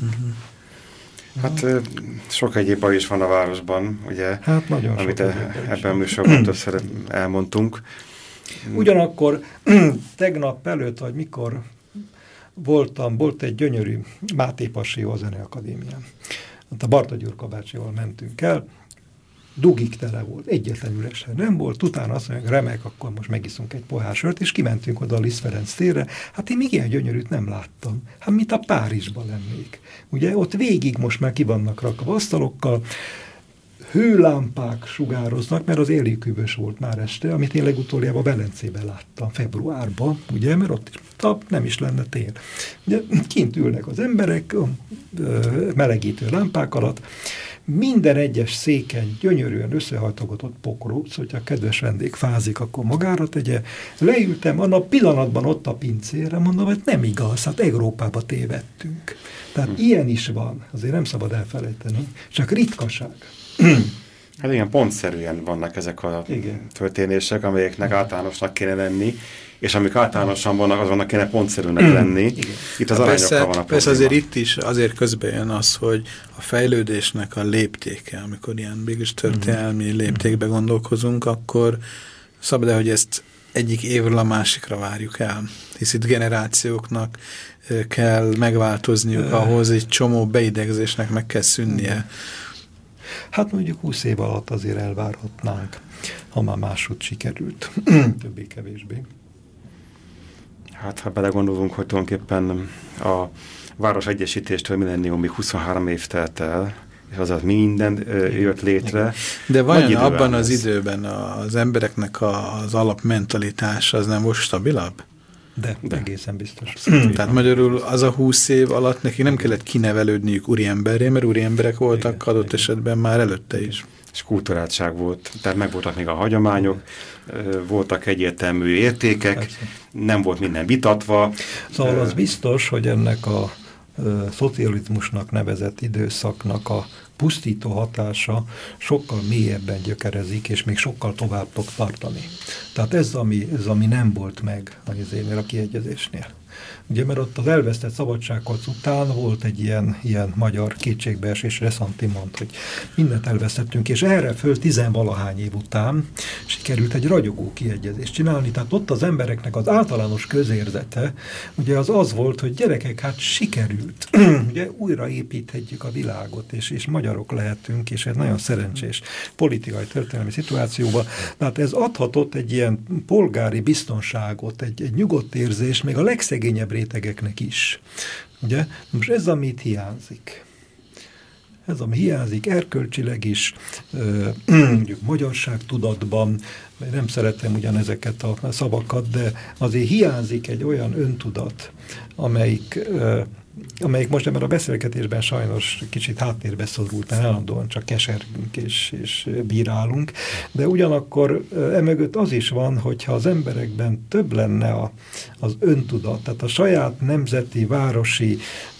Hát sok egyéb baj is van a városban, ugye, hát nagyon amit ebben a műsorban többször elmondtunk. Ugyanakkor tegnap előtt, vagy mikor volt egy gyönyörű Máté Passió a Zeneakadémián. A Barta Gyurka bácsival mentünk el, dugig tele volt, egyetlen üresen nem volt, utána azt mondjuk, remek, akkor most megiszunk egy pohár sört, és kimentünk oda a Liszt Ferenc térre. Hát én még ilyen gyönyörűt nem láttam. Hát mint a Párizsban lennék. Ugye ott végig most már ki vannak rakva asztalokkal, hőlámpák sugároznak, mert az éléküvös volt már este, amit én legutoljából Velencében láttam, februárban, ugye, mert ott is nem is lenne tél. Ugye, kint ülnek az emberek, melegítő lámpák alatt, minden egyes széken gyönyörűen összehajtogatott pokróc, hogyha a kedves vendég fázik, akkor magára tegye. Leültem, annak pillanatban ott a pincére, mondom, hogy nem igaz, hát Európába tévedtünk. Tehát ilyen is van, azért nem szabad elfelejteni, csak ritkaság. Hát igen, pontszerűen vannak ezek a történések, amelyeknek általánosnak kéne lenni, és amik általánosan vannak, azonnak kéne pontszerűnek lenni. Igen. Itt az arányokkal van a probléma. Persze azért itt is azért közbejön az, hogy a fejlődésnek a léptéke, amikor ilyen mégis történelmi léptékbe gondolkozunk, akkor szabad, hogy ezt egyik évről a másikra várjuk el. Hisz itt generációknak kell megváltozniuk ahhoz, egy csomó beidegzésnek meg kell szűnnie. Hát mondjuk 20 év alatt azért elvárhatnánk, ha már máshogy sikerült. Többé-kevésbé. Hát, ha belegondolunk, hogy tulajdonképpen a városegyesítéstől millenniumig 23 év telt el, és azaz minden jött létre. De vajon abban az időben az embereknek az alapmentalitása az nem volt stabilabb? De egészen biztos. Tehát magyarul az a 20 év alatt neki nem kellett kinevelődniük úriemberré, mert úriemberek voltak adott esetben már előtte is. És kulturáltság volt. Tehát megvoltak még a hagyományok, voltak egyértelmű értékek, persze. Nem volt minden vitatva. Szóval az biztos, hogy ennek a szocializmusnak nevezett időszaknak a pusztító hatása sokkal mélyebben gyökerezik, és még sokkal tovább tud tartani. Tehát ez, ami nem volt meg a kiegyezésnél. Ugye, mert ott az elvesztett szabadságharc után volt egy ilyen magyar kétségbeesés reszantimont, hogy mindent elvesztettünk, és erre föl 10-valahány év után sikerült egy ragyogó kiegyezést csinálni. Tehát ott az embereknek az általános közérzete, ugye az volt, hogy gyerekek, hát sikerült. Ugye újraépíthetjük a világot, és magyarok lehetünk, és egy nagyon szerencsés politikai történelmi szituációban. Tehát ez adhatott egy ilyen polgári biztonságot, egy nyugodt érzés, még a legszegényebb rétegeknek is. Ugye? Most ez, amit hiányzik. Ez, ami hiányzik erkölcsileg is, mondjuk magyarságtudatban, nem szeretem ugyanezeket a szavakat, de azért hiányzik egy olyan öntudat, amelyik most ebben a beszélgetésben sajnos kicsit háttérbe szorult, mert állandóan csak kesergünk és bírálunk, de ugyanakkor emögött az is van, hogyha az emberekben több lenne az öntudat, tehát a saját nemzeti, városi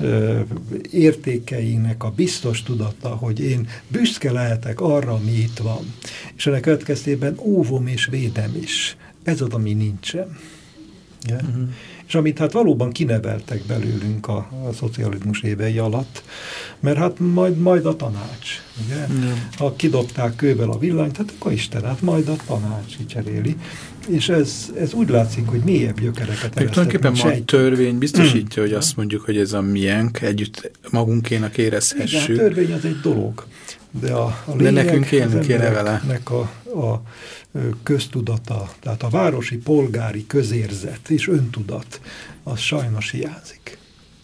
értékeinek a biztos tudata, hogy én büszke lehetek arra, ami itt van, és ennek következtében óvom és védem is. Ez az, ami nincsen. Yeah? És amit hát valóban kineveltek belőlünk a szocializmus évei alatt, mert hát majd a tanács, ugye? Ha kidobták kővel a villanyt, hát akkor Isten, hát majd a tanács kicseréli. És ez úgy látszik, hogy mélyebb gyökereket eresztek. Tulajdonképpen ma a törvény biztosítja, hogy azt mondjuk, hogy ez a miénk, együtt magunkénak érezhessük. Igen, a törvény az egy dolog. De lényeg, de nekünk élni kéne vele. A köztudata, tehát a városi polgári közérzet és öntudat, az sajnos hiányzik.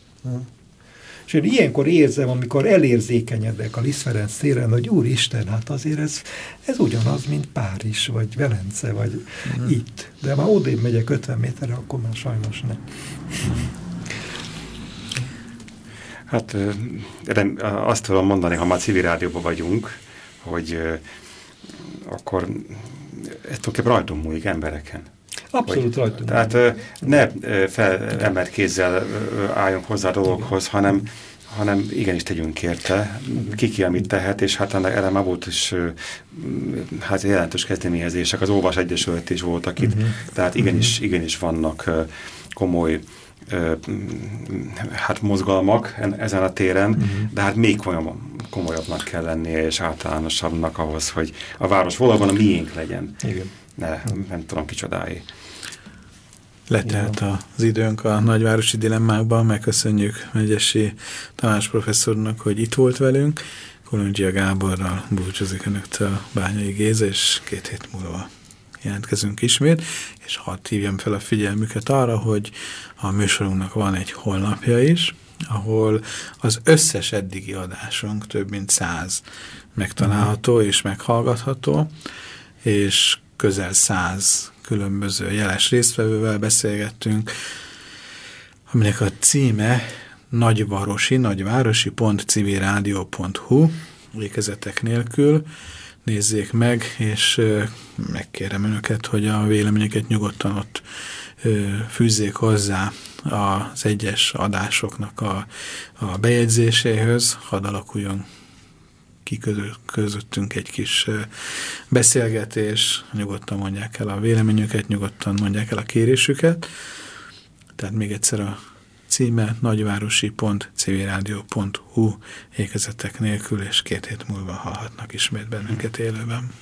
És én ilyenkor érzem, amikor elérzékenyedek a Liszt Ferenc téren, hogy úristen, hát azért ez ugyanaz, mint Párizs, vagy Velence, vagy itt. De már odébb megyek 50 méterre, akkor már sajnos nem. Hát azt tudom mondani, ha már civil rádióban vagyunk, hogy akkor ez tulajdonképpen rajtunk múlik embereken. Abszolút rajtunk. Tehát ne felemelt kézzel álljunk hozzá a dologhoz, hanem hanem igenis tegyünk érte, ki amit tehet, és hát ennek erre már volt is hát jelentős kezdeményezések, az Olvas Egyesület is voltak itt, tehát igenis vannak komoly hát mozgalmak ezen a téren, de hát még komolyabbnak kell lennie, és általánosabbnak ahhoz, hogy a város valóban a miénk legyen. Igen. Nem tudom kicsodái. Letelt az időnk a nagyvárosi dilemmákban, megköszönjük Megyesi Tamás professzornak, hogy itt volt velünk. Kolundzsia Gáborral búcsúzik önöktől Bányai Géza, és 2 hét múlva jelentkezünk ismét, és hadd hívjam fel a figyelmüket arra, hogy a műsorunknak van egy honlapja is, ahol az összes eddigi adásunk, több mint 100 megtalálható és meghallgatható, és közel 100 különböző jeles résztvevővel beszélgettünk, aminek a címe nagyvárosi.civilradio.hu, ékezetek nélkül. Nézzék meg, és megkérem önöket, hogy a véleményeket nyugodtan ott fűzzék hozzá az egyes adásoknak a bejegyzéséhez, hadd alakuljon ki közöttünk egy kis beszélgetés, nyugodtan mondják el a véleményüket, nyugodtan mondják el a kérésüket. Tehát még egyszer a címe nagyvárosi.civilradio.hu, ékezetek nélkül, és 2 hét múlva hallhatnak ismét bennünket élőben.